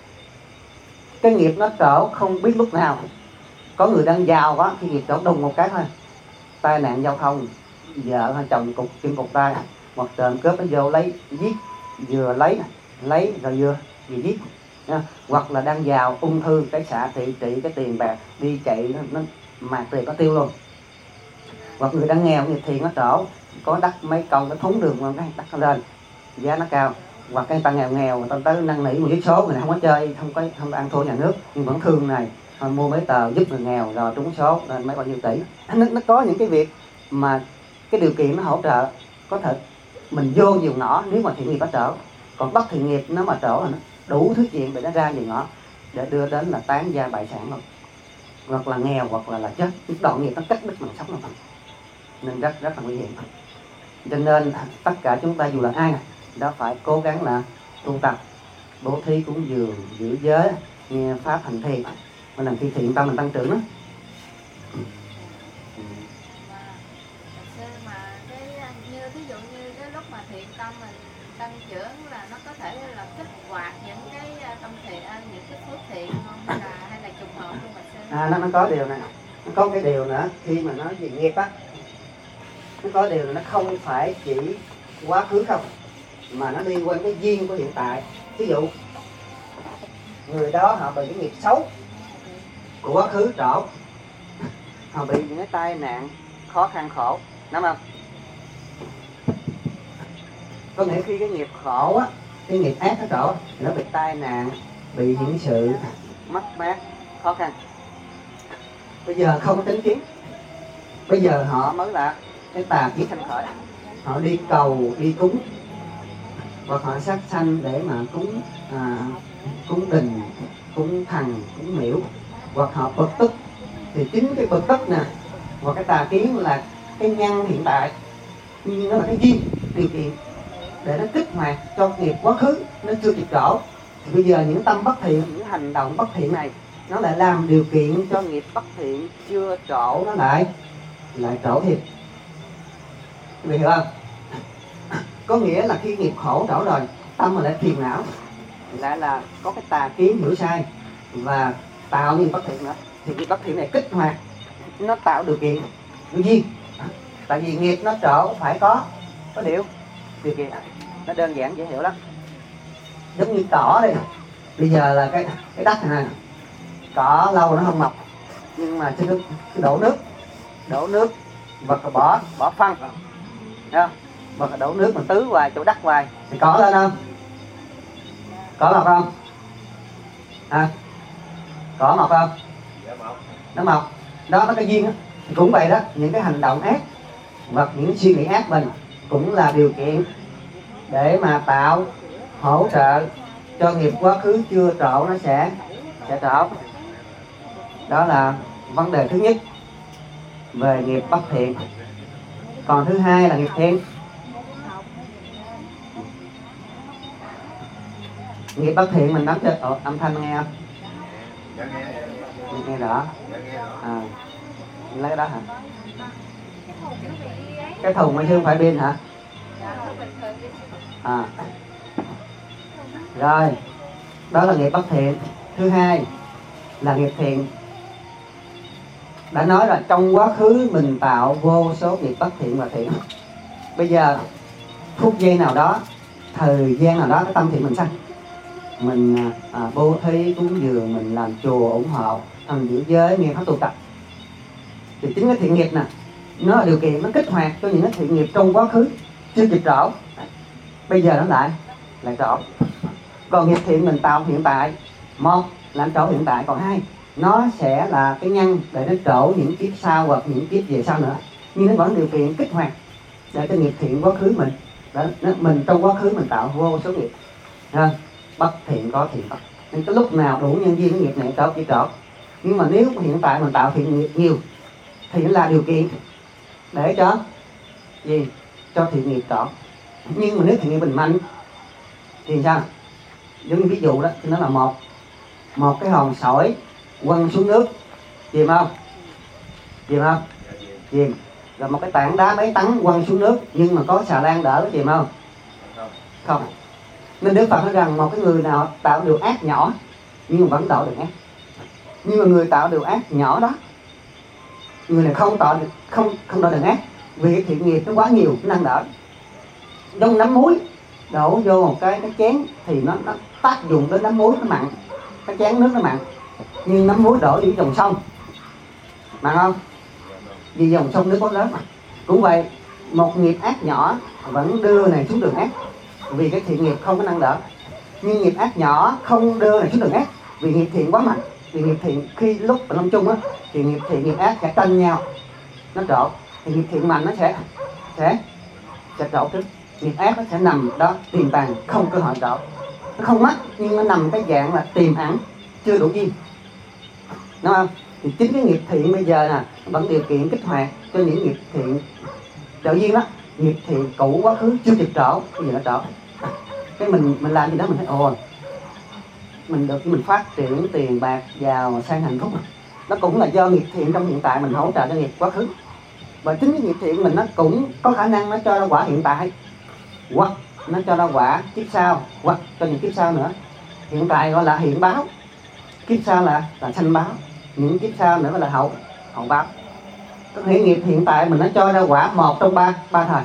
Cái nghiệp nó trổ không biết lúc nào. Có người đang giàu quá, khi nghiệp trổ đùng một cái thôi, tai nạn giao thông, vợ hay chồng chân cụt tay, hoặc trộm cướp nó vô lấy giết, vừa lấy rồi vừa giết. Hoặc là đang giàu ung thư, cái xạ trị cái tiền bạc đi chạy nó mạt tiền có tiêu luôn. Hoặc người đang nghèo nghiệp thiền nó trổ, có đắt mấy cầu nó thúng đường mà cái đắt nó lên, giá nó cao. Hoặc cái người ta nghèo người ta tới năn nỉ một giấy số, người này không có chơi, không ăn thua nhà nước nhưng vẫn thương này, mua mấy tờ giúp người nghèo rồi trúng số lên mấy bao nhiêu tỷ. Nó có những cái việc mà cái điều kiện nó hỗ trợ, có thể mình vô nhiều ngõ nếu mà thiện nghiệp nó trổ. Còn bất thiện nghiệp nó mà trổ là nó đủ thứ chuyện để nó ra nhiều ngõ để đưa đến là tán gia bại sản luôn, hoặc là nghèo hoặc là chết. Đoạn nghiệp nó cắt đứt mình sống luôn, nên rất là nguy hiểm. Cho nên tất cả chúng ta dù là ai đó phải cố gắng là tu tập, bố thí cúng dường, giữ giới, nghe pháp hành thiền, mình làm khi thiện tâm mình tăng trưởng đó. Mà cái như ví dụ như cái lúc mà thiện tâm mình tăng trưởng là nó có thể là kích hoạt những cái tâm thiện, những cái phước thiện không, hay là trùng hợp luôn mà nó có điều này, nó có cái điều nữa, khi mà nói về nghiệp á, nó có điều là nó không phải chỉ quá khứ không, mà nó liên quan cái duyên của hiện tại. Ví dụ người đó họ bị cái nghiệp xấu của quá khứ trổ, họ bị những cái tai nạn khó khăn khổ, đúng không? Có nghĩa khi cái nghiệp khổ á, cái nghiệp ác nó trổ, nó bị tai nạn, bị những sự mất mát khó khăn. Bây giờ không có tính kiến, bây giờ họ mới là cái tà kiến sanh khởi, họ đi cầu đi cúng, hoặc họ sát sanh để mà cúng đình, cúng thần, cúng miễu, hoặc họ bực tức. Thì chính cái bực tức nè, hoặc cái tà kiến là cái nhân hiện tại, nhưng nó là cái duyên điều kiện để nó kích hoạt cho nghiệp quá khứ nó chưa kịp trổ. Thì bây giờ những tâm bất thiện, những hành động bất thiện này nó lại làm điều kiện cho nghiệp bất thiện chưa trổ nó lại trổ thêm. Quý vị hiểu không? Có nghĩa là khi nghiệp khổ trổ rồi, tâm mà lại phiền não, lại là có cái tà kiến hiểu sai và tạo nghiệp bất thiện nữa, thì nghiệp bất thiện này kích hoạt, nó tạo điều kiện duyên. Tại vì nghiệp nó trổ phải có điều kiện. Nó đơn giản dễ hiểu lắm. Giống như cỏ đây, bây giờ là cái đất này nè, cỏ lâu nó không mọc, nhưng mà cứ đổ nước và bỏ phân, thấy không? Và đổ nước mà tưới hoài chỗ đất hoài thì cỏ lên không? Cỏ mọc không? Cỏ mọc không? Nó mọc. Đó nó cái duyên đó. Cũng vậy đó, những cái hành động ác hoặc những suy nghĩ ác mình cũng là điều kiện để mà tạo hỗ trợ cho nghiệp quá khứ chưa trổ nó sẽ trổ. Đó là vấn đề thứ nhất về nghiệp bất thiện. Còn thứ hai là nghiệp thiện. Nghiệp bất thiện mình nắm cho âm thanh nghe không? Nghe rõ. Lấy cái đó hả? Cái thùng mà chứ không phải pin hả? Rồi, đó là nghiệp bất thiện. Thứ hai là nghiệp thiện. Đã nói là trong quá khứ mình tạo vô số nghiệp bất thiện và thiện. Bây giờ phút giây nào đó, thời gian nào đó, cái tâm thiện mình sanh, mình bố thí cúng dường, mình làm chùa ủng hộ, thành giữ giới, nghe pháp tu tập, thì chính cái thiện nghiệp nè, nó là điều kiện, nó kích hoạt cho những cái thiện nghiệp trong quá khứ chưa kịp trổ, bây giờ nó lại trổ. Còn nghiệp thiện mình tạo hiện tại, một là nó trổ hiện tại, còn hai nó sẽ là cái nhân để nó trổ những kiếp sau hoặc những kiếp về sau nữa. Nhưng nó vẫn điều kiện kích hoạt để cho nghiệp thiện quá khứ mình đó, mình trong quá khứ mình tạo vô số nghiệp. Bất thiện có thiện bất, nên cái lúc nào đủ nhân duyên cái nghiệp này trổ chỉ trổ. Nhưng mà nếu hiện tại mình tạo thiện nghiệp nhiều thì nó là điều kiện để cho gì? Cho thiện nghiệp trổ. Nhưng mà nếu thiện nghiệp mình mạnh thì sao? Giống như ví dụ đó, thì nó là một cái hòn sỏi quăng xuống nước, chìm không? Chìm. Rồi một cái tảng đá mấy tấn quăng xuống nước, nhưng mà có xà lan đỡ có chìm không? Không. Nên Đức Phật nói rằng một cái người nào tạo điều ác nhỏ nhưng mà vẫn tạo được ác. Nhưng mà người tạo điều ác nhỏ đó, người này không tạo được ác, vì cái thiện nghiệp nó quá nhiều, nó năng đỡ. Giống nắm muối đổ vô một cái chén thì nó tác dụng đến nắm muối nó mặn, cái chén nước nó mặn. Nhưng nắm muối đổ vô dòng sông mặn không? Vì dòng sông nước có lớn mà. Cũng vậy, một nghiệp ác nhỏ vẫn đưa này xuống đường ác, vì cái thiện nghiệp không có năng đỡ. Nhưng nghiệp ác nhỏ không đưa này xuống đường ác, vì nghiệp thiện quá mạnh. Vì nghiệp thiện khi lúc ở lâm chung á, thì nghiệp thiện nghiệp ác sẽ tranh nhau, nó trổ. Thì nghiệp thiện mạnh nó sẽ trổ trước. Nghiệp ác nó sẽ nằm đó tiềm tàng, không cơ hội trổ. Nó không mất, nhưng nó nằm cái dạng là tiềm ẩn, chưa đủ duyên, đúng không? Thì chính cái nghiệp thiện bây giờ nè vẫn điều kiện kích hoạt cho những nghiệp thiện trợ duyên đó. Nghiệp thiện cũ quá khứ chưa kịp trổ, bây giờ nó trổ. Cái mình làm gì đó mình thấy ồ, mình được mình phát triển tiền bạc giàu sang hạnh phúc. Nó cũng là do nghiệp thiện trong hiện tại mình hỗ trợ cho nghiệp quá khứ. Và chính cái nghiệp thiện mình nó cũng có khả năng nó cho ra quả hiện tại, hoặc nó cho ra quả kiếp sau, hoặc cho những kiếp sau nữa. Hiện tại gọi là hiện báo, kiếp sau là sanh báo, những kiếp sau nữa là hậu báo. Có nghĩa nghiệp hiện tại mình nó cho ra quả một trong ba thời.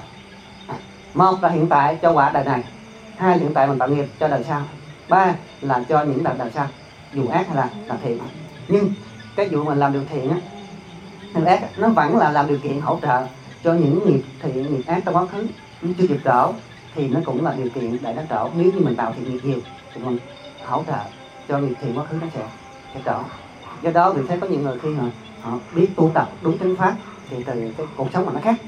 Một là hiện tại cho quả đời này, hai là hiện tại mình tạo nghiệp cho đời sau, ba là cho những đời sau, dù ác hay là thiện. Nhưng cái vụ mình làm điều thiện á, điều ác nó vẫn là làm điều kiện hỗ trợ cho những nghiệp thiện, nghiệp ác trong quá khứ nhưng chưa kịp trổ, thì nó cũng là điều kiện để nó trổ. Nếu như mình tạo thiện nghiệp nhiều thì mình hỗ trợ cho nghiệp thiện quá khứ nó sẽ trổ. Do đó vì thấy có những người khi mà họ biết tu tập đúng chánh pháp thì từ cái cuộc sống mà nó khác,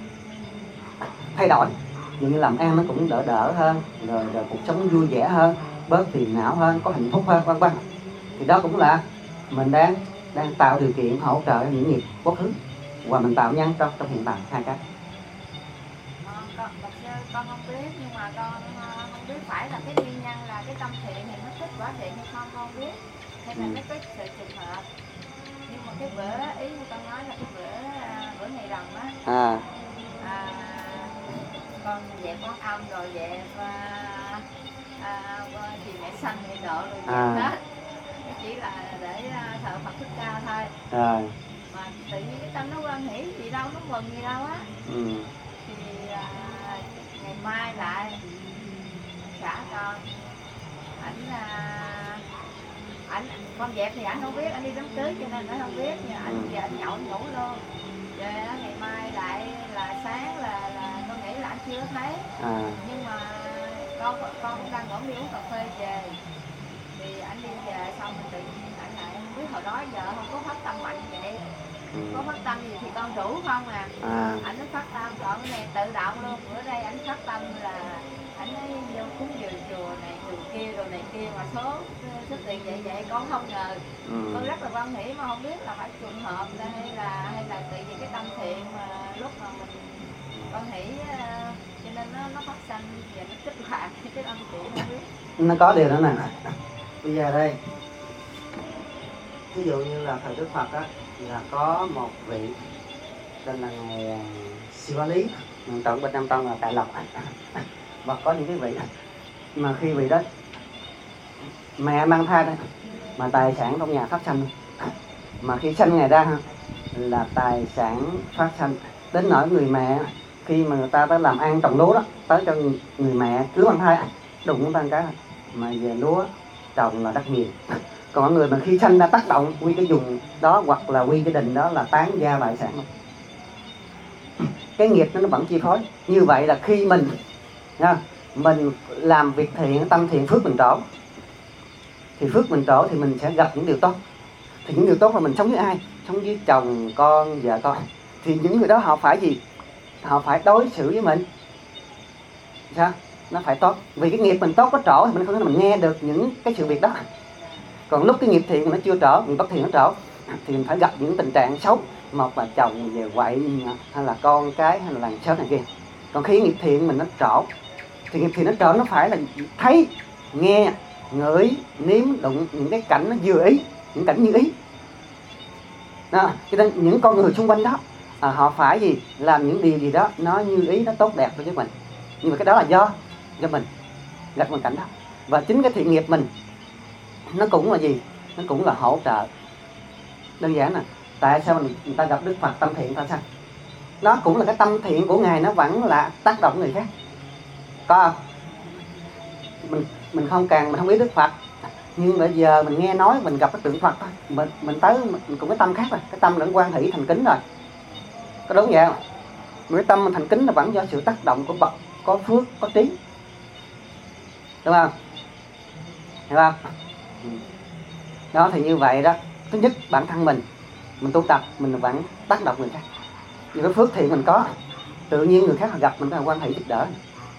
thay đổi, như làm ăn nó cũng đỡ hơn, rồi cuộc sống vui vẻ hơn, bớt phiền não hơn, có hạnh phúc hơn, vân vân. Thì đó cũng là mình đang tạo điều kiện hỗ trợ những nghiệp quá khứ, và mình tạo nhân trong hiện tại, hai cái. con không biết, nhưng mà con không biết phải là cái nguyên nhân là cái tâm thiện thì nó thích quả thiện hay không con biết, hay là nó có sự trùng hợp. Nhưng mà cái bữa ý như con nói là cái bữa ngày rằm á, con dẹp món âm rồi dẹp chị mẹ sanh hay độ rồi dẹp hết, chỉ là để thờ Phật Thích Ca thôi. Mà tự nhiên cái tâm nó quan hỷ gì đâu, nó mừng gì đâu á. Thì ngày mai lại trả con ảnh con dẹp thì ảnh không biết, anh đi đám cưới cho nên nó không biết, nhưng anh giờ anh nhậu anh ngủ luôn. Rồi ngày mai lại là sáng là con nghĩ là anh chưa thấy. Nhưng mà con cũng đang ngủ đi uống cà phê về, thì anh đi về xong mình tự nhiên anh lại không biết hồi đó giờ không có phát tâm mạnh vậy. Có phát tâm gì thì con rủ không à. Anh nó phát tâm, còn cái này tự động luôn. Bữa đây anh phát tâm là anh ấy vô cúng dường chùa này chùa kia rồi này kia, mà số tiền vậy con không ngờ. Con rất là quan hỷ mà không biết là phải trùng hợp hay là tự vì cái tâm thiện mà lúc mà mình quan hỷ cho nên nó phát sanh và nó kích hoạt cái tâm thiện không biết. Nó có điều đó nè. Bây giờ đây, ví dụ như là thời Đức Phật á, là có một vị tên là ngài Siva Lý, tổng bên Nam Tông là Đại Lộc. Và có những cái vị mà khi vị đó mẹ mang thai đây, mà tài sản trong nhà phát sanh, mà khi sanh ngày ra là tài sản phát sanh, đến nỗi người mẹ khi mà người ta tới làm ăn trồng lúa đó, tới cho người mẹ cứu mang thai đụng tan cái mà về lúa trồng là đất nghiền. Còn người mà khi sanh ra tác động quy cái vùng đó hoặc là quy cái đình đó là tán gia bại sản luôn. Cái nghiệp nó vẫn chi phối. Như vậy là khi mình làm việc thiện, tâm thiện, phước mình trổ, thì phước mình trổ thì mình sẽ gặp những điều tốt. Thì những điều tốt là mình sống với ai? Sống với chồng, con, vợ con. Thì những người đó họ phải gì? Họ phải đối xử với mình sao? Nó phải tốt. Vì cái nghiệp mình tốt có trổ thì mình không thể mình nghe được những cái sự việc đó. Còn lúc cái nghiệp thiện nó chưa trổ, nghiệp bất thiện nó trổ, thì mình phải gặp những tình trạng xấu. Một là chồng về quậy, hay là con cái, hay là làng xóm này kia. Còn khi nghiệp thiện mình nó trổ, thì nghiệp thiện nó trổ nó phải là thấy, nghe, ngửi, nếm, đụng những cái cảnh nó vừa ý, những cảnh như ý đó. Cho nên những con người xung quanh đó họ phải gì? Làm những điều gì đó nó như ý, nó tốt đẹp với mình. Nhưng mà cái đó là do mình gặp hoàn cảnh đó. Và chính cái thiện nghiệp mình nó cũng là gì? Nó cũng là hỗ trợ. Đơn giản nè, tại sao người ta gặp Đức Phật tâm thiện ta sao? Nó cũng là cái tâm thiện của Ngài, nó vẫn là tác động người khác. Có không? Mình không biết Đức Phật, nhưng bây giờ mình nghe nói mình gặp cái tượng Phật thôi, mình tới mình cũng cái tâm khác rồi, cái tâm là quan hỷ thành kính rồi. Có đúng vậy không? Cái tâm mình thành kính là vẫn do sự tác động của bậc có phước, có trí, đúng không? Hiểu không? Đó thì như vậy đó. Thứ nhất, bản thân mình tu tập mình vẫn tác động người khác. Vì cái phước thiện mình có, tự nhiên người khác họ gặp mình có quan hệ giúp đỡ,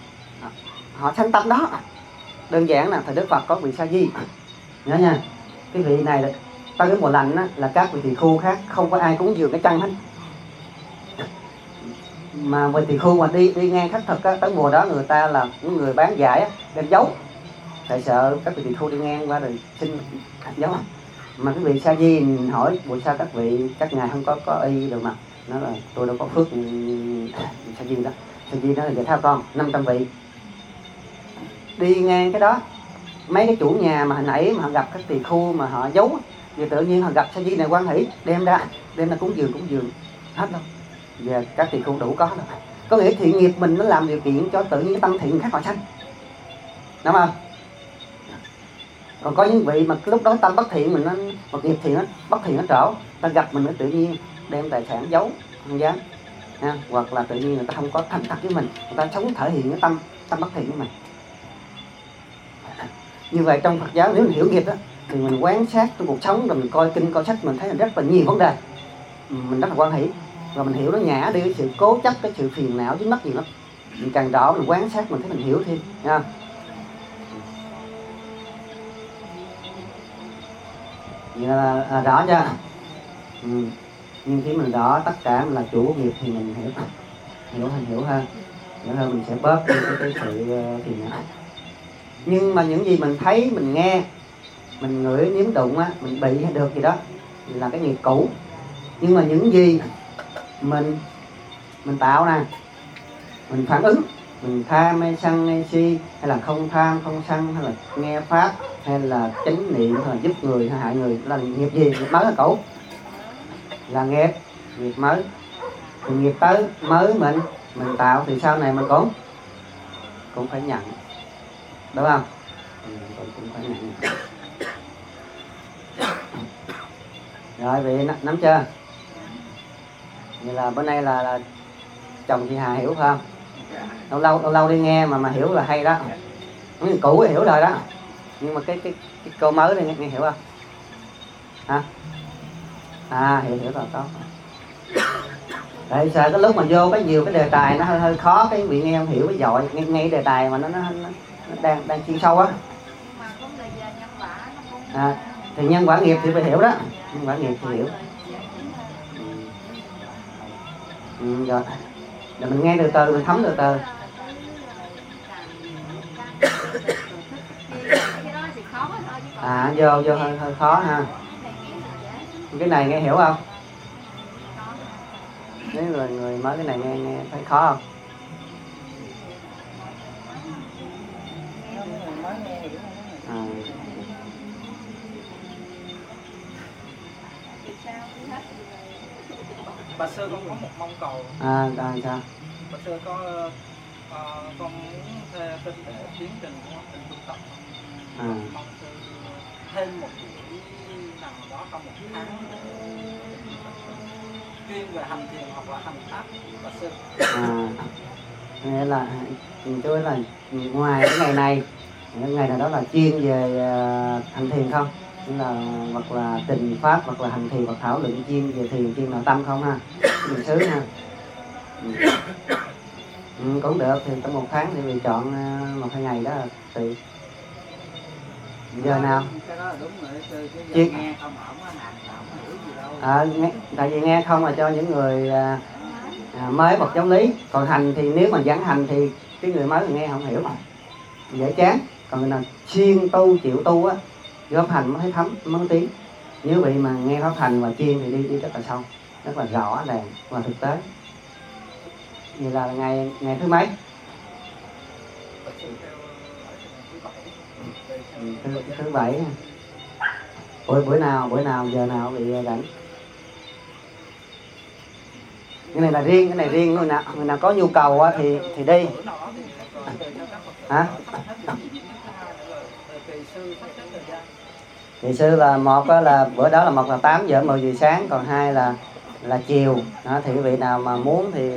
họ sanh tâm đó. Đơn giản là thời Đức Phật có vị Sa Di, nhớ nha. Cái vị này là tới cái mùa lạnh á, là các vị tỳ khưu khác không có ai cúng dường cái chân hết. Mà vị tỳ khưu mà đi ngang khất thực á, tới mùa đó người ta là những người bán giải á, đem giấu, tại sợ các vị tỳ khưu đi ngang qua rồi xin giấu. Mà cái vị Sa Di hỏi buổi sao các ngài không có y được mà, nó là tôi đâu có phước. Sa Di đó là vậy theo con 500 vị đi ngang cái đó, mấy cái chủ nhà mà hồi nãy mà họ gặp các tỳ khưu mà họ giấu, giờ tự nhiên họ gặp Sa Di này quan hỷ đem ra cúng dường hết đâu. Giờ các tỳ khưu đủ có rồi. Có nghĩa thiện nghiệp mình nó làm điều kiện cho tự nhiên cái tâm thiện khác họ sanh, đúng không? Còn có những vị mà cái lúc đó tâm bất thiện mình, nó một nghiệp thiện bất thiện nó trổ, ta gặp mình nó tự nhiên đem tài sản giấu không dám ha. Hoặc là tự nhiên người ta không có thành thật với mình, người ta sống thể hiện cái tâm bất thiện của mình. Như vậy trong Phật giáo nếu mình hiểu nghiệp đó, thì mình quan sát trong cuộc sống, rồi mình coi kinh coi sách, mình thấy là rất là nhiều vấn đề, mình rất là quan hỷ, và mình hiểu nó nhả đi cái sự cố chấp, cái sự phiền não dưới mắt gì lắm. Mình càng rõ mình quan sát mình thấy mình hiểu thêm nha. Vậy là rõ chưa? Nhưng khi mình rõ tất cả mình là chủ nghiệp thì mình hiểu hơn. để hơn mình sẽ bớt đi cái sự phiền não. Nhưng mà những gì mình thấy, mình nghe, mình ngửi, nếm đụng á, mình bị hay được gì đó là cái nghiệp cũ. Nhưng mà những gì mình tạo nè, mình phản ứng, mình tham hay sân hay si, hay là không tham không sân, hay là nghe pháp, hay là chánh niệm, hay là giúp người hay hại người, là nghiệp gì? Nghiệp mới hay cũ? Là nghiệp mới. Thì nghiệp tới mới mình tạo thì sau này mình cũng phải nhận, đúng không? Cũng phải nhận. Rồi vị nắm chưa? Vậy là bữa nay là chồng chị Hà hiểu phải không? Lâu lâu đi nghe mà hiểu là hay đó. Cái cũ hiểu rồi đó. Nhưng mà cái câu mới đây nghe hiểu không? Hả? Hiểu rồi, tốt. Tại sợ cái lúc mà vô cái nhiều cái đề tài nó hơi khó, cái vị nghe không hiểu cái dội ngay đề tài mà nó đang chuyên sâu á. Thì nhân quả nghiệp thì phải hiểu đó, nhân quả nghiệp thì hiểu. Rồi mình nghe từ từ, mình thấm từ từ. Vô hơi khó ha. Cái này nghe hiểu không? Nếu người mới cái này nghe thấy khó không? Bà Sơ con có một mong cầu. Sao? Bà Sơ con muốn thêm để tiến trình của trình tu tập. Mong Sơ thêm một buổi nào đó trong một tháng chuyên về hành thiền hoặc là hành pháp Bà Sơ. Nghĩa là chú là ngoài cái ngày này, những ngày nào đó là chuyên về hành thiền không? Nghĩa là hoặc là trình pháp, hoặc là hành thiền, hoặc thảo luận chuyên về thiền, chuyên nội tâm không ha? Mình xứ ha. Cũng được, thì trong một tháng thì mình chọn 1-2 ngày đó là tùy. Giờ nào? Cái đó là đúng rồi, nghe không hiểu gì đâu. Tại vì nghe không là cho những người mới bậc giáo lý. Còn hành thì nếu mà giảng hành thì cái người mới nghe không hiểu, dễ chán. Còn người nào chuyên tu, chịu tu á, vô pháp hành mới thấy thấm, mới tiến. Nếu vậy mà nghe pháp hành và chuyên thì đi rất là sâu, rất là rõ ràng và thực tế. Vậy là ngày thứ mấy? Thứ 7. Buổi nào giờ nào bị rảnh? Cái này là riêng, cái này riêng. Người nào có nhu cầu á thì đi. Hả? Thì sư là một là bữa đó là 1 là 8 giờ 10 giờ sáng, còn 2 là chiều. Đó, thì quý vị nào mà muốn thì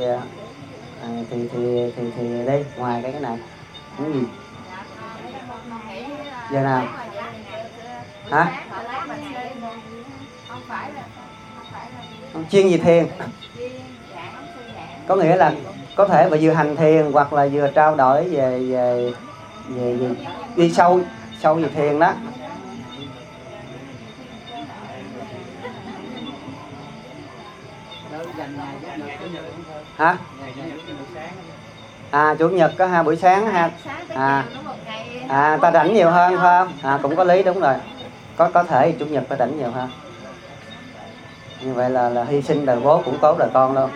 đi. Ngoài cái này muốn gì? Giờ nào? Hả? Chuyên gì thiền? Có nghĩa là có thể vừa hành thiền hoặc là vừa trao đổi về đi sâu về thiền đó. Hả? Chủ nhật có 2 buổi sáng ha. Ta rảnh nhiều hơn phải không? Cũng có lý, đúng rồi. Có thể chủ nhật ta rảnh nhiều hơn. Như vậy là hy sinh đời bố cũng tốt đời con luôn.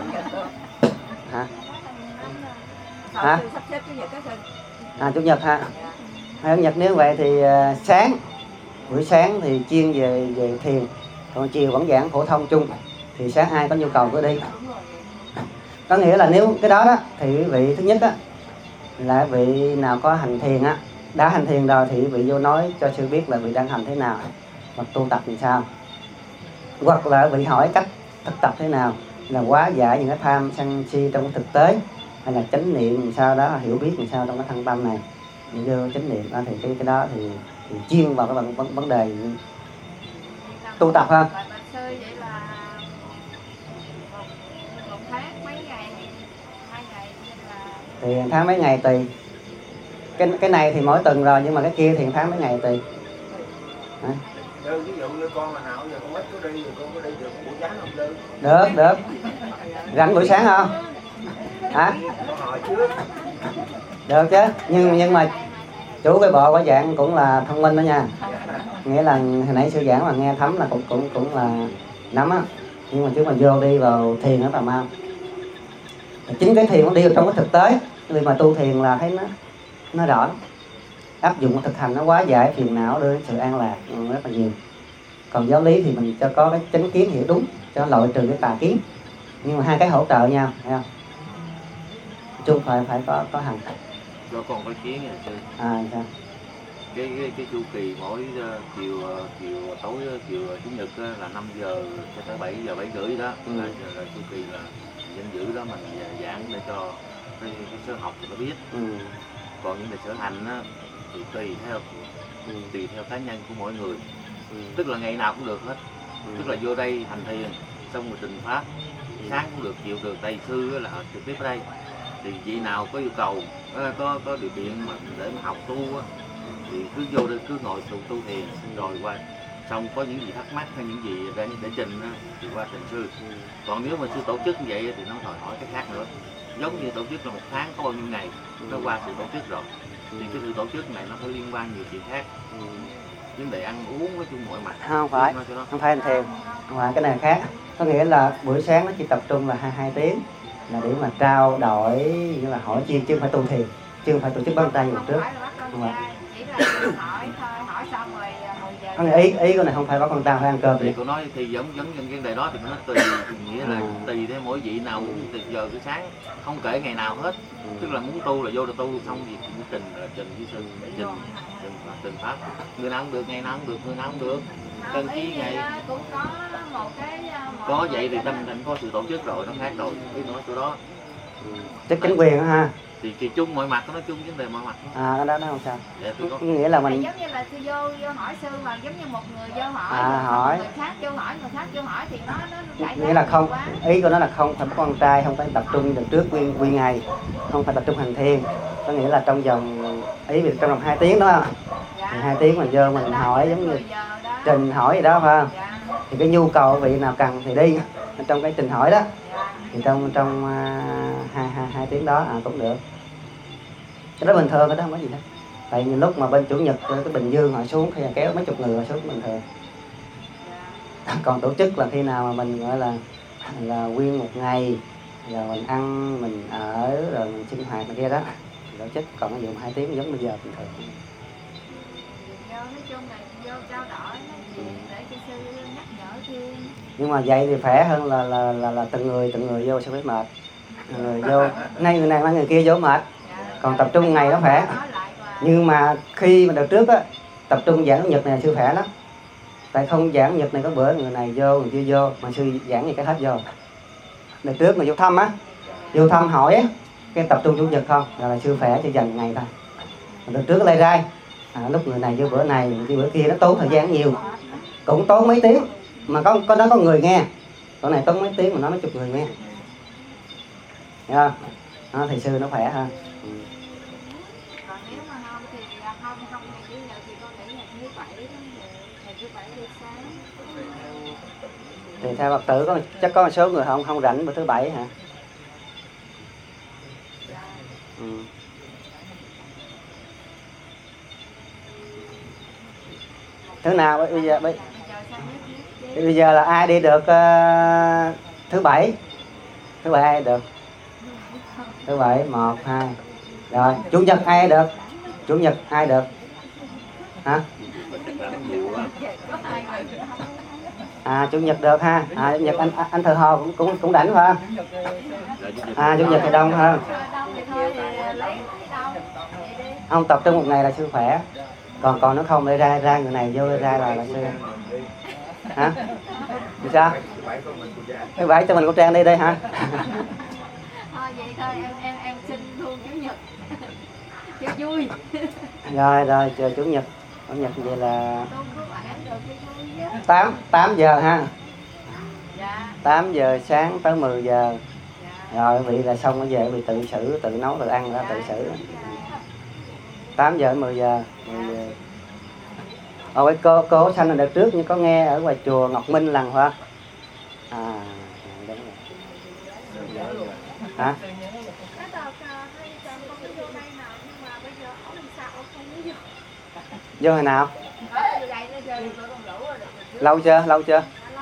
Hả? Chủ nhật ha. Chủ nhật nếu vậy thì buổi sáng thì chuyên về thiền, còn chiều vẫn giảng phổ thông chung. Thì sáng ai có nhu cầu cứ đi. Có nghĩa là nếu cái đó thì quý vị thứ nhất là vị nào có hành thiền đã hành thiền rồi thì quý vị vô nói cho sư biết là vị đang hành thế nào, hoặc tu tập làm sao, hoặc là vị hỏi cách thực tập thế nào, là hóa giải những cái tham sân si trong thực tế, hay là chánh niệm làm sao đó, hiểu biết làm sao trong cái thân tâm này, vô chánh niệm đó, thì cái đó thì chuyên vào cái vấn đề tu tập hơn. Thì tháng mấy ngày tùy. Cái này thì mỗi tuần rồi, nhưng mà cái kia thì tháng mấy ngày tùy. Ví dụ như con là nào giờ con ít có đi rồi con có đi được buổi sáng không Lư? Được. Rảnh buổi sáng không? Hả? Con hỏi trước. Được chứ, nhưng mà chú cái bộ quả dạng cũng là thông minh đó nha. Nghĩa là hồi nãy sư giảng mà nghe thấm là cũng là nắm á. Nhưng mà chứ mà vô đi vào thiền nó tào mau. Chính cái thiền nó đi vào trong cái thực tế. Vì mà tu thiền là thấy nó rõ lắm. Áp dụng thực hành nó quá giải phiền não đưa đến sự an lạc rất là nhiều. Còn giáo lý thì mình cho có cái chánh kiến hiểu đúng, cho loại trừ cái tà kiến. Nhưng mà hai cái hỗ trợ nhau, thấy không? Chung phải có hành. Cho con có kiến nha sư. Sao? Cái chu kỳ mỗi chiều tối chiều chủ nhật là 5 giờ cho tới 7 giờ 7 rưỡi đó là chu kỳ là danh dự đó mình giảng để cho cái sơ học thì nó biết. Còn những cái sở hành á thì tùy theo cá nhân của mỗi người. Tức là ngày nào cũng được hết. Tức là vô đây hành thiền xong rồi trình pháp, sáng cũng được, chiều được. Thầy sư là trực tiếp ở đây thì vị nào có yêu cầu có điều kiện mà để mà học tu á thì cứ vô đây, cứ ngồi tu thiền rồi qua xong có những gì thắc mắc hay những gì để trình thì qua trình sư. Còn nếu mà sư tổ chức như vậy thì nó đòi hỏi cái khác nữa. Giống như tổ chức là một tháng có bao nhiêu ngày nó qua sự tổ chức rồi thì cái sự tổ chức này nó phải liên quan nhiều chuyện khác. Vấn đề ăn uống nói chung mọi mặt. Không phải hành thiền, không phải cái này khác. Có nghĩa là buổi sáng nó chỉ tập trung là 2 tiếng là để mà trao đổi, như là hỏi chi chứ không phải tu thiền, chứ không phải tổ chức bấm tay một trước. Không phải. Hỏi xong rồi ý của này không phải có con tao phải ăn cơm thì cô nói thì giống vấn đề đó thì nó tùy, nghĩa là tùy theo mỗi vị nào từ giờ tới sáng, không kể ngày nào hết. Tức là muốn tu là vô là tu, xong gì cũng trình với sư, trình pháp. Người nào cũng được, ngày nào cũng được, người nào cũng được. Cần chi ngày cũng có một cái có vậy thì tâm có sự tổ chức rồi, nó khác rồi. Ý nói chỗ đó chức chính quyền đó ha. Thì chung mọi mặt, nó nói chung vấn đề mọi mặt. Đó không sao. Dạ, nghĩa là mình giống như là sư vô hỏi sư mà giống như một người vô hỏi, người khác vô hỏi thì nó nghĩa là không quá. Ý của nó là không phải con trai không phải tập trung được trước nguyên ngày, không phải tập trung hành thiền. Có nghĩa là trong vòng trong vòng 2 tiếng đó. Thì 2 tiếng mình vô mình hỏi giống như trình hỏi gì đó phải không? Thì cái nhu cầu vị nào cần thì đi trong cái trình hỏi đó. Thì trong 2 tiếng đó cũng được. Cái đó bình thường, cái đó không có gì đâu. Tại vì lúc mà bên chủ nhật cái Bình Dương họ xuống khi kéo mấy chục người họ xuống bình thường. Còn tổ chức là khi nào mà mình gọi là nguyên một ngày rồi mình ăn mình ở rồi mình sinh hoạt này kia đó thì tổ chức. Còn ví dụ 2 tiếng giống bây giờ bình thường. Nói chung là vô trao đổi để cho sư nhắc nhở thêm. Nhưng mà vậy thì khỏe hơn là từng người vô sẽ phải mệt. Người vô nay người này mai người kia vô mệt. Còn tập trung ngày nó khỏe. Nhưng mà khi mà đợt trước á tập trung giảng nhật này sư khỏe lắm. Tại không giảng nhật này có bữa người này vô người kia vô mà sư giảng gì cái hết vô. Đợt trước mà vô thăm á, vô thăm hỏi á, cái tập trung chủ nhật không, rồi là sư khỏe chỉ dành ngày thôi. Đợt trước lây rai, lúc người này vô bữa này, người kia bữa kia nó tốn thời gian nhiều, cũng tốn mấy tiếng mà có nó có người nghe, còn này tốn mấy tiếng mà nó mấy chục người nghe, hiểu không? Đó, thì sư nó khỏe hơn. Còn nếu mà không thì không ngày chủ nhật thì con nghĩ là thứ bảy đi sáng. Thì theo Phật tử chắc có một số người không rảnh bữa thứ bảy hả? Thứ nào bây giờ là ai đi được thứ bảy ai được? Thứ bảy 1, 2 rồi chủ nhật ai được? Chủ nhật ai được? Hả? Chủ nhật được ha. Chủ nhật anh Thờ Hồ cũng rảnh phải không? Chủ nhật thì đông hơn. Không tập trung một ngày là sư khỏe. Còn nó không để ra người này vô ra là sư. Hả? Thì sao? Thứ bảy cho mình cô Trang đi đây hả? Vậy thôi em xin luôn chủ nhật. Cho vui. Rồi chờ chủ nhật. Chủ nhật vậy là 8 giờ ha. 8 giờ sáng tới 10 giờ. Rồi vị là xong rồi về vị tự xử, tự nấu, tự ăn ra tự xử. 8 giờ đến 10 giờ. Cái cô Xanh là đợt trước như có nghe ở ngoài chùa Ngọc Minh lần phải không? Đúng rồi. Hả? Vô hồi nào? Từ đây nó rơi vô con lũ rồi. Lâu chưa? Lâu chưa?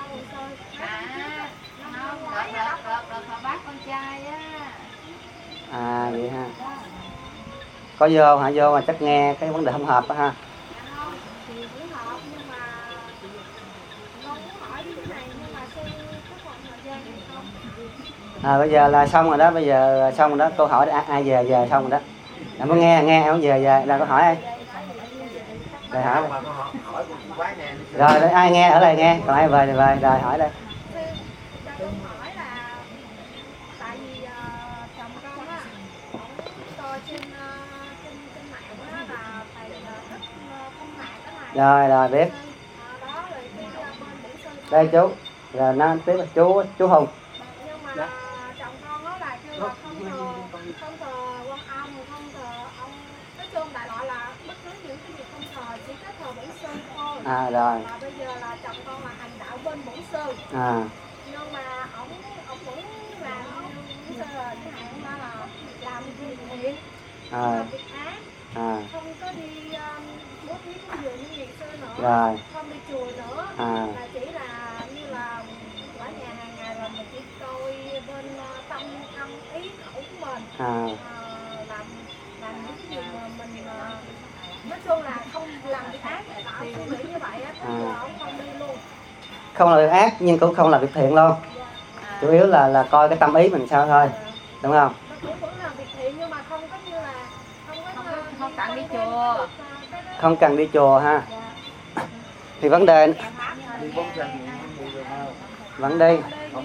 Đợt họ bác con trai á. À vậy ha. Có vô hả? Vô mà chắc nghe cái vấn đề không hợp đó ha. Không, thì cũng hợp nhưng mà con muốn hỏi cái này nhưng mà xem có còn thời gian hay không. Bây giờ là xong rồi đó, bây giờ xong rồi đó, câu hỏi ai về xong rồi đó. Em có nghe không về là câu hỏi ai? Rồi hỏi. Rồi đấy, ai nghe ở đây nghe, còn ai về thì về, rồi hỏi đây. Con hỏi là tại vì chồng con á, ổng coi trên mạng á là thầy thích phong mạc đó này. Rồi biết. Đó rồi khi bên bổn sư. Đây chú. Rồi nó tiếp là chú Hùng. Nhưng mà chồng con nó là kêu là không thờ quan âm, không thờ ông, nói chung đại loại là bất cứ những cái gì không thờ chỉ có thờ bổn sư thôi. Rồi. Mà bây giờ là chồng con là hành đạo bên bổn sư. Nhưng mà ổng cũng là ông bổn sư là cái hạn là làm việc thiện, làm việc ác, không có đi bố thí cúng dường như ngày xưa nữa, không đi chùa nữa, là chỉ là như là ở nhà hàng ngày là mình chỉ coi bên tâm âm ý khẩu của mình, làm những cái gì mà mình nói chung là không làm việc ác, tạo suy nghĩ như vậy á, bây giờ ông không đi luôn. Không làm việc ác nhưng cũng không làm việc thiện luôn. Chủ yếu là coi cái tâm ý mình sao thôi, đúng không? Cũng làm việc thiện nhưng mà không có như là không cần đi chùa. Không cần đi chùa ha. Thì vấn đề vẫn đi.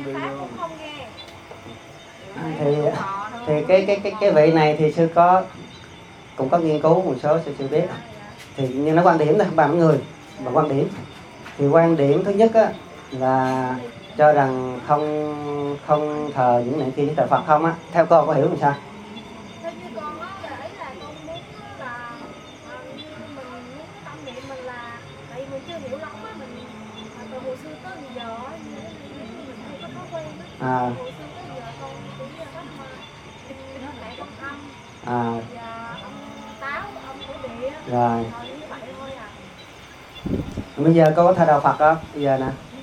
Thì cái vị này thì sư cũng có nghiên cứu một số sư biết. Thì nhưng nó quan điểm thôi, không bằng mọi người. Mà quan điểm thì quan điểm thứ nhất á là cho rằng không thờ những này kia với thờ Phật không á. Theo cô có hiểu làm sao? Theo như con á là ý là con muốn là mình muốn tâm niệm mình là tại vì mình chưa hiểu lắm á, mình từ hồi xưa tới bây giờ á mình hay có thói quen á. Hồi xưa tới giờ con chỉ bắt mà mẹ con âm và ông Táo, ông Cổ Địa rồi như vậy thôi à. Bây giờ cô có theo đạo Phật không? Bây giờ nè.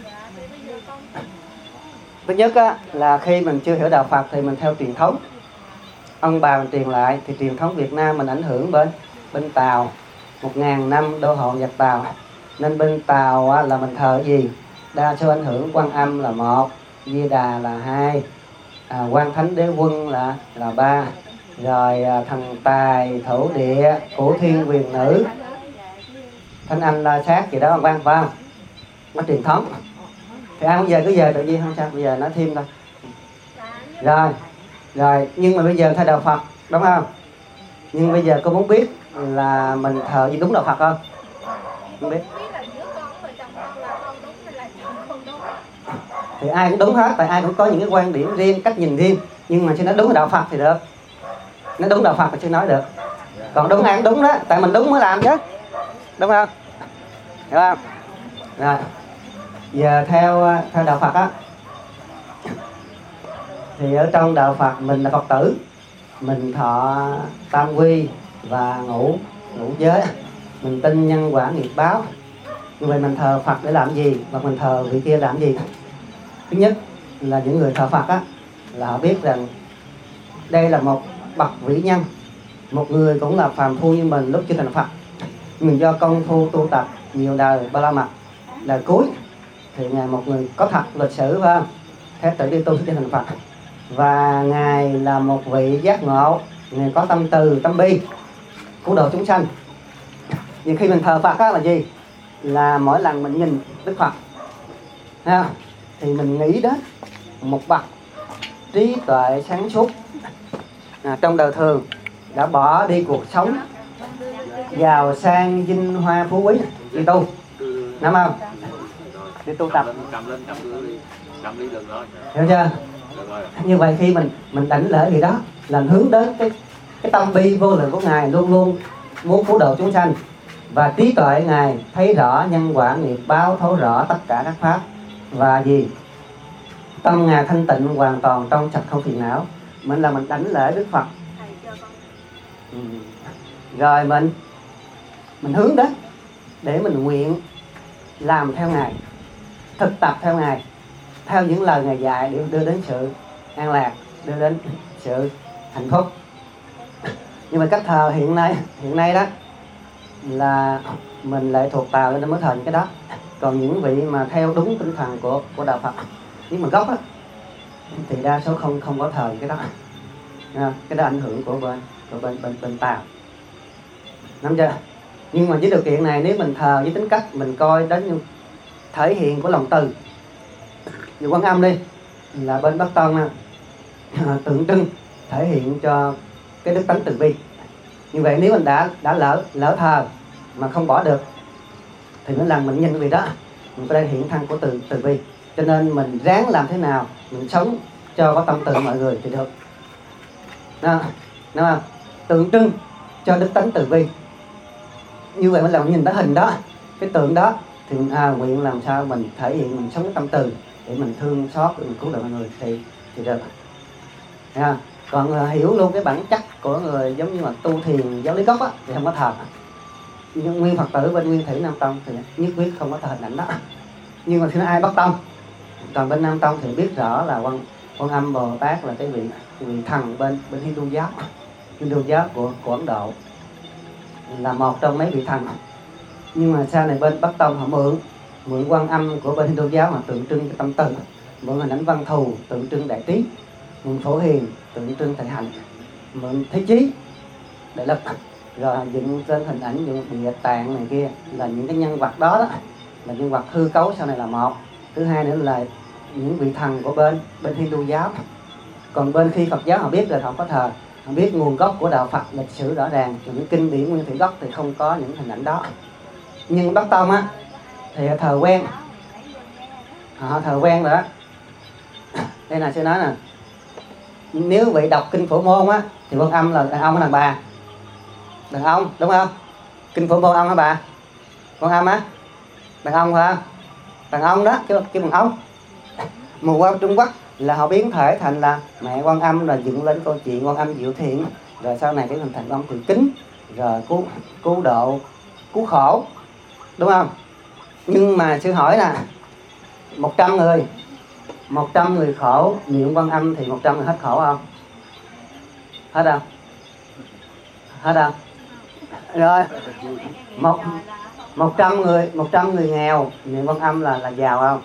Thứ nhất á, là khi mình chưa hiểu đạo Phật thì mình theo truyền thống. Ông bà mình truyền lại thì truyền thống Việt Nam mình ảnh hưởng bên Tàu 1000 năm đô hộ Nhật Tàu. Nên bên Tàu á, là mình thờ gì? Đa số ảnh hưởng Quan Âm là 1, Di Đà là 2, Quan Thánh Đế Quân là 3, rồi thần Tài, Thổ Địa, Cổ Thiên Quyền Nữ, Thánh Anh La Sát gì đó quan phải không? Nó truyền thống. Thì ai muốn về cứ về tự nhiên không sao, bây giờ nói thêm thôi. Rồi nhưng mà bây giờ theo đạo Phật đúng không? Nhưng bây giờ cô muốn biết là mình thờ gì đúng đạo Phật không? Không biết. Thì ai cũng đúng hết, tại ai cũng có những cái quan điểm riêng, cách nhìn riêng. Nhưng mà chứ nói đúng đạo Phật thì được. Nó đúng đạo Phật thì chưa nói được. Còn đúng ai cũng đúng đó, tại mình đúng mới làm chứ. Đúng không? Hiểu không? Rồi. Giờ theo đạo Phật á, thì ở trong đạo Phật mình là Phật tử, mình thọ tam quy và ngũ giới, mình tin nhân quả nghiệp báo. Như vậy mình thờ Phật để làm gì và mình thờ vị kia làm gì? Thứ nhất là những người thờ Phật á, là họ biết rằng đây là một bậc vĩ nhân, một người cũng là phàm phu như mình lúc chưa thành Phật. Mình do công phu tu tập nhiều đời ba la mật, đời cuối thì Ngài một người có thật lịch sử phải không? Thế tự đi tu sẽ thành Phật. Và Ngài là một vị giác ngộ, Ngài có tâm từ, tâm bi, cứu độ chúng sanh. Nhưng khi mình thờ Phật á là gì? Là mỗi lần mình nhìn Đức Phật thì mình nghĩ đến một bậc trí tuệ sáng suốt trong đời thường đã bỏ đi cuộc sống giàu sang vinh hoa phú quý đi tu, đúng không? Đi tu tập. Cầm đi đường rồi. Hiểu chưa? Như vậy khi mình đảnh lễ gì đó là hướng đến cái tâm bi vô lượng của Ngài, luôn luôn muốn cứu độ chúng sanh. Và trí tuệ Ngài thấy rõ nhân quả nghiệp báo, thấu rõ tất cả các pháp. Và gì? Tâm Ngài thanh tịnh hoàn toàn trong sạch không phiền não. Mình là mình đảnh lễ Đức Phật. Rồi mình hướng đến để mình nguyện làm theo Ngài, thực tập theo Ngài, theo những lời Ngài dạy để đưa đến sự an lạc, đưa đến sự hạnh phúc. Nhưng mà cách thờ hiện nay đó là mình lệ thuộc vào nên mới thờ những cái đó. Còn những vị mà theo đúng tinh thần của đạo Phật, nhưng mà gốc á, thì đa số không có thờ cái đó. Cái đó ảnh hưởng của bên Tàu, nắm chưa? Nhưng mà với điều kiện này, nếu mình thờ với tính cách mình coi đến như thể hiện của lòng từ, như Quan Âm đi là bên Bắc Tông tượng trưng thể hiện cho cái đức tánh từ bi. Như vậy nếu mình đã lỡ thờ mà không bỏ được thì nó làm mình nhìn cái vị đó, mình có đây hiện thân của từ bi. Cho nên mình ráng làm thế nào mình sống cho có tâm từ mọi người thì được. Đúng không? Tượng trưng cho đức tánh từ bi. Như vậy mình làm nhìn tới hình đó, cái tượng đó thì nguyện làm sao mình thể hiện mình sống cái tâm từ để mình thương xót, để mình cứu được mọi người thì được. Còn hiểu luôn cái bản chất của người giống như mà tu thiền giáo lý gốc á thì không có thờ. Nhưng nguyên Phật tử bên Nguyên Thủy Nam Tông thì nhất quyết không có thờ hình ảnh đó. Nhưng mà khi nó ai Bắc Tông, còn bên Nam Tông thì biết rõ là Quan Âm Bồ Tát là cái vị thần bên Hindu giáo của Ấn Độ, là một trong mấy vị thần. Nhưng mà sau này bên Bắc Tông họ mượn Quan Âm của bên Hindu giáo mà tượng trưng cái tâm từ, mượn hình ảnh Văn Thù tượng trưng đại trí, mượn Phổ Hiền tượng trưng thầy hạnh, mượn Thế Chí đại lực, rồi dựng trên hình ảnh những địa tạng này kia là những cái nhân vật đó là nhân vật hư cấu sau này là một. Thứ hai nữa là những vị thần của bên Hindu giáo. Còn bên khi Phật giáo họ biết rồi họ có thờ, họ biết nguồn gốc của đạo Phật lịch sử rõ ràng, những kinh điển nguyên thủy gốc thì không có những hình ảnh đó. Nhưng Bắc Tông á thì họ thờ quen, họ thờ quen rồi đó. Đây là sẽ nói nè, nếu vị đọc kinh Phổ Môn á thì Quan Âm là đàn ông hay đàn bà? Đàn ông, đúng không? Kinh Phổ Môn ông hả bà? Quan Âm á đàn ông phải không? Đàn ông đó chứ bằng ông. Mà qua Trung Quốc là họ biến thể thành là mẹ Quan Âm, là dựng lên câu chuyện Quan Âm Diệu Thiện, rồi sau này cái thành ông Từ Kính, rồi cứu độ, cứu khổ, đúng không? Nhưng mà sư hỏi là 100 người khổ niệm Quan Âm thì 100 người hết khổ không? Hết không? Hết không? Rồi 100 người nghèo niệm Quan Âm là giàu không?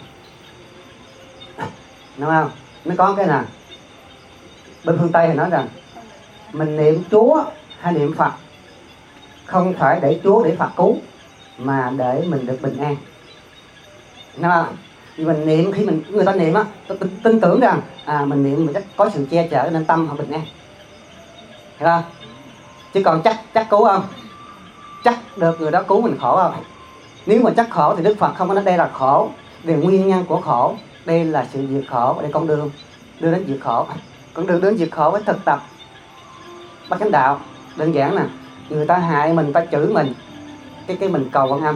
Đúng không? Nó có cái nào bên phương Tây thì nói rằng mình niệm Chúa hay niệm Phật không phải để Chúa để Phật cứu, mà để mình được bình an. Đúng không? Mình niệm, khi người ta niệm á, tin tưởng rằng mình niệm mình chắc có sự che chở nên tâm họ bình an, hiểu không? Chứ còn chắc cứu không? Chắc được người đó cứu mình khổ không? Nếu mà chắc khổ thì Đức Phật không có nói đây là khổ, về nguyên nhân của khổ, đây là sự diệt khổ, đây con đường đưa đến diệt khổ. Con đường đến diệt khổ với thực tập bát chánh đạo đơn giản nè. Người ta hại mình, người ta chửi mình, cái mình cầu Quan Âm.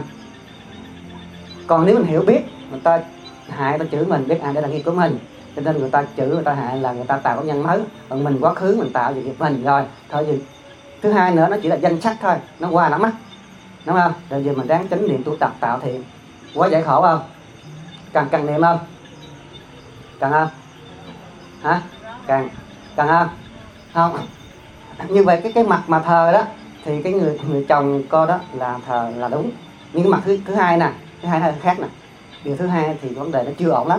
Còn nếu mình hiểu biết người ta hại, người ta chửi mình, biết đây là nghiệp của mình, cho nên người ta chửi, người ta hại là người ta tạo cái nhân mới. Còn mình quá khứ mình tạo về nghiệp mình rồi thôi gì. Thứ hai nữa nó chỉ là danh sách thôi, nó qua nó mắt, đúng không? Rồi giờ mình ráng chánh niệm tu tập tạo thiện, quá giải khổ không? Cần niệm không? Cần không? Hả? Cần không? Không. Như vậy cái mặt mà thờ đó thì cái người chồng coi đó là thờ là đúng. Nhưng cái mặt thứ hai nè, thứ hai hơi khác nè. Điều thứ hai thì vấn đề nó chưa ổn lắm.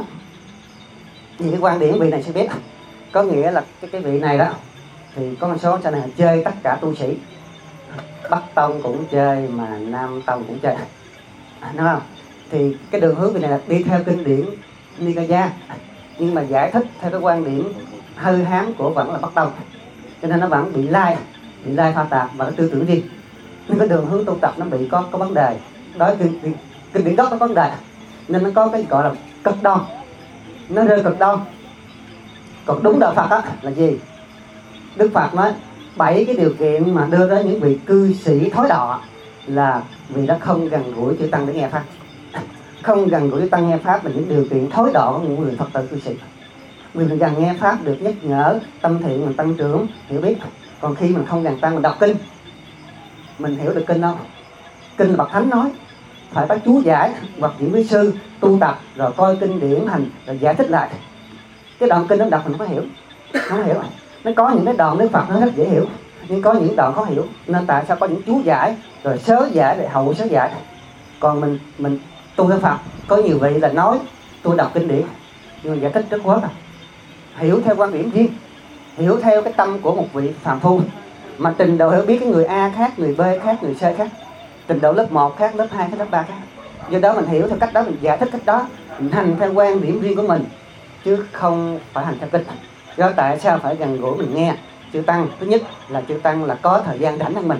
Vì cái quan điểm vị này sẽ biết, có nghĩa là cái vị này đó thì có một số sau này chơi tất cả tu sĩ, Bắc Tông cũng chơi mà Nam Tông cũng chơi, đúng không? Thì cái đường hướng vị này là đi theo kinh điển Nikaya, nhưng mà giải thích theo cái quan điểm hư hám của vẫn là Bắc Tông, cho nên nó vẫn bị lai pha tạp và cái tư tưởng riêng. Nên cái đường hướng tu tập nó bị có vấn đề. Đó kinh điển gốc có vấn đề, nên nó có cái gọi là cực đoan, nó rơi cực đoan. Còn đúng đạo Phật á là gì? Đức Phật nói 7 cái điều kiện mà đưa đến những vị cư sĩ thối đọa là vì nó không gần gũi chư tăng để nghe pháp. Không gần gũi chư tăng nghe pháp là những điều kiện thối đọa của những người Phật tử cư sĩ. Vì mình gần nghe pháp được nhắc nhở, tâm thiện mình tăng trưởng, hiểu biết. Còn khi mình không gần tăng, mình đọc kinh, mình hiểu được kinh không? Kinh là Bậc Thánh nói, phải bắt chú giải hoặc những quý sư tu tập rồi coi kinh điển hành rồi giải thích lại. Cái đoạn kinh nó đọc mình không có hiểu, không hiểu. Nó có những cái đoạn Đức Phật nó rất dễ hiểu, nhưng có những đoạn khó hiểu, nên tại sao có những chú giải rồi sớ giải rồi hậu sớ giải. Còn mình tu theo Phật có nhiều vị là nói tôi đọc kinh điển nhưng mà giải thích rất quá, hiểu theo quan điểm riêng, hiểu theo cái tâm của một vị phàm phu, mà trình độ hiểu biết cái người A khác, người B khác, người C khác, trình độ lớp 1 khác, lớp 2 khác, lớp 3 khác. Do đó mình hiểu theo cách đó, mình giải thích cách đó, mình hành theo quan điểm riêng của mình chứ không phải hành theo kinh. Do tại sao phải gần gũi mình nghe chư tăng? Thứ nhất là chư tăng là có thời gian rảnh hơn mình,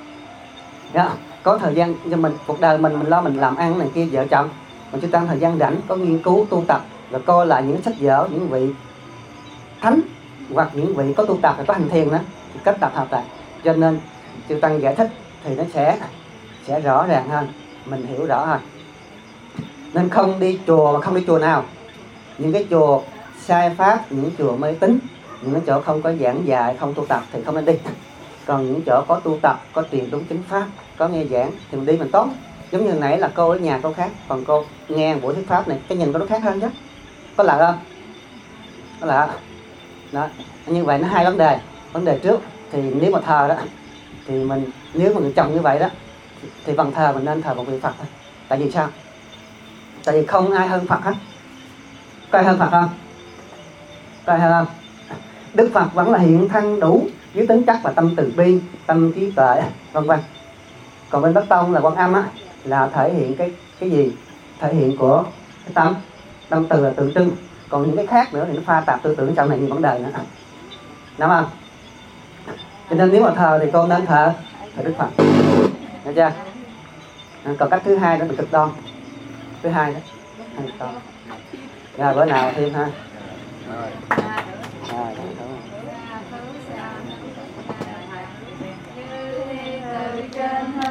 có thời gian cho mình, cuộc đời mình lo mình làm ăn này kia vợ chồng, mà chư tăng thời gian rảnh có nghiên cứu tu tập rồi coi lại những sách vở những vị thánh hoặc những vị có tu tập và có hành thiền đó, cách tập hợp lại, cho nên chư tăng giải thích thì nó sẽ rõ ràng hơn, mình hiểu rõ hơn. Nên không đi chùa, mà không đi chùa nào, những cái chùa sai pháp, những chùa mê tín, những cái chỗ không có giảng dạy, không tu tập thì không nên đi. Còn những chỗ có tu tập, có truyền đúng chính pháp, có nghe giảng thì mình đi mình tốt. Giống như nãy là cô ở nhà cô khác, còn cô nghe buổi thuyết pháp này cái nhìn của nó khác hơn chứ, có lạ không? Có lạ đó. Như vậy nó hai vấn đề. Vấn đề trước thì nếu mà thờ đó thì mình, nếu mà người chồng như vậy đó thì phần thờ mình nên thờ một vị Phật thôi. Tại vì sao? Tại vì không ai hơn Phật hết. Có ai hơn Phật không? Có ai hơn không? Đức Phật vẫn là hiện thân đủ với tính chất là tâm từ bi, tâm trí tuệ, vân vân. Còn bên Bắc Tông là Quan Âm á, là thể hiện cái gì? Thể hiện của cái tâm từ là tượng trưng. Còn những cái khác nữa thì nó pha tạp tư tưởng trong này như vấn đề nữa, đúng không? Cho nên nếu mà thờ thì con nên thờ Đức Phật, được chưa? Còn cách thứ hai đó là cực đoan. Thứ hai đó cực đoan. Rồi bữa nào thêm ha. Rồi, đúng rồi.